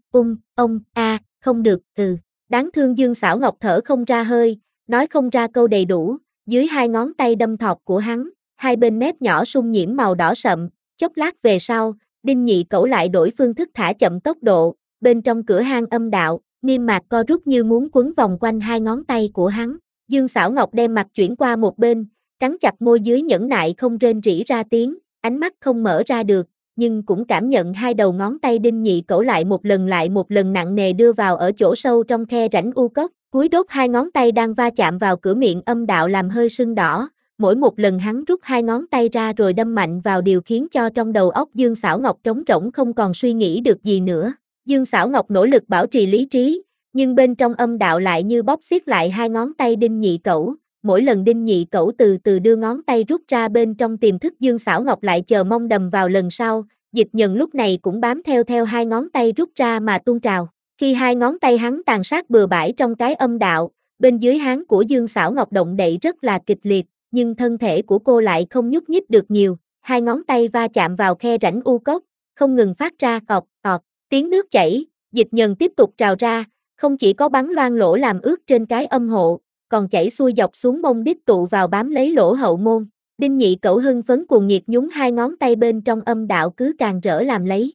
không được, đáng thương Dương Sảo Ngọc thở không ra hơi, nói không ra câu đầy đủ, dưới hai ngón tay đâm thọt của hắn, hai bên mép nhỏ sung nhiễm màu đỏ sậm, chốc lát về sau, Đinh Nhị Cẩu lại đổi phương thức thả chậm tốc độ, bên trong cửa hang âm đạo, niêm mạc co rút như muốn quấn vòng quanh hai ngón tay của hắn. Dương Sảo Ngọc đem mặt chuyển qua một bên, cắn chặt môi dưới nhẫn nại không rên rỉ ra tiếng, ánh mắt không mở ra được, nhưng cũng cảm nhận hai đầu ngón tay Đinh Nhị Cẩu lại một lần nặng nề đưa vào ở chỗ sâu trong khe rãnh u cốc, cúi đốt hai ngón tay đang va chạm vào cửa miệng âm đạo làm hơi sưng đỏ, mỗi một lần hắn rút hai ngón tay ra rồi đâm mạnh vào điều khiến cho trong đầu óc Dương Sảo Ngọc trống rỗng không còn suy nghĩ được gì nữa. Dương Sảo Ngọc nỗ lực bảo trì lý trí, nhưng bên trong âm đạo lại như bóp xiết lại hai ngón tay Đinh Nhị Cẩu, mỗi lần Đinh Nhị Cẩu từ từ đưa ngón tay rút ra bên trong tiềm thức Dương Sảo Ngọc lại chờ mong đầm vào lần sau, dịch nhờn lúc này cũng bám theo hai ngón tay rút ra mà tuôn trào. Khi hai ngón tay hắn tàn sát bừa bãi trong cái âm đạo, bên dưới háng của Dương Sảo Ngọc động đậy rất là kịch liệt, nhưng thân thể của cô lại không nhúc nhích được nhiều, hai ngón tay va chạm vào khe rãnh u cốc, không ngừng phát ra ọt ọt, tiếng nước chảy, dịch nhờn tiếp tục trào ra, không chỉ có bắn loang lỗ làm ướt trên cái âm hộ, còn chảy xuôi dọc xuống mông đít tụ vào bám lấy lỗ hậu môn. Đinh Nhị Cẩu hưng phấn cuồng nhiệt nhúng hai ngón tay bên trong âm đạo cứ càng rỡ làm lấy,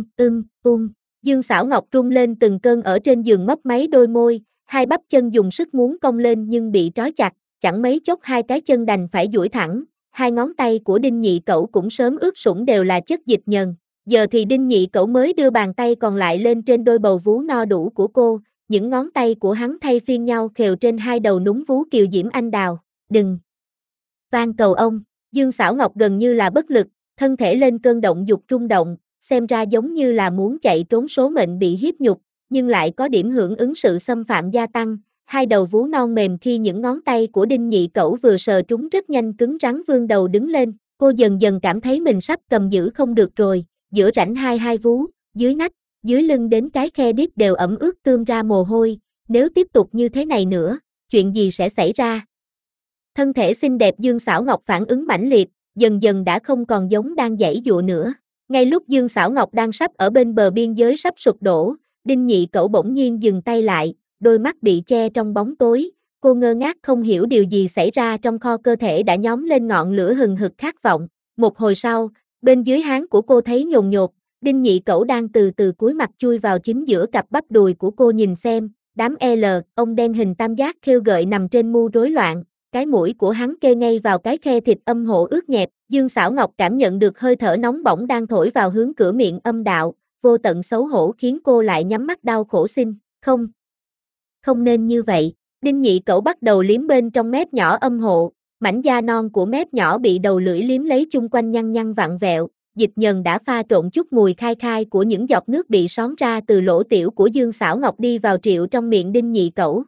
Dương Sảo Ngọc rung lên từng cơn ở trên giường mấp máy đôi môi, hai bắp chân dùng sức muốn cong lên nhưng bị trói chặt, chẳng mấy chốc hai cái chân đành phải duỗi thẳng, hai ngón tay của Đinh Nhị Cẩu cũng sớm ướt sũng đều là chất dịch nhờn. Giờ thì Đinh Nhị Cẩu mới đưa bàn tay còn lại lên trên đôi bầu vú no đủ của cô, những ngón tay của hắn thay phiên nhau khều trên hai đầu núng vú kiều diễm anh đào, đừng van cầu ông, Dương Sảo Ngọc gần như là bất lực, thân thể lên cơn động dục rung động, xem ra giống như là muốn chạy trốn số mệnh bị hiếp nhục, nhưng lại có điểm hưởng ứng sự xâm phạm gia tăng, hai đầu vú non mềm khi những ngón tay của Đinh Nhị Cẩu vừa sờ trúng rất nhanh cứng rắn vươn đầu đứng lên, cô dần dần cảm thấy mình sắp cầm giữ không được rồi, giữa rãnh hai vú, dưới nách, dưới lưng đến cái khe đít đều ẩm ướt tươm ra mồ hôi, nếu tiếp tục như thế này nữa, chuyện gì sẽ xảy ra? Thân thể xinh đẹp Dương Sảo Ngọc phản ứng mãnh liệt, dần dần đã không còn giống đang giãy giụa nữa. Ngay lúc Dương Sảo Ngọc đang sắp ở bên bờ biên giới sắp sụp đổ, Đinh Nhị Cẩu bỗng nhiên dừng tay lại, đôi mắt bị che trong bóng tối, cô ngơ ngác không hiểu điều gì xảy ra trong kho cơ thể đã nhóm lên ngọn lửa hừng hực khát vọng. Một hồi sau, bên dưới háng của cô thấy nhồn nhột, Đinh Nhị Cẩu đang từ từ cúi mặt chui vào chính giữa cặp bắp đùi của cô nhìn xem, đám ông đen hình tam giác khêu gợi nằm trên mu rối loạn, cái mũi của hắn kê ngay vào cái khe thịt âm hộ ướt nhẹp, Dương Sảo Ngọc cảm nhận được hơi thở nóng bỏng đang thổi vào hướng cửa miệng âm đạo, vô tận xấu hổ khiến cô lại nhắm mắt đau khổ xin, không nên như vậy. Đinh Nhị Cẩu bắt đầu liếm bên trong mép nhỏ âm hộ, mảnh da non của mép nhỏ bị đầu lưỡi liếm lấy chung quanh nhăn nhăn vặn vẹo, dịch nhờn đã pha trộn chút mùi khai khai của những giọt nước bị xón ra từ lỗ tiểu của Dương Sảo Ngọc đi vào triệu trong miệng Đinh Nhị Cẩu.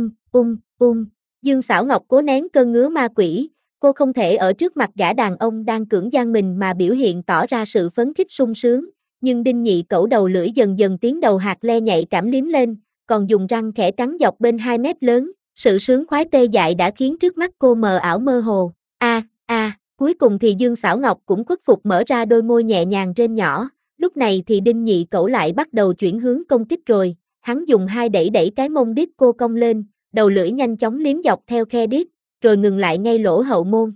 Dương Sảo Ngọc cố nén cơn ngứa ma quỷ, cô không thể ở trước mặt gã đàn ông đang cưỡng gian mình mà biểu hiện tỏ ra sự phấn khích sung sướng, nhưng Đinh Nhị Cẩu đầu lưỡi dần dần tiến đầu hạt le nhạy cảm liếm lên, còn dùng răng khẽ cắn dọc bên hai mép lớn, sự sướng khoái tê dại đã khiến trước mắt cô mờ ảo mơ hồ. Cuối cùng thì Dương Sảo Ngọc cũng khuất phục mở ra đôi môi nhẹ nhàng rên nhỏ, lúc này thì Đinh Nhị Cẩu lại bắt đầu chuyển hướng công kích rồi, hắn dùng hai đẩy cái mông đít cô cong lên, đầu lưỡi nhanh chóng liếm dọc theo khe đít, rồi ngừng lại ngay lỗ hậu môn.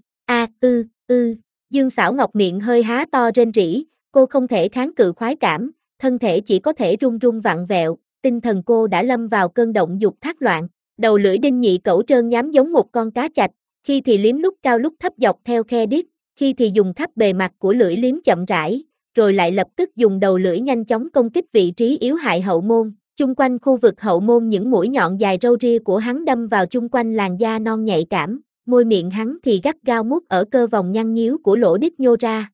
Dương Sảo Ngọc miệng hơi há to rên rỉ, cô không thể kháng cự khoái cảm, thân thể chỉ có thể run run vặn vẹo, tinh thần cô đã lâm vào cơn động dục thác loạn. Đầu lưỡi Đinh Nhị Cẩu trơn nhám giống một con cá chạch, khi thì liếm lúc cao lúc thấp dọc theo khe đít, khi thì dùng khắp bề mặt của lưỡi liếm chậm rãi, rồi lại lập tức dùng đầu lưỡi nhanh chóng công kích vị trí yếu hại hậu môn. Chung quanh khu vực hậu môn những mũi nhọn dài râu ria của hắn đâm vào chung quanh làn da non nhạy cảm, môi miệng hắn thì gắt gao mút ở cơ vòng nhăn nhíu của lỗ đít nhô ra.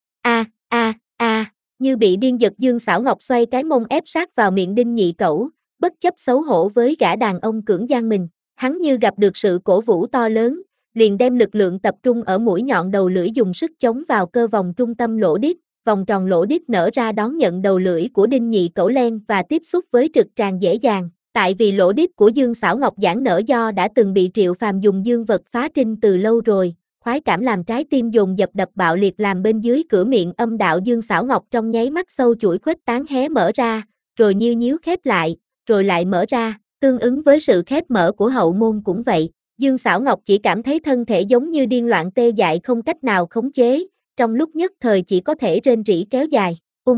Như bị điên giật Dương Sảo Ngọc xoay cái mông ép sát vào miệng Đinh Nhị Cẩu, bất chấp xấu hổ với gã đàn ông cưỡng gian mình, hắn như gặp được sự cổ vũ to lớn, liền đem lực lượng tập trung ở mũi nhọn đầu lưỡi dùng sức chống vào cơ vòng trung tâm lỗ đít, vòng tròn lỗ đít nở ra đón nhận đầu lưỡi của Đinh Nhị Cẩu len và tiếp xúc với trực tràng dễ dàng. Tại vì lỗ đít của Dương Sảo Ngọc giãn nở do đã từng bị Triệu Phàm dùng dương vật phá trinh từ lâu rồi, khoái cảm làm trái tim dồn dập đập bạo liệt làm bên dưới cửa miệng âm đạo Dương Sảo Ngọc trong nháy mắt sâu chuỗi khuếch tán hé mở ra, rồi như nhíu khép lại, rồi lại mở ra, tương ứng với sự khép mở của hậu môn cũng vậy. Dương Sảo Ngọc chỉ cảm thấy thân thể giống như điên loạn tê dại không cách nào khống chế, trong lúc nhất thời chỉ có thể rên rỉ kéo dài,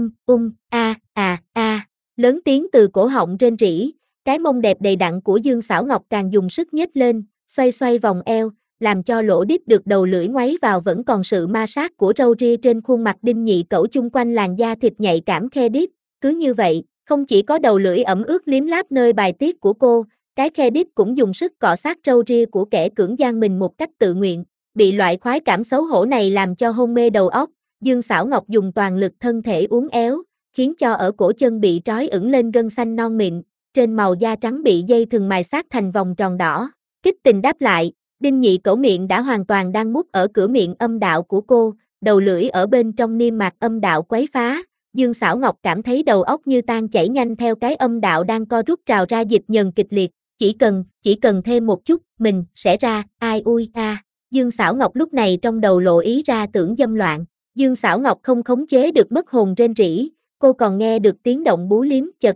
lớn tiếng từ cổ họng rên rỉ, cái mông đẹp đầy đặn của Dương Sảo Ngọc càng dùng sức nhếch lên, xoay vòng eo, làm cho lỗ đít được đầu lưỡi ngoáy vào vẫn còn sự ma sát của râu ria trên khuôn mặt Đinh Nhị Cẩu chung quanh làn da thịt nhạy cảm khe đít, cứ như vậy, không chỉ có đầu lưỡi ẩm ướt liếm láp nơi bài tiết của cô, cái khe đít cũng dùng sức cọ sát râu ria của kẻ cưỡng gian mình một cách tự nguyện. Bị loại khoái cảm xấu hổ này làm cho hôn mê đầu óc, Dương Sảo Ngọc dùng toàn lực thân thể uốn éo, khiến cho ở cổ chân bị trói ửng lên gân xanh non mịn, trên màu da trắng bị dây thừng mài sát thành vòng tròn đỏ. Kích tình đáp lại, Đinh Nhị Cẩu miệng đã hoàn toàn đang mút ở cửa miệng âm đạo của cô, đầu lưỡi ở bên trong niêm mạc âm đạo quấy phá. Dương Sảo Ngọc cảm thấy đầu óc như tan chảy nhanh theo cái âm đạo đang co rút trào ra dịch nhờn kịch liệt, chỉ cần thêm một chút, mình sẽ ra, Dương Sảo Ngọc lúc này trong đầu lộ ý ra tưởng dâm loạn, Dương Sảo Ngọc không khống chế được mất hồn rên rỉ, cô còn nghe được tiếng động bú liếm chật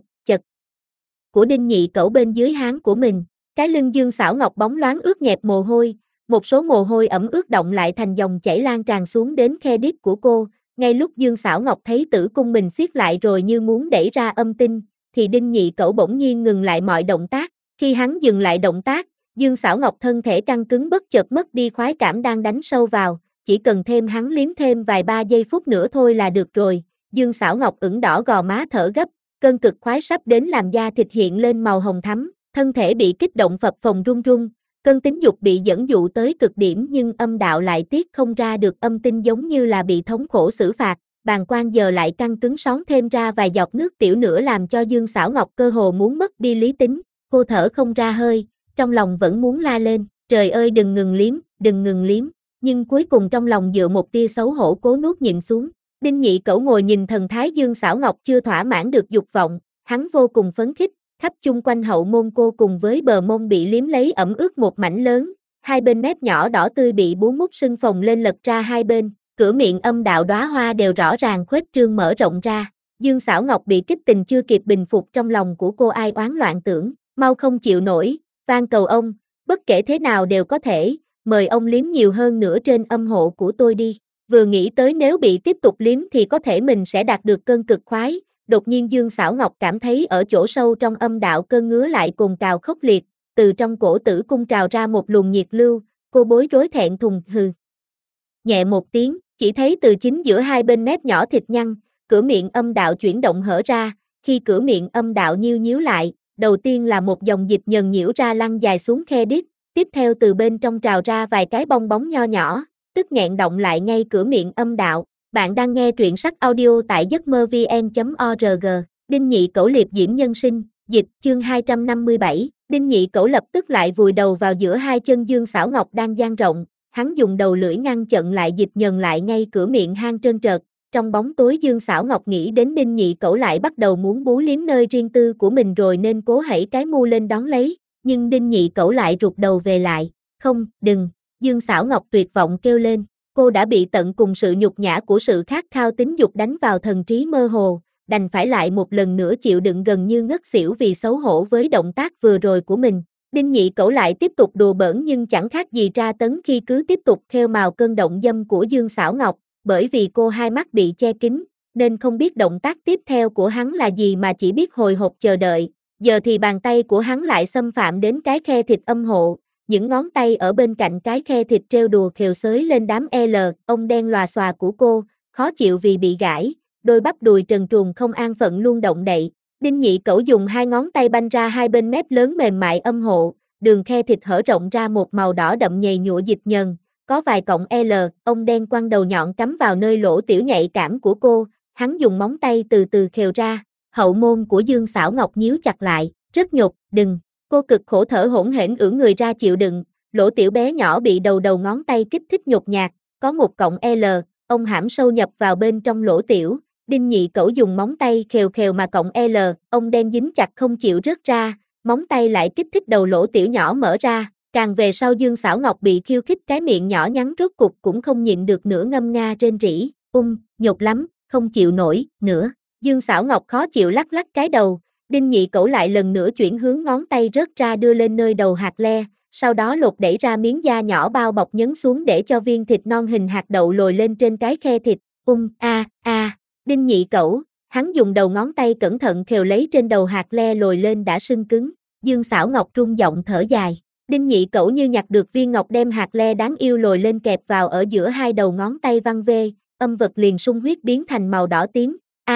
của Đinh Nhị Cẩu bên dưới háng của mình, cái lưng Dương Sảo Ngọc bóng loáng ướt nhẹp mồ hôi, một số mồ hôi ẩm ướt động lại thành dòng chảy lan tràn xuống đến khe đít của cô. Ngay lúc Dương Sảo Ngọc thấy tử cung mình siết lại rồi như muốn đẩy ra âm tinh, thì Đinh Nhị Cẩu bỗng nhiên ngừng lại mọi động tác. Khi hắn dừng lại động tác, Dương Sảo Ngọc thân thể căng cứng bất chợt mất đi khoái cảm đang đánh sâu vào, chỉ cần thêm hắn liếm thêm vài 3 giây phút nữa thôi là được rồi. Dương Sảo Ngọc ửng đỏ gò má thở gấp, cơn cực khoái sắp đến làm da thịt hiện lên màu hồng thắm, thân thể bị kích động phập phồng run run, cơn tính dục bị dẫn dụ tới cực điểm nhưng âm đạo lại tiết không ra được âm tinh giống như là bị thống khổ xử phạt, bàng quang giờ lại căng cứng xón thêm ra vài giọt nước tiểu nữa làm cho Dương Sảo Ngọc cơ hồ muốn mất đi lý tính, cô thở không ra hơi, trong lòng vẫn muốn la lên, trời ơi đừng ngừng liếm, nhưng cuối cùng trong lòng dựa một tia xấu hổ cố nuốt nhịn xuống. Đinh Nhị Cẩu ngồi nhìn thần thái Dương Sảo Ngọc chưa thỏa mãn được dục vọng, hắn vô cùng phấn khích, khắp chung quanh hậu môn cô cùng với bờ mông bị liếm lấy ẩm ướt một mảnh lớn, hai bên mép nhỏ đỏ tươi bị bú mút sưng phồng lên lật ra hai bên, cửa miệng âm đạo đóa hoa đều rõ ràng khuếch trương mở rộng ra. Dương Sảo Ngọc bị kích tình chưa kịp bình phục trong lòng của cô ai oán loạn tưởng, mau không chịu nổi, van cầu ông, bất kể thế nào đều có thể, mời ông liếm nhiều hơn nữa trên âm hộ của tôi đi. Vừa nghĩ tới nếu bị tiếp tục liếm thì có thể mình sẽ đạt được cơn cực khoái, đột nhiên Dương Sảo Ngọc cảm thấy ở chỗ sâu trong âm đạo cơn ngứa lại cồn cào khốc liệt, từ trong cổ tử cung trào ra một luồng nhiệt lưu, cô bối rối thẹn thùng hừ nhẹ một tiếng, chỉ thấy từ chính giữa hai bên mép nhỏ thịt nhăn, cửa miệng âm đạo chuyển động hở ra, khi cửa miệng âm đạo nhíu lại, đầu tiên là một dòng dịch nhờn nhiễu ra lăn dài xuống khe đít, tiếp theo từ bên trong trào ra vài cái bong bóng nho nhỏ, tức nghẹn động lại ngay cửa miệng âm đạo. Bạn đang nghe truyện sách audio tại giấc mơ vn.org. Đinh Nhị Cẩu liệp diễm nhân sinh, dịch, chương 257. Đinh Nhị Cẩu lập tức lại vùi đầu vào giữa hai chân Dương Xảo Ngọc đang dang rộng, hắn dùng đầu lưỡi ngăn chặn lại dịch nhần lại ngay cửa miệng hang trơn trượt. Trong bóng tối Dương Xảo Ngọc nghĩ đến Đinh Nhị Cẩu lại bắt đầu muốn bú liếm nơi riêng tư của mình rồi nên cố hãy cái mu lên đón lấy, nhưng Đinh Nhị Cẩu lại rụt đầu về lại. Không, đừng, Dương Xảo Ngọc tuyệt vọng kêu lên. Cô đã bị tận cùng sự nhục nhã của sự khát khao tính dục đánh vào thần trí mơ hồ, đành phải lại một lần nữa chịu đựng gần như ngất xỉu vì xấu hổ với động tác vừa rồi của mình. Đinh Nhị Cẩu lại tiếp tục đùa bỡn nhưng chẳng khác gì tra tấn khi cứ tiếp tục khêu mào cơn động dâm của Dương Xảo Ngọc, bởi vì cô hai mắt bị che kín, nên không biết động tác tiếp theo của hắn là gì mà chỉ biết hồi hộp chờ đợi. Giờ thì bàn tay của hắn lại xâm phạm đến cái khe thịt âm hộ, những ngón tay ở bên cạnh cái khe thịt trêu đùa khều xới lên đám ông đen lòa xòa của cô, khó chịu vì bị gãi, đôi bắp đùi trần truồng không an phận luôn động đậy. Đinh Nhị Cẩu dùng hai ngón tay banh ra hai bên mép lớn mềm mại âm hộ, đường khe thịt hở rộng ra một màu đỏ đậm nhầy nhụa dịch nhờn, có vài cọng ông đen quăng đầu nhọn cắm vào nơi lỗ tiểu nhạy cảm của cô, hắn dùng móng tay từ từ khều ra, hậu môn của Dương Xảo Ngọc nhíu chặt lại, rất nhục, đừng. Cô cực khổ thở hổn hển ưỡn người ra chịu đựng, lỗ tiểu bé nhỏ bị đầu ngón tay kích thích nhột nhạt, có một cọng ông hãm sâu nhập vào bên trong lỗ tiểu. Đinh Nhị Cẩu dùng móng tay khều khều mà cọng ông đen dính chặt không chịu rớt ra, móng tay lại kích thích đầu lỗ tiểu nhỏ mở ra, càng về sau Dương Xảo Ngọc bị khiêu khích cái miệng nhỏ nhắn rốt cục cũng không nhịn được nữa ngâm nga rên rỉ, nhột lắm, không chịu nổi, nữa. Dương Xảo Ngọc khó chịu lắc lắc cái đầu. Đinh Nhị Cẩu lại lần nữa chuyển hướng ngón tay rớt ra đưa lên nơi đầu hạt le, sau đó lột đẩy ra miếng da nhỏ bao bọc nhấn xuống để cho viên thịt non hình hạt đậu lồi lên trên cái khe thịt. Đinh Nhị Cẩu, hắn dùng đầu ngón tay cẩn thận khều lấy trên đầu hạt le lồi lên đã sưng cứng. Dương Xảo Ngọc rung giọng thở dài. Đinh Nhị Cẩu như nhặt được viên ngọc đem hạt le đáng yêu lồi lên kẹp vào ở giữa hai đầu ngón tay văng vê, âm vật liền sung huyết biến thành màu đỏ tím.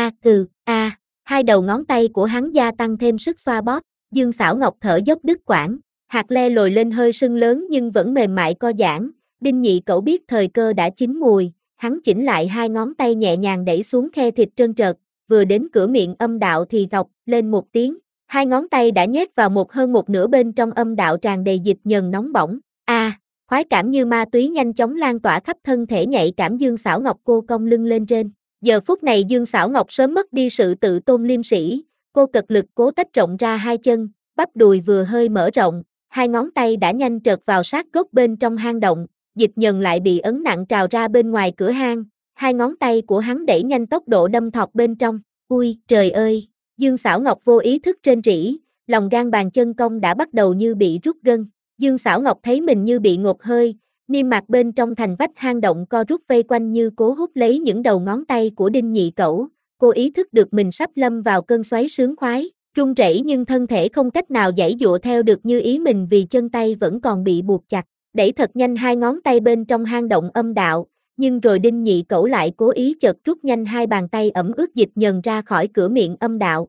Hai đầu ngón tay của hắn gia tăng thêm sức xoa bóp, Dương Xảo Ngọc thở dốc đứt quãng, hạt le lồi lên hơi sưng lớn nhưng vẫn mềm mại co giãn. Đinh Nhị Cẩu biết thời cơ đã chín mùi, hắn chỉnh lại hai ngón tay nhẹ nhàng đẩy xuống khe thịt trơn trượt, vừa đến cửa miệng âm đạo thì gọc lên một tiếng, hai ngón tay đã nhét vào hơn một nửa bên trong âm đạo tràn đầy dịch nhờn nóng bỏng. Khoái cảm như ma túy nhanh chóng lan tỏa khắp thân thể nhạy cảm Dương Xảo Ngọc, cô cong lưng lên trên. Giờ phút này Dương Xảo Ngọc sớm mất đi sự tự tôn liêm sĩ, cô cật lực cố tách rộng ra hai chân, bắp đùi vừa hơi mở rộng, hai ngón tay đã nhanh trượt vào sát gốc bên trong hang động, dịch nhờn lại bị ấn nặng trào ra bên ngoài cửa hang, hai ngón tay của hắn đẩy nhanh tốc độ đâm thọc bên trong. Ui, trời ơi! Dương Xảo Ngọc vô ý thức rên rỉ, lòng gan bàn chân cong đã bắt đầu như bị rút gân. Dương Xảo Ngọc thấy mình như bị ngộp hơi, niêm mạc bên trong thành vách hang động co rút vây quanh như cố hút lấy những đầu ngón tay của Đinh Nhị Cẩu. Cô ý thức được mình sắp lâm vào cơn xoáy sướng khoái, run rẩy nhưng thân thể không cách nào giãy giụa theo được như ý mình vì chân tay vẫn còn bị buộc chặt. Đẩy thật nhanh hai ngón tay bên trong hang động âm đạo, nhưng rồi Đinh Nhị Cẩu lại cố ý chợt rút nhanh hai bàn tay ẩm ướt dịch nhờn ra khỏi cửa miệng âm đạo.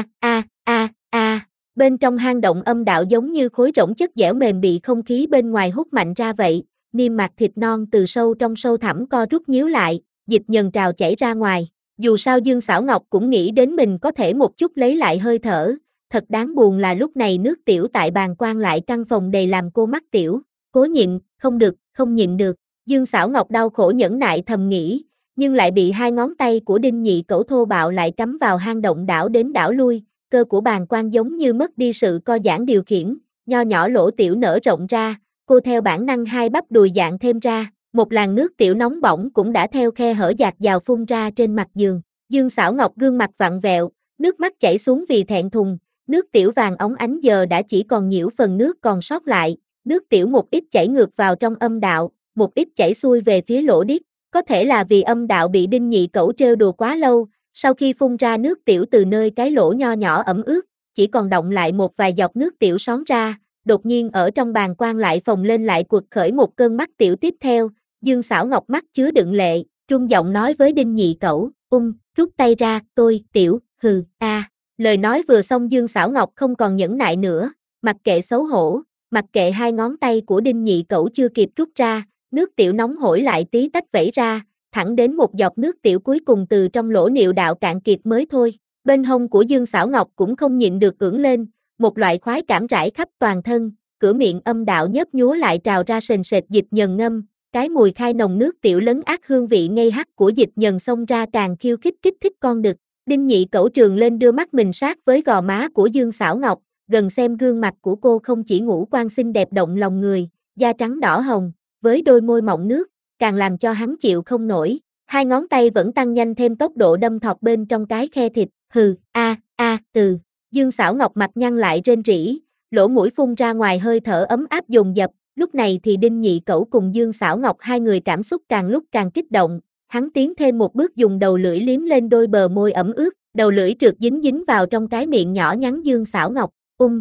Bên trong hang động âm đạo giống như khối rỗng chất dẻo mềm bị không khí bên ngoài hút mạnh ra vậy. Niêm mạc thịt non từ sâu trong sâu thẳm co rút nhíu lại, dịch nhờn trào chảy ra ngoài. Dù sao Dương Xảo Ngọc cũng nghĩ đến mình có thể một chút lấy lại hơi thở. Thật đáng buồn là lúc này nước tiểu tại bàng quang lại căn phòng đầy làm cô mắc tiểu. Cố nhịn, không được, không nhịn được. Dương Xảo Ngọc đau khổ nhẫn nại thầm nghĩ, nhưng lại bị hai ngón tay của Đinh Nhị Cẩu thô bạo lại cắm vào hang động đảo đến đảo lui. Cơ của bàng quang giống như mất đi sự co giãn điều khiển, nho nhỏ lỗ tiểu nở rộng ra. Cô theo bản năng hai bắp đùi dạng thêm ra, một làn nước tiểu nóng bỏng cũng đã theo khe hở dạt dào phun ra trên mặt giường. Dương Xảo Ngọc gương mặt vặn vẹo, nước mắt chảy xuống vì thẹn thùng, nước tiểu vàng óng ánh giờ đã chỉ còn nhiễu phần nước còn sót lại, nước tiểu một ít chảy ngược vào trong âm đạo, một ít chảy xuôi về phía lỗ điếc, có thể là vì âm đạo bị Đinh Nhị Cẩu trêu đùa quá lâu, sau khi phun ra nước tiểu từ nơi cái lỗ nho nhỏ ẩm ướt, chỉ còn đọng lại một vài giọt nước tiểu xón ra. Đột nhiên ở trong bàng quang lại phồng lên lại quật khởi một cơn mắc tiểu tiếp theo, Dương Xảo Ngọc mắt chứa đựng lệ, trung giọng nói với Đinh Nhị Cẩu, rút tay ra, tôi, tiểu, Lời nói vừa xong Dương Xảo Ngọc không còn nhẫn nại nữa, mặc kệ xấu hổ, Mặc kệ hai ngón tay của Đinh Nhị Cẩu chưa kịp rút ra, nước tiểu nóng hổi lại tí tách vẩy ra, thẳng đến một giọt nước tiểu cuối cùng từ trong lỗ niệu đạo cạn kiệt mới thôi. Bên hông của Dương Xảo Ngọc cũng không nhịn được ưỡn lên, một loại khoái cảm rải khắp toàn thân, cửa miệng âm đạo nhấp nhúa lại trào ra sền sệt dịch nhờn ngâm, cái mùi khai nồng nước tiểu lấn át hương vị ngây hắc của dịch nhờn xông ra càng khiêu khích kích thích con đực. Đinh Nhị Cẩu trường lên đưa mắt mình sát với gò má của Dương Xảo Ngọc, gần xem gương mặt của cô không chỉ ngũ quan xinh đẹp động lòng người, da trắng đỏ hồng, với đôi môi mọng nước, càng làm cho hắn chịu không nổi. Hai ngón tay vẫn tăng nhanh thêm tốc độ đâm thọc bên trong cái khe thịt, hừ, từ. Dương Xảo Ngọc mặt nhăn lại rên rỉ, lỗ mũi phun ra ngoài hơi thở ấm áp dồn dập, lúc này thì Đinh Nhị Cẩu cùng Dương Xảo Ngọc hai người cảm xúc càng lúc càng kích động, hắn tiến thêm một bước dùng đầu lưỡi liếm lên đôi bờ môi ẩm ướt, đầu lưỡi trượt dính dính vào trong cái miệng nhỏ nhắn Dương Xảo Ngọc,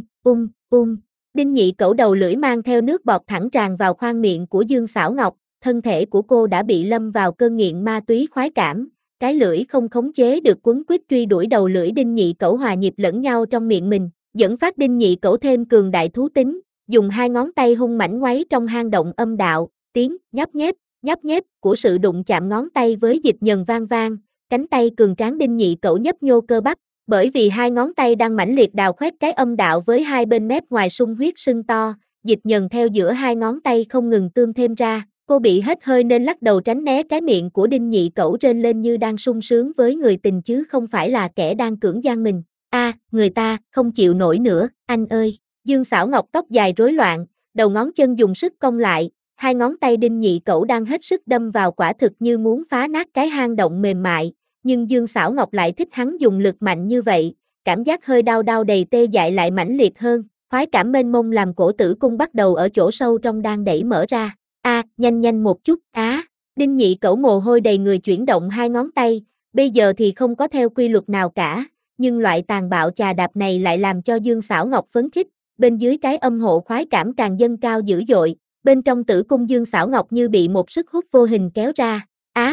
Đinh Nhị Cẩu đầu lưỡi mang theo nước bọt thẳng tràn vào khoang miệng của Dương Xảo Ngọc, thân thể của cô đã bị lâm vào cơn nghiện ma túy khoái cảm, cái lưỡi không khống chế được quấn quýt truy đuổi đầu lưỡi Đinh Nhị Cẩu hòa nhịp lẫn nhau trong miệng mình, dẫn phát Đinh Nhị Cẩu thêm cường đại thú tính, dùng hai ngón tay hung mãnh ngoáy trong hang động âm đạo, tiếng nhấp nhép của sự đụng chạm ngón tay với dịch nhờn vang vang, cánh tay cường tráng Đinh Nhị Cẩu nhấp nhô cơ bắp, bởi vì hai ngón tay đang mãnh liệt đào khoét cái âm đạo với hai bên mép ngoài sung huyết sưng to, dịch nhờn theo giữa hai ngón tay không ngừng tươm thêm ra, cô bị hết hơi nên lắc đầu tránh né cái miệng của Đinh Nhị Cẩu rên lên như đang sung sướng với người tình chứ không phải là kẻ đang cưỡng gian mình. Người ta không chịu nổi nữa, anh ơi. Dương Xảo Ngọc tóc dài rối loạn, đầu ngón chân dùng sức cong lại, hai ngón tay Đinh Nhị Cẩu đang hết sức đâm vào quả thực như muốn phá nát cái hang động mềm mại, nhưng Dương Xảo Ngọc lại thích hắn dùng lực mạnh như vậy, cảm giác hơi đau đau đầy tê dại lại mãnh liệt hơn, khoái cảm mênh mông làm cổ tử cung bắt đầu ở chỗ sâu trong đang đẩy mở ra. Nhanh một chút, Đinh Nhị Cẩu mồ hôi đầy người chuyển động hai ngón tay, bây giờ thì không có theo quy luật nào cả, nhưng loại tàn bạo chà đạp này lại làm cho Dương Xảo Ngọc phấn khích, bên dưới cái âm hộ khoái cảm càng dâng cao dữ dội, bên trong tử cung Dương Xảo Ngọc như bị một sức hút vô hình kéo ra,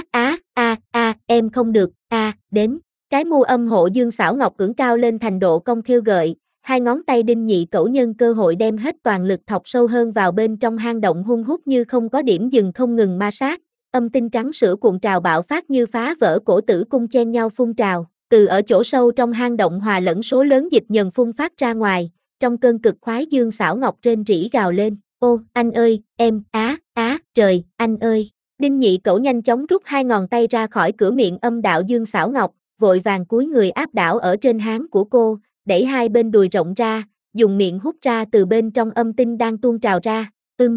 em không được, đến, cái mu âm hộ Dương Xảo Ngọc ưỡn cao lên thành độ cong khêu gợi, hai ngón tay Đinh Nhị Cẩu nhân cơ hội đem hết toàn lực thọc sâu hơn vào bên trong hang động hun hút như không có điểm dừng không ngừng ma sát, âm tinh trắng sữa cuộn trào bạo phát như phá vỡ cổ tử cung chen nhau phun trào, từ ở chỗ sâu trong hang động hòa lẫn số lớn dịch nhờn phun phát ra ngoài, trong cơn cực khoái Dương Xảo Ngọc rên rỉ gào lên, ô, anh ơi, em, trời, anh ơi. Đinh Nhị Cẩu nhanh chóng rút hai ngón tay ra khỏi cửa miệng âm đạo Dương Xảo Ngọc, vội vàng cúi người áp đảo ở trên háng của cô, đẩy hai bên đùi rộng ra, dùng miệng hút ra từ bên trong âm tinh đang tuôn trào ra,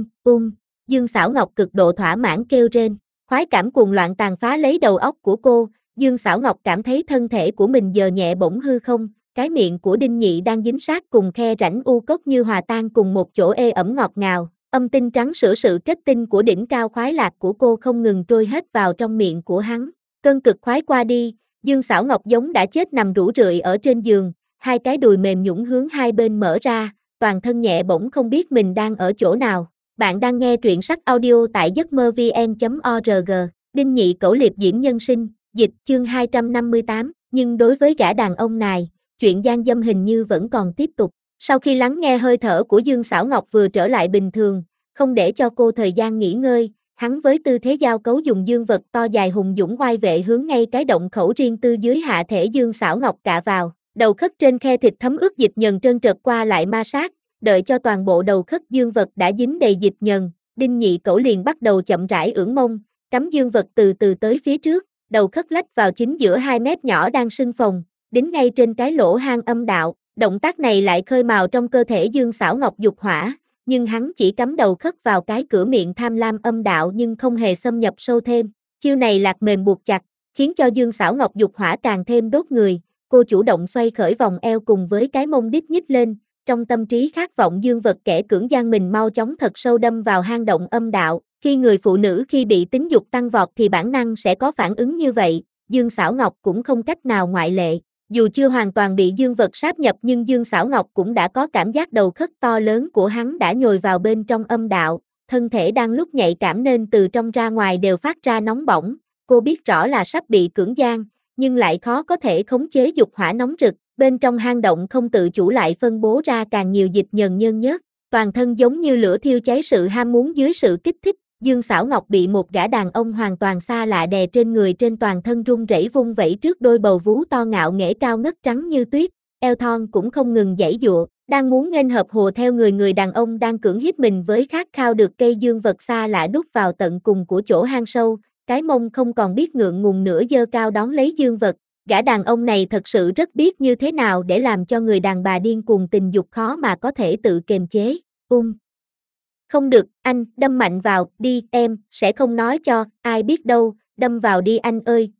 Dương Xảo Ngọc cực độ thỏa mãn kêu rên, khoái cảm cuồng loạn tàn phá lấy đầu óc của cô, Dương Xảo Ngọc cảm thấy thân thể của mình giờ nhẹ bỗng hư không, cái miệng của Đinh Nhị đang dính sát cùng khe rãnh u cốc như hòa tan cùng một chỗ ê ẩm ngọt ngào, âm tinh trắng sữa sự kết tinh của đỉnh cao khoái lạc của cô không ngừng trôi hết vào trong miệng của hắn, cơn cực khoái qua đi, Dương Xảo Ngọc giống đã chết nằm rũ rượi ở trên giường, hai cái đùi mềm nhũn hướng hai bên mở ra, toàn thân nhẹ bỗng không biết mình đang ở chỗ nào. Bạn đang nghe truyện sách audio tại giấc mơ vn.org, Đinh Nhị Cẩu liệp diễm nhân sinh, dịch chương 258, nhưng đối với gã đàn ông này, chuyện gian dâm hình như vẫn còn tiếp tục. Sau khi lắng nghe hơi thở của Dương Xảo Ngọc vừa trở lại bình thường, không để cho cô thời gian nghỉ ngơi, hắn với tư thế giao cấu dùng dương vật to dài hùng dũng oai vệ hướng ngay cái động khẩu riêng tư dưới hạ thể Dương Xảo Ngọc cạ vào, đầu khất trên khe thịt thấm ướt dịch nhờn trơn trượt qua lại ma sát, đợi cho toàn bộ đầu khất dương vật đã dính đầy dịch nhờn, Đinh Nhị Cẩu liền bắt đầu chậm rãi ưỡn mông, cắm dương vật từ từ tới phía trước, đầu khất lách vào chính giữa hai mép nhỏ đang sưng phồng, đính ngay trên cái lỗ hang âm đạo, động tác này lại khơi mào trong cơ thể Dương Xảo Ngọc dục hỏa, nhưng hắn chỉ cắm đầu khất vào cái cửa miệng tham lam âm đạo nhưng không hề xâm nhập sâu thêm, chiêu này lạc mềm buộc chặt, khiến cho Dương Xảo Ngọc dục hỏa càng thêm đốt người, cô chủ động xoay khởi vòng eo cùng với cái mông đít nhích lên, trong tâm trí khát vọng dương vật kẻ cưỡng gian mình mau chóng thật sâu đâm vào hang động âm đạo, khi người phụ nữ khi bị tính dục tăng vọt thì bản năng sẽ có phản ứng như vậy, Dương Xảo Ngọc cũng không cách nào ngoại lệ. Dù chưa hoàn toàn bị dương vật sáp nhập nhưng Dương Xảo Ngọc cũng đã có cảm giác đầu khất to lớn của hắn đã nhồi vào bên trong âm đạo, thân thể đang lúc nhạy cảm nên từ trong ra ngoài đều phát ra nóng bỏng, cô biết rõ là sắp bị cưỡng gian, nhưng lại khó có thể khống chế dục hỏa nóng rực, bên trong hang động không tự chủ lại phân bố ra càng nhiều dịch nhờn nhơn nhớt, toàn thân giống như lửa thiêu cháy sự ham muốn dưới sự kích thích. Dương Sảo Ngọc bị một gã đàn ông hoàn toàn xa lạ đè trên người, trên toàn thân run rẩy vung vẩy trước đôi bầu vú to ngạo nghễ cao ngất trắng như tuyết, eo thon cũng không ngừng giãy giụa, đang muốn nghênh hợp hùa theo người đàn ông đang cưỡng hiếp mình với khát khao được cây dương vật xa lạ đút vào tận cùng của chỗ hang sâu, cái mông không còn biết ngượng ngùng nữa giơ cao đón lấy dương vật. Gã đàn ông này thật sự rất biết như thế nào để làm cho người đàn bà điên cuồng tình dục khó mà có thể tự kiềm chế. Không được, anh, đâm mạnh vào, đi, em, sẽ không nói cho, ai biết đâu, đâm vào đi anh ơi,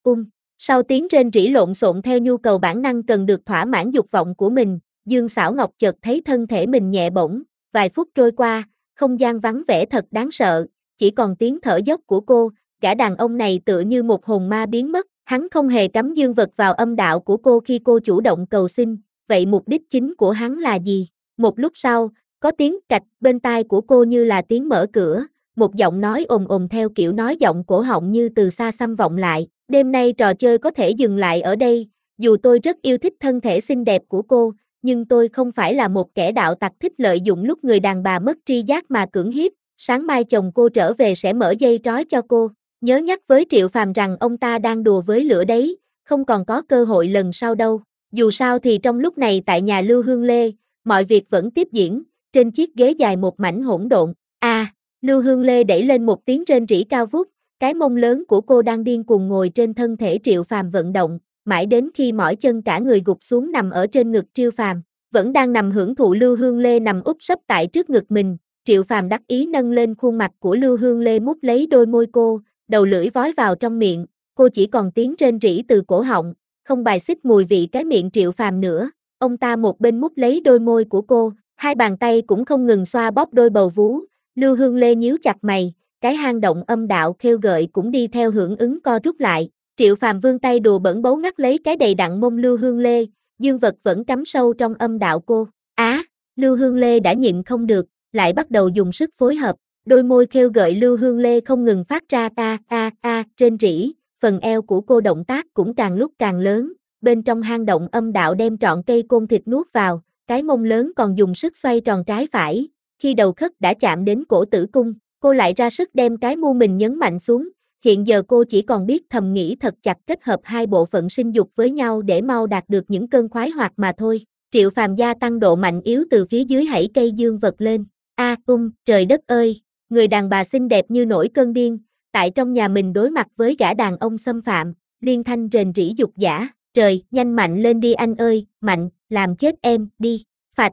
Sau tiếng rên rỉ lộn xộn theo nhu cầu bản năng cần được thỏa mãn dục vọng của mình, Dương Sảo Ngọc chợt thấy thân thể mình nhẹ bổng, vài phút trôi qua, không gian vắng vẻ thật đáng sợ, chỉ còn tiếng thở dốc của cô, gã đàn ông này tựa như một hồn ma biến mất, hắn không hề cắm dương vật vào âm đạo của cô khi cô chủ động cầu xin, vậy mục đích chính của hắn là gì? Một lúc sau, có tiếng cạch bên tai của cô như là tiếng mở cửa, một giọng nói ồm ồm theo kiểu nói giọng cổ họng như từ xa xăm vọng lại, đêm nay trò chơi có thể dừng lại ở đây, dù tôi rất yêu thích thân thể xinh đẹp của cô, nhưng tôi không phải là một kẻ đạo tặc thích lợi dụng lúc người đàn bà mất tri giác mà cưỡng hiếp, sáng mai chồng cô trở về sẽ mở dây trói cho cô, nhớ nhắc với Triệu Phàm rằng ông ta đang đùa với lửa đấy, không còn có cơ hội lần sau đâu, dù sao thì trong lúc này tại nhà Lưu Hương Lê, mọi việc vẫn tiếp diễn. Trên chiếc ghế dài một mảnh hỗn độn, Lưu Hương Lê đẩy lên một tiếng rên rỉ cao vút, cái mông lớn của cô đang điên cuồng ngồi trên thân thể Triệu Phàm vận động, mãi đến khi mỏi chân cả người gục xuống nằm ở trên ngực Triệu Phàm, vẫn đang nằm hưởng thụ. Lưu Hương Lê nằm úp sấp tại trước ngực mình, Triệu Phàm đắc ý nâng lên khuôn mặt của Lưu Hương Lê mút lấy đôi môi cô, đầu lưỡi vói vào trong miệng, cô chỉ còn tiếng rên rỉ từ cổ họng, không bài xích mùi vị cái miệng Triệu Phàm nữa, ông ta một bên mút lấy đôi môi của cô, hai bàn tay cũng không ngừng xoa bóp đôi bầu vú, Lưu Hương Lê nhíu chặt mày, cái hang động âm đạo khêu gợi cũng đi theo hưởng ứng co rút lại, Triệu Phàm vươn tay đùa bỡn bấu ngắt lấy cái đầy đặn mông Lưu Hương Lê, dương vật vẫn cắm sâu trong âm đạo cô, Lưu Hương Lê đã nhịn không được, lại bắt đầu dùng sức phối hợp, đôi môi khêu gợi Lưu Hương Lê không ngừng phát ra rên rỉ, phần eo của cô động tác cũng càng lúc càng lớn, bên trong hang động âm đạo đem trọn cây côn thịt nuốt vào, cái mông lớn còn dùng sức xoay tròn trái phải, khi đầu khất đã chạm đến cổ tử cung, cô lại ra sức đem cái mu mình nhấn mạnh xuống, hiện giờ cô chỉ còn biết thầm nghĩ thật chặt kết hợp hai bộ phận sinh dục với nhau để mau đạt được những cơn khoái hoạt mà thôi. Triệu Phàm gia tăng độ mạnh yếu từ phía dưới hãy cây dương vật lên, trời đất ơi, người đàn bà xinh đẹp như nổi cơn điên, tại trong nhà mình đối mặt với gã đàn ông xâm phạm, liên thanh rền rỉ dục dã, trời, nhanh mạnh lên đi anh ơi, mạnh, làm chết em, đi, phạch,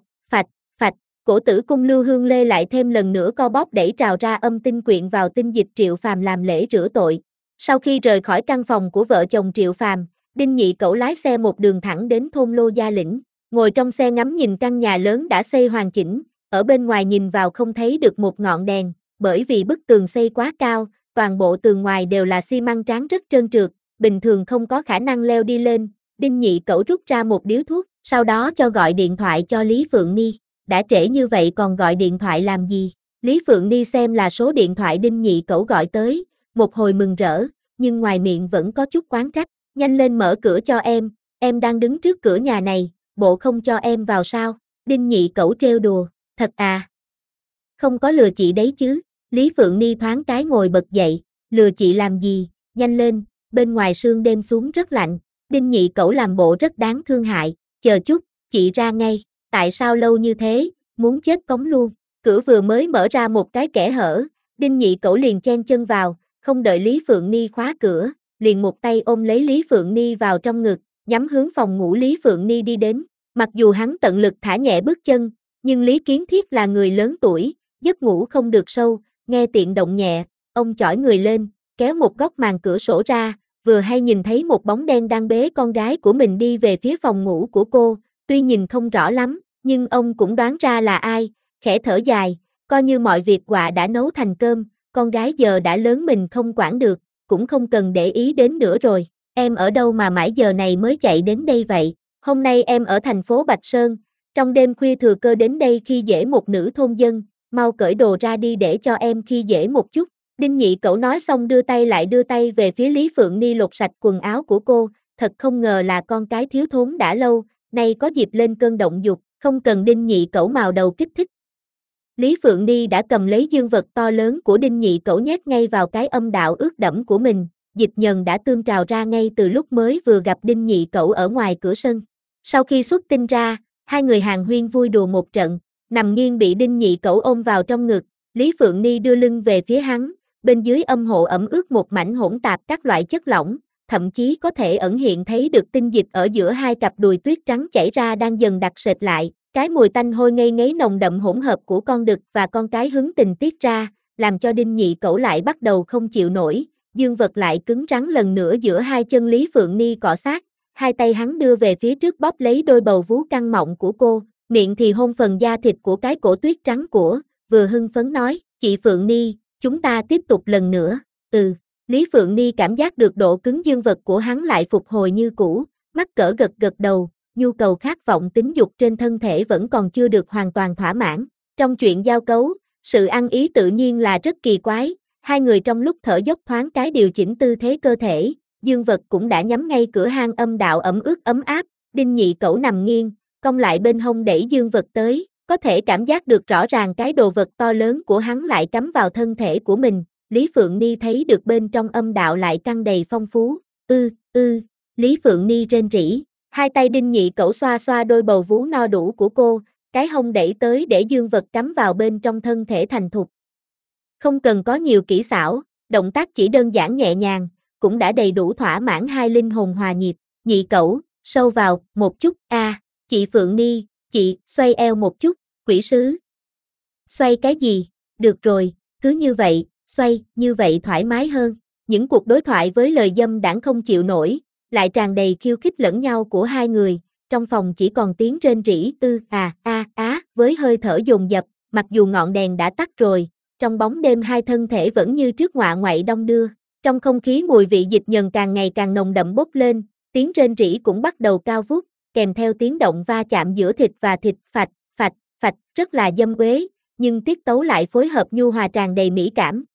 cổ tử cung Lưu Hương Lê lại thêm lần nữa co bóp đẩy trào ra âm tinh quyện vào tinh dịch Triệu Phàm làm lễ rửa tội. Sau khi rời khỏi căn phòng của vợ chồng Triệu Phàm, Đinh Nhị Cẩu lái xe một đường thẳng đến thôn Lô Gia Lĩnh, ngồi trong xe ngắm nhìn căn nhà lớn đã xây hoàn chỉnh, ở bên ngoài nhìn vào không thấy được một ngọn đèn, bởi vì bức tường xây quá cao, toàn bộ tường ngoài đều là xi măng trắng rất trơn trượt, bình thường không có khả năng leo đi lên. Đinh Nhị Cẩu rút ra một điếu thuốc, sau đó cho gọi điện thoại cho Lý Phượng Ni. Đã trễ như vậy còn gọi điện thoại làm gì? Lý Phượng Ni xem là số điện thoại Đinh Nhị Cẩu gọi tới, một hồi mừng rỡ, nhưng ngoài miệng vẫn có chút oán trách. Nhanh lên mở cửa cho em đang đứng trước cửa nhà này, bộ không cho em vào sao? Đinh Nhị Cẩu trêu đùa, thật à? Không có lừa chị đấy chứ? Lý Phượng Ni thoáng cái ngồi bật dậy, lừa chị làm gì? Nhanh lên, bên ngoài sương đêm xuống rất lạnh. Đinh Nhị Cẩu làm bộ rất đáng thương hại, chờ chút, chị ra ngay. Tại sao lâu như thế, muốn chết cống luôn, cửa vừa mới mở ra một cái kẽ hở, Đinh Nhị Cẩu liền chen chân vào, không đợi Lý Phượng Ni khóa cửa, liền một tay ôm lấy Lý Phượng Ni vào trong ngực, nhắm hướng phòng ngủ Lý Phượng Ni đi đến, mặc dù hắn tận lực thả nhẹ bước chân, nhưng Lý Kiến Thiết là người lớn tuổi, giấc ngủ không được sâu, nghe tiện động nhẹ, ông chỏi người lên, kéo một góc màn cửa sổ ra, vừa hay nhìn thấy một bóng đen đang bế con gái của mình đi về phía phòng ngủ của cô, tuy nhìn không rõ lắm, nhưng ông cũng đoán ra là ai, khẽ thở dài, coi như mọi việc quạ đã nấu thành cơm, con gái giờ đã lớn mình không quản được, cũng không cần để ý đến nữa rồi, em ở đâu mà mãi giờ này mới chạy đến đây vậy, hôm nay em ở thành phố Bạch Sơn, trong đêm khuya thừa cơ đến đây khi dễ một nữ thôn dân, mau cởi đồ ra đi để cho em khi dễ một chút. Đinh Nhị Cẩu nói xong đưa tay về phía Lý Phượng Ni lột sạch quần áo của cô, thật không ngờ là con cái thiếu thốn đã lâu, nay có dịp lên cơn động dục, không cần Đinh Nhị Cẩu mào đầu kích thích. Lý Phượng Ni đã cầm lấy dương vật to lớn của Đinh Nhị Cẩu nhét ngay vào cái âm đạo ướt đẫm của mình, dịch nhờn đã tương trào ra ngay từ lúc mới vừa gặp Đinh Nhị Cẩu ở ngoài cửa sân. Sau khi xuất tinh ra, hai người hàn huyên vui đùa một trận, nằm nghiêng bị Đinh Nhị Cẩu ôm vào trong ngực, Lý Phượng Ni đưa lưng về phía hắn, bên dưới âm hộ ẩm ướt một mảnh hỗn tạp các loại chất lỏng, thậm chí có thể ẩn hiện thấy được tinh dịch ở giữa hai cặp đùi tuyết trắng chảy ra đang dần đặc sệt lại, cái mùi tanh hôi ngây ngấy nồng đậm hỗn hợp của con đực và con cái hứng tình tiết ra, làm cho Đinh Nhị Cẩu lại bắt đầu không chịu nổi, dương vật lại cứng rắn lần nữa giữa hai chân Lý Phượng Ni cọ sát, hai tay hắn đưa về phía trước bóp lấy đôi bầu vú căng mọng của cô, miệng thì hôn phần da thịt của cái cổ tuyết trắng của, vừa hưng phấn nói, chị Phượng Ni, chúng ta tiếp tục lần nữa, Lý Phượng Ni cảm giác được độ cứng dương vật của hắn lại phục hồi như cũ, mắc cỡ gật gật đầu, nhu cầu khát vọng tính dục trên thân thể vẫn còn chưa được hoàn toàn thỏa mãn. Trong chuyện giao cấu, sự ăn ý tự nhiên là rất kỳ quái, hai người trong lúc thở dốc thoáng cái điều chỉnh tư thế cơ thể, dương vật cũng đã nhắm ngay cửa hang âm đạo ẩm ướt ấm áp, Đinh Nhị Cẩu nằm nghiêng, cong lại bên hông đẩy dương vật tới, có thể cảm giác được rõ ràng cái đồ vật to lớn của hắn lại cắm vào thân thể của mình, Lý Phượng Ni thấy được bên trong âm đạo lại căng đầy phong phú, Lý Phượng Ni rên rỉ, hai tay Đinh Nhị Cẩu xoa xoa đôi bầu vú no đủ của cô, cái hông đẩy tới để dương vật cắm vào bên trong thân thể thành thục. Không cần có nhiều kỹ xảo, động tác chỉ đơn giản nhẹ nhàng, cũng đã đầy đủ thỏa mãn hai linh hồn hòa nhịp, Nhị Cẩu, sâu vào, một chút, chị Phượng Ni, chị, xoay eo một chút, quỷ sứ. Xoay cái gì, được rồi, cứ như vậy, xoay, như vậy thoải mái hơn, những cuộc đối thoại với lời dâm đãng không chịu nổi, lại tràn đầy khiêu khích lẫn nhau của hai người, trong phòng chỉ còn tiếng rên rỉ với hơi thở dồn dập, mặc dù ngọn đèn đã tắt rồi, trong bóng đêm hai thân thể vẫn như trước ngoạ ngoại đong đưa, trong không khí mùi vị dịch nhờn càng ngày càng nồng đậm bốc lên, tiếng rên rỉ cũng bắt đầu cao vút, kèm theo tiếng động va chạm giữa thịt và thịt, phạch, phạch, phạch, rất là dâm uế, nhưng tiết tấu lại phối hợp nhu hòa tràn đầy mỹ cảm.